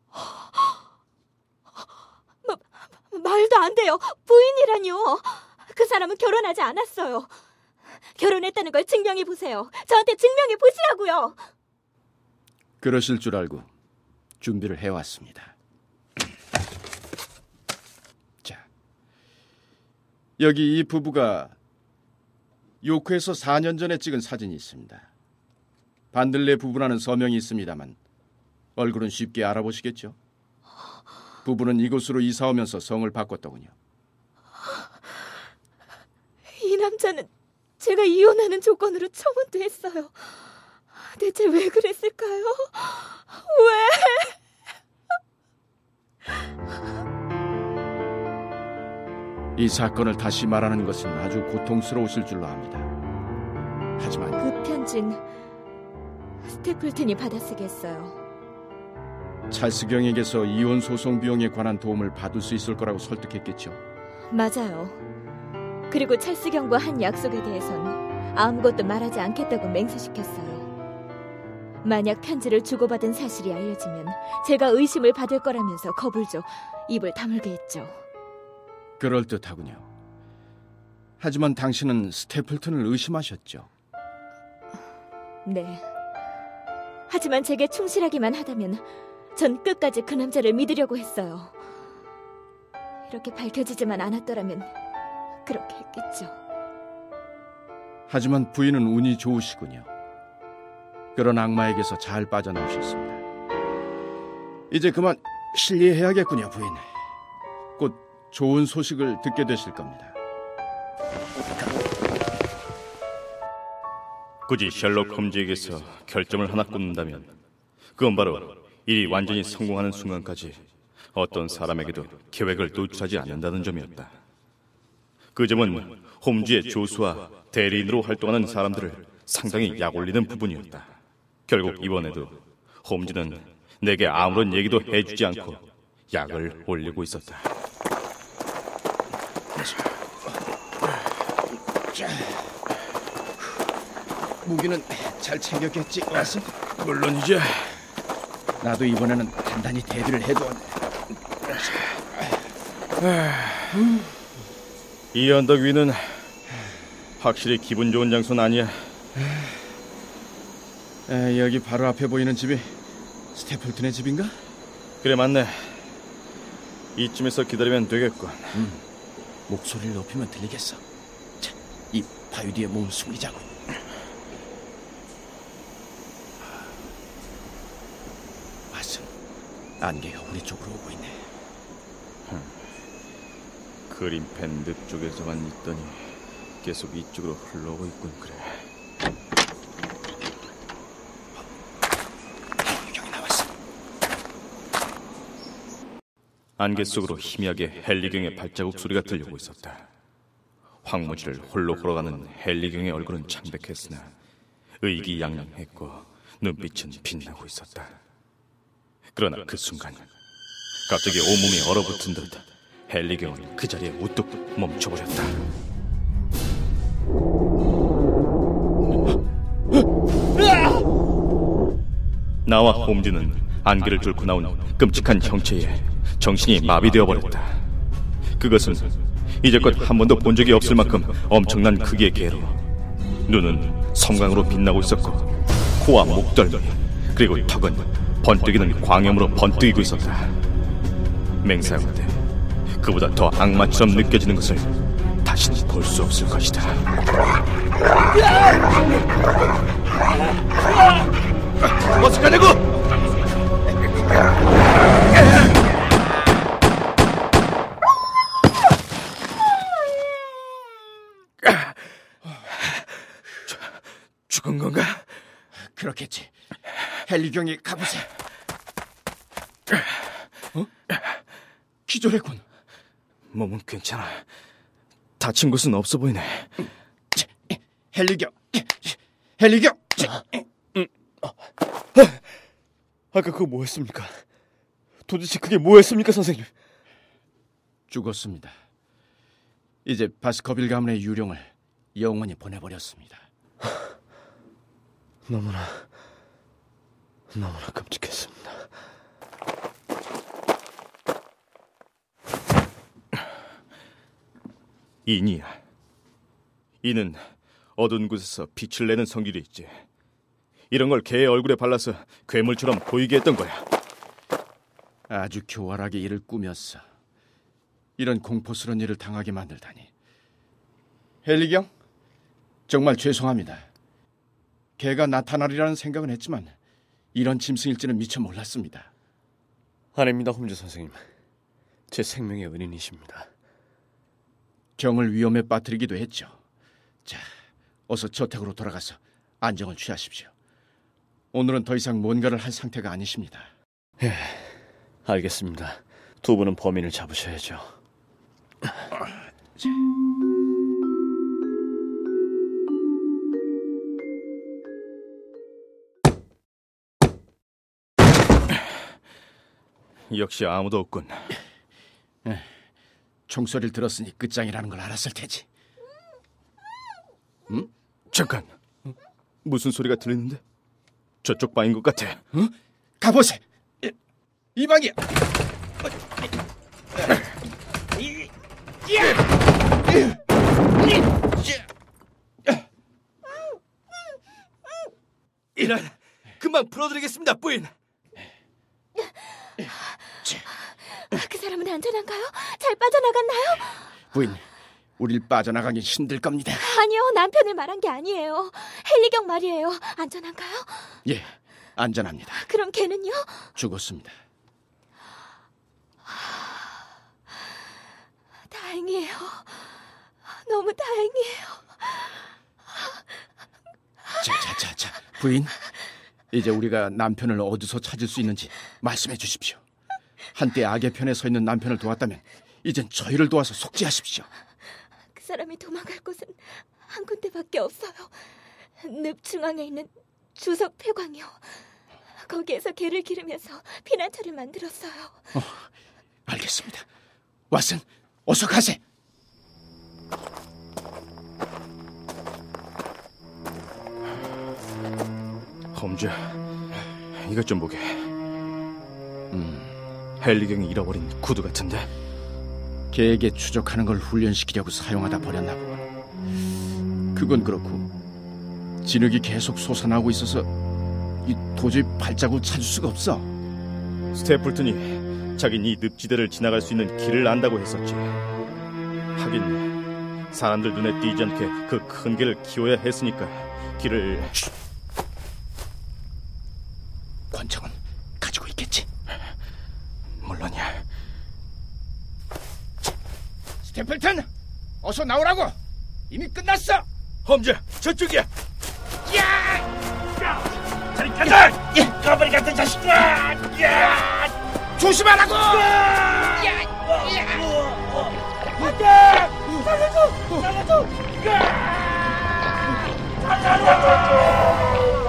말도 안 돼요. 부인이라니요. 그 사람은 결혼하지 않았어요. 결혼했다는 걸 증명해 보세요. 저한테 증명해 보시라고요. 그러실 줄 알고 준비를 해왔습니다. 자, 여기 이 부부가 요크에서 4년 전에 찍은 사진이 있습니다. 반들레 부부라는 서명이 있습니다만 얼굴은 쉽게 알아보시겠죠? 부부는 이곳으로 이사 오면서 성을 바꿨더군요. 이 남자는 제가 이혼하는 조건으로 청혼도 했어요. 대체 왜 그랬을까요? 이 사건을 다시 말하는 것은 아주 고통스러우실 줄로 압니다. 하지만 그 편지는 스태플튼이 받아쓰겠어요. 찰스 경에게서 이혼 소송 비용에 관한 도움을 받을 수 있을 거라고 설득했겠죠. 맞아요. 그리고 찰스 경과 한 약속에 대해선 아무것도 말하지 않겠다고 맹세시켰어요. 만약 편지를 주고받은 사실이 알려지면 제가 의심을 받을 거라면서 겁을 줘 입을 다물게 했죠. 그럴듯하군요. 하지만 당신은 스태플튼을 의심하셨죠. 네. 하지만 제게 충실하기만 하다면 전 끝까지 그 남자를 믿으려고 했어요. 이렇게 밝혀지지만 않았더라면 그렇게 했겠죠. 하지만 부인은 운이 좋으시군요. 그런 악마에게서 잘 빠져나오셨습니다. 이제 그만 실례해야겠군요, 부인. 곧 좋은 소식을 듣게 되실 겁니다. 굳이 셜록 홈즈에게서 결점을 하나 꼽는다면 그건 바로 일이 완전히 성공하는 순간까지 어떤 사람에게도 계획을 노출하지 않는다는 점이었다. 그 점은 홈즈의 조수와 대리인으로 활동하는 사람들을 상당히 약올리는 부분이었다. 결국 이번에도 홈즈는 내게 아무런 얘기도 해주지 않고 약을 올리고 있었다. 무기는 잘 챙겼겠지, 왓슨? 물론이죠. 나도 이번에는 단단히 대비를 해두었네. 이 언덕 위는 확실히 기분 좋은 장소는 아니야. 여기 바로 앞에 보이는 집이 스태플튼의 집인가? 그래, 맞네. 이쯤에서 기다리면 되겠군. 목소리를 높이면 들리겠어. 자, 이 바위 뒤에 몸을 숨기자고. 왓슨, 안개가 우리 쪽으로 오고 있네. 그린펜 늪쪽에서만 있더니 계속 이쪽으로 흘러오고 있군. 그래. 여기 나왔어. 안개 속으로 희미하게 헨리경의 발자국 소리가 들려오고 있었다. 황무지를 홀로 걸어가는 헨리경의 얼굴은 창백했으나 의기양양했고 눈빛은 빛나고 있었다. 그러나 그 순간 갑자기 온몸이 얼어붙은 듯 헨리경은 그 자리에 우뚝 멈춰버렸다. 나와 홈즈는 안개를 뚫고 나온 끔찍한 형체에 정신이 마비되어 버렸다. 그것은 이제껏 한 번도 본 적이 없을 만큼 엄청난 크기의 개로 눈은 섬광으로 빛나고 있었고 코와 목덜미 그리고 턱은 번뜩이는 광염으로 번뜩이고 있었다. 맹세하건대 그보다 더 악마처럼 느껴지는 것을 다시는 볼 수 없을 것이다. 어서 가자고! 죽은 건가? 그렇겠지. 헨리경이 갑옷에. 기절했군. 몸은 괜찮아. 다친 곳은 없어 보이네. 헨리경. 아까 그거 뭐였습니까? 도대체 그게 뭐였습니까, 선생님? 죽었습니다. 이제 바스커빌 가문의 유령을 영원히 보내버렸습니다. 너무나 끔찍했습니다. 인이야. 이는 어두운 곳에서 빛을 내는 성질이 있지. 이런 걸 개의 얼굴에 발라서 괴물처럼 보이게 했던 거야. 아주 교활하게 이를 꾸몄어. 이런 공포스러운 일을 당하게 만들다니. 헨리경, 정말 죄송합니다. 개가 나타나리라는 생각은 했지만 이런 짐승일지는 미처 몰랐습니다. 아닙니다, 홈즈 선생님. 제 생명의 은인이십니다. 경을 위험에 빠뜨리기도 했죠. 자, 어서 저택으로 돌아가서 안정을 취하십시오. 오늘은 더 이상 뭔가를 할 상태가 아니십니다. 예, 알겠습니다. 두 분은 범인을 잡으셔야죠. 역시 아무도 없군. 총소리를 들었으니 끝장이라는 걸 알았을 테지. 응? 잠깐. 무슨 소리가 들리는데? 저쪽 방인 것 같아. 가보세. 이 방이야. 이런, 금방 풀어드리겠습니다, 부인. 그 사람은 안전한가요? 잘 빠져나갔나요? 부인, 우릴 빠져나가긴 힘들 겁니다. 아니요, 남편을 말한 게 아니에요. 헨리경 말이에요. 안전한가요? 예, 안전합니다. 그럼 걔는요? 죽었습니다. 다행이에요. 너무 다행이에요. 자, 부인. 이제 우리가 남편을 어디서 찾을 수 있는지 말씀해 주십시오. 한때 악의 편에 서 있는 남편을 도왔다면 이젠 저희를 도와서 속죄하십시오. 그 사람이 도망갈 곳은 한 군데밖에 없어요. 늪 중앙에 있는 주석 폐광이요. 거기에서 개를 기르면서 피난처를 만들었어요. 알겠습니다. 왓슨, 어서 가세. 홈즈, 이것 좀 보게. 헨리경이 잃어버린 구두 같은데? 개에게 추적하는 걸 훈련시키려고 사용하다 버렸나 보군. 그건 그렇고 진흙이 계속 솟아나오고 있어서 도저히 발자국을 찾을 수가 없어. 스태플튼이 자긴 이 늪지대를 지나갈 수 있는 길을 안다고 했었지. 하긴 사람들 눈에 띄지 않게 그 큰 개를 키워야 했으니까 길을... 권총은 가지고 있겠지? 물론이야. 스태플튼, 어서 나오라고. 이미 끝났어. 홈즈, 저쪽이야. 야! 저리 가자! 까불이 같은 자식들아! 야! 조심하라고! 안돼! 살려줘! 살려줘!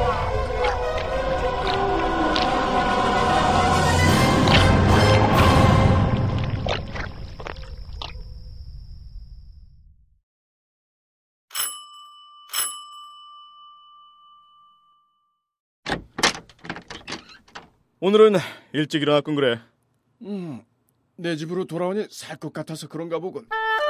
오늘은 일찍 일어났군 그래. 내 집으로 돌아오니 살 것 같아서 그런가 보군.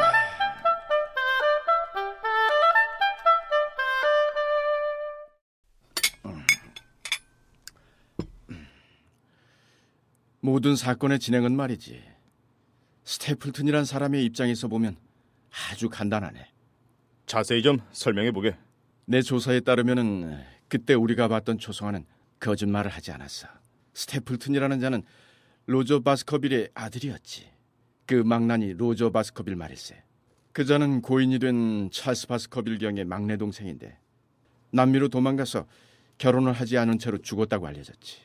모든 사건의 진행은 말이지, 스태플튼이란 사람의 입장에서 보면 아주 간단하네. 자세히 좀 설명해보게. 내 조사에 따르면은 그때 우리가 봤던 초성화는 거짓말을 하지 않았어. 스태플튼이라는 자는 로저 바스커빌의 아들이었지. 그 망나니 로저 바스커빌 말일세. 그 자는 고인이 된 찰스 바스커빌 경의 막내 동생인데 남미로 도망가서 결혼을 하지 않은 채로 죽었다고 알려졌지.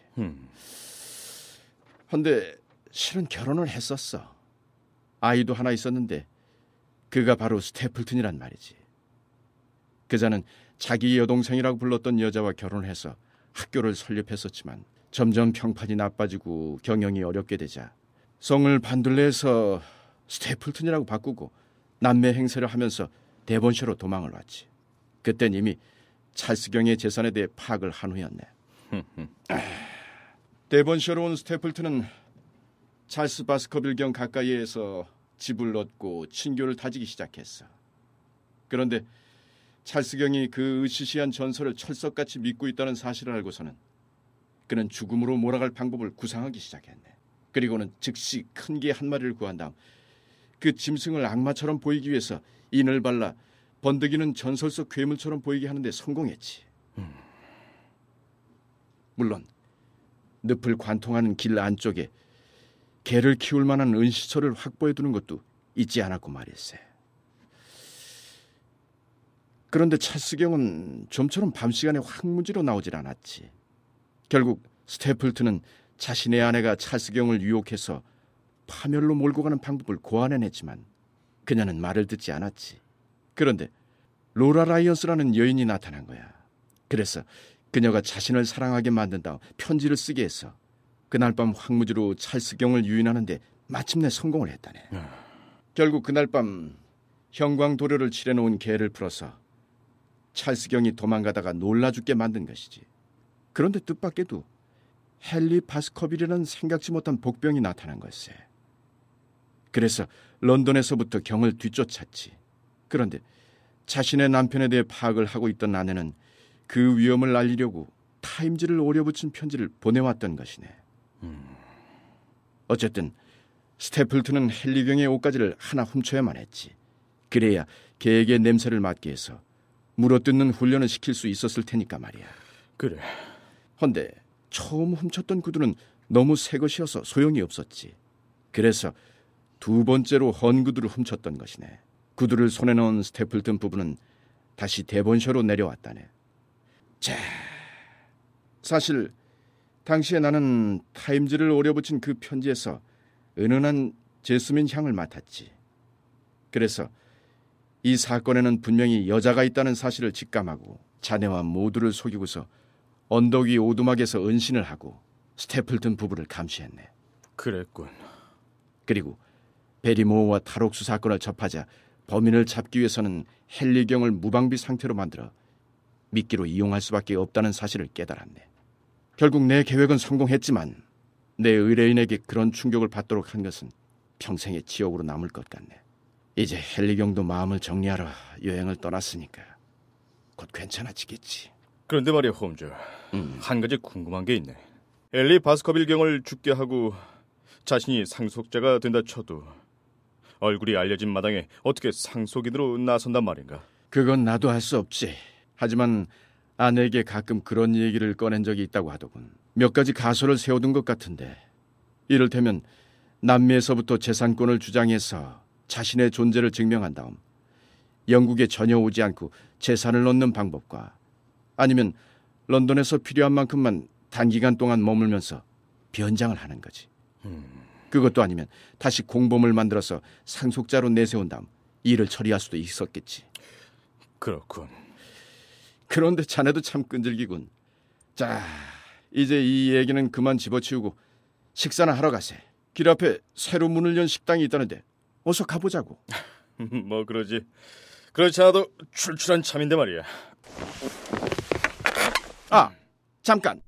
헌데 실은 결혼을 했었어. 아이도 하나 있었는데 그가 바로 스태플튼이란 말이지. 그자는 자기 여동생이라고 불렀던 여자와 결혼해서 학교를 설립했었지만 점점 평판이 나빠지고 경영이 어렵게 되자 성을 반둘레에서 스태플튼이라고 바꾸고 남매 행세를 하면서 데본셔로 도망을 왔지. 그땐 이미 찰스경의 재산에 대해 파악을 한 후였네. 데본셔로 온 스태플튼은 찰스 바스커빌경 가까이에서 집을 얻고 친교를 다지기 시작했어. 그런데 찰스경이 그 으시시한 전설을 철석같이 믿고 있다는 사실을 알고서는 그는 죽음으로 몰아갈 방법을 구상하기 시작했네. 그리고는 즉시 큰 개 한 마리를 구한 다음 그 짐승을 악마처럼 보이기 위해서 인을 발라 번득이는 전설 속 괴물처럼 보이게 하는데 성공했지. 물론 늪을 관통하는 길 안쪽에 개를 키울 만한 은시처를 확보해 두는 것도 잊지 않았고 말일세. 그런데 찰스경은 좀처럼 밤 시간에 황무지로 나오질 않았지. 결국 스태플튼은 자신의 아내가 찰스경을 유혹해서 파멸로 몰고 가는 방법을 고안해냈지만 그녀는 말을 듣지 않았지. 그런데 로라 라이언스라는 여인이 나타난 거야. 그래서 그녀가 자신을 사랑하게 만든 다음 편지를 쓰게 했어. 그날 밤 황무지로 찰스경을 유인하는데 마침내 성공을 했다네. 결국 그날 밤 형광도료를 칠해놓은 개를 풀어서 찰스경이 도망가다가 놀라 죽게 만든 것이지. 그런데 뜻밖에도 헨리 바스커빌이라는 생각지 못한 복병이 나타난 것이세. 그래서 런던에서부터 경을 뒤쫓았지. 그런데 자신의 남편에 대해 파악을 하고 있던 아내는 그 위험을 알리려고 타임즈를 오려붙인 편지를 보내왔던 것이네. 어쨌든 스태플튼은 헨리경의 옷가지를 하나 훔쳐야만 했지. 그래야 개에게 냄새를 맡게 해서 물어뜯는 훈련을 시킬 수 있었을 테니까 말이야. 그래. 헌데 처음 훔쳤던 구두는 너무 새 것이어서 소용이 없었지. 그래서 두 번째로 헌 구두를 훔쳤던 것이네. 구두를 손에 넣은 스태플튼 부부는 다시 데본셔로 내려왔다네. 자, 사실 당시에 나는 타임즈를 오려붙인 그 편지에서 은은한 제스민 향을 맡았지. 그래서 이 사건에는 분명히 여자가 있다는 사실을 직감하고 자네와 모두를 속이고서 언덕 위 오두막에서 은신을 하고 스태플튼 부부를 감시했네. 그랬군. 그리고 베리모어와 탈옥수 사건을 접하자 범인을 잡기 위해서는 헨리경을 무방비 상태로 만들어 미끼로 이용할 수밖에 없다는 사실을 깨달았네. 결국 내 계획은 성공했지만 내 의뢰인에게 그런 충격을 받도록 한 것은 평생의 지옥으로 남을 것 같네. 이제 헨리경도 마음을 정리하러 여행을 떠났으니까 곧 괜찮아지겠지. 그런데 말이야, 홈즈. 한 가지 궁금한 게 있네. 헨리 바스커빌 경을 죽게 하고 자신이 상속자가 된다 쳐도 얼굴이 알려진 마당에 어떻게 상속인으로 나선단 말인가? 그건 나도 할 수 없지. 하지만 아내에게 가끔 그런 얘기를 꺼낸 적이 있다고 하더군. 몇 가지 가설을 세워둔 것 같은데, 이를테면 남미에서부터 재산권을 주장해서 자신의 존재를 증명한 다음 영국에 전혀 오지 않고 재산을 얻는 방법과, 아니면 런던에서 필요한 만큼만 단기간 동안 머물면서 변장을 하는 거지. 그것도 아니면 다시 공범을 만들어서 상속자로 내세운 다음 일을 처리할 수도 있었겠지. 그렇군. 그런데 자네도 참 끈질기군. 자, 이제 이 얘기는 그만 집어치우고 식사나 하러 가세. 길 앞에 새로 문을 연 식당이 있다는데 어서 가보자고. 뭐 그러지. 그렇지 않아도 출출한 참인데 말이야. 아, 잠깐.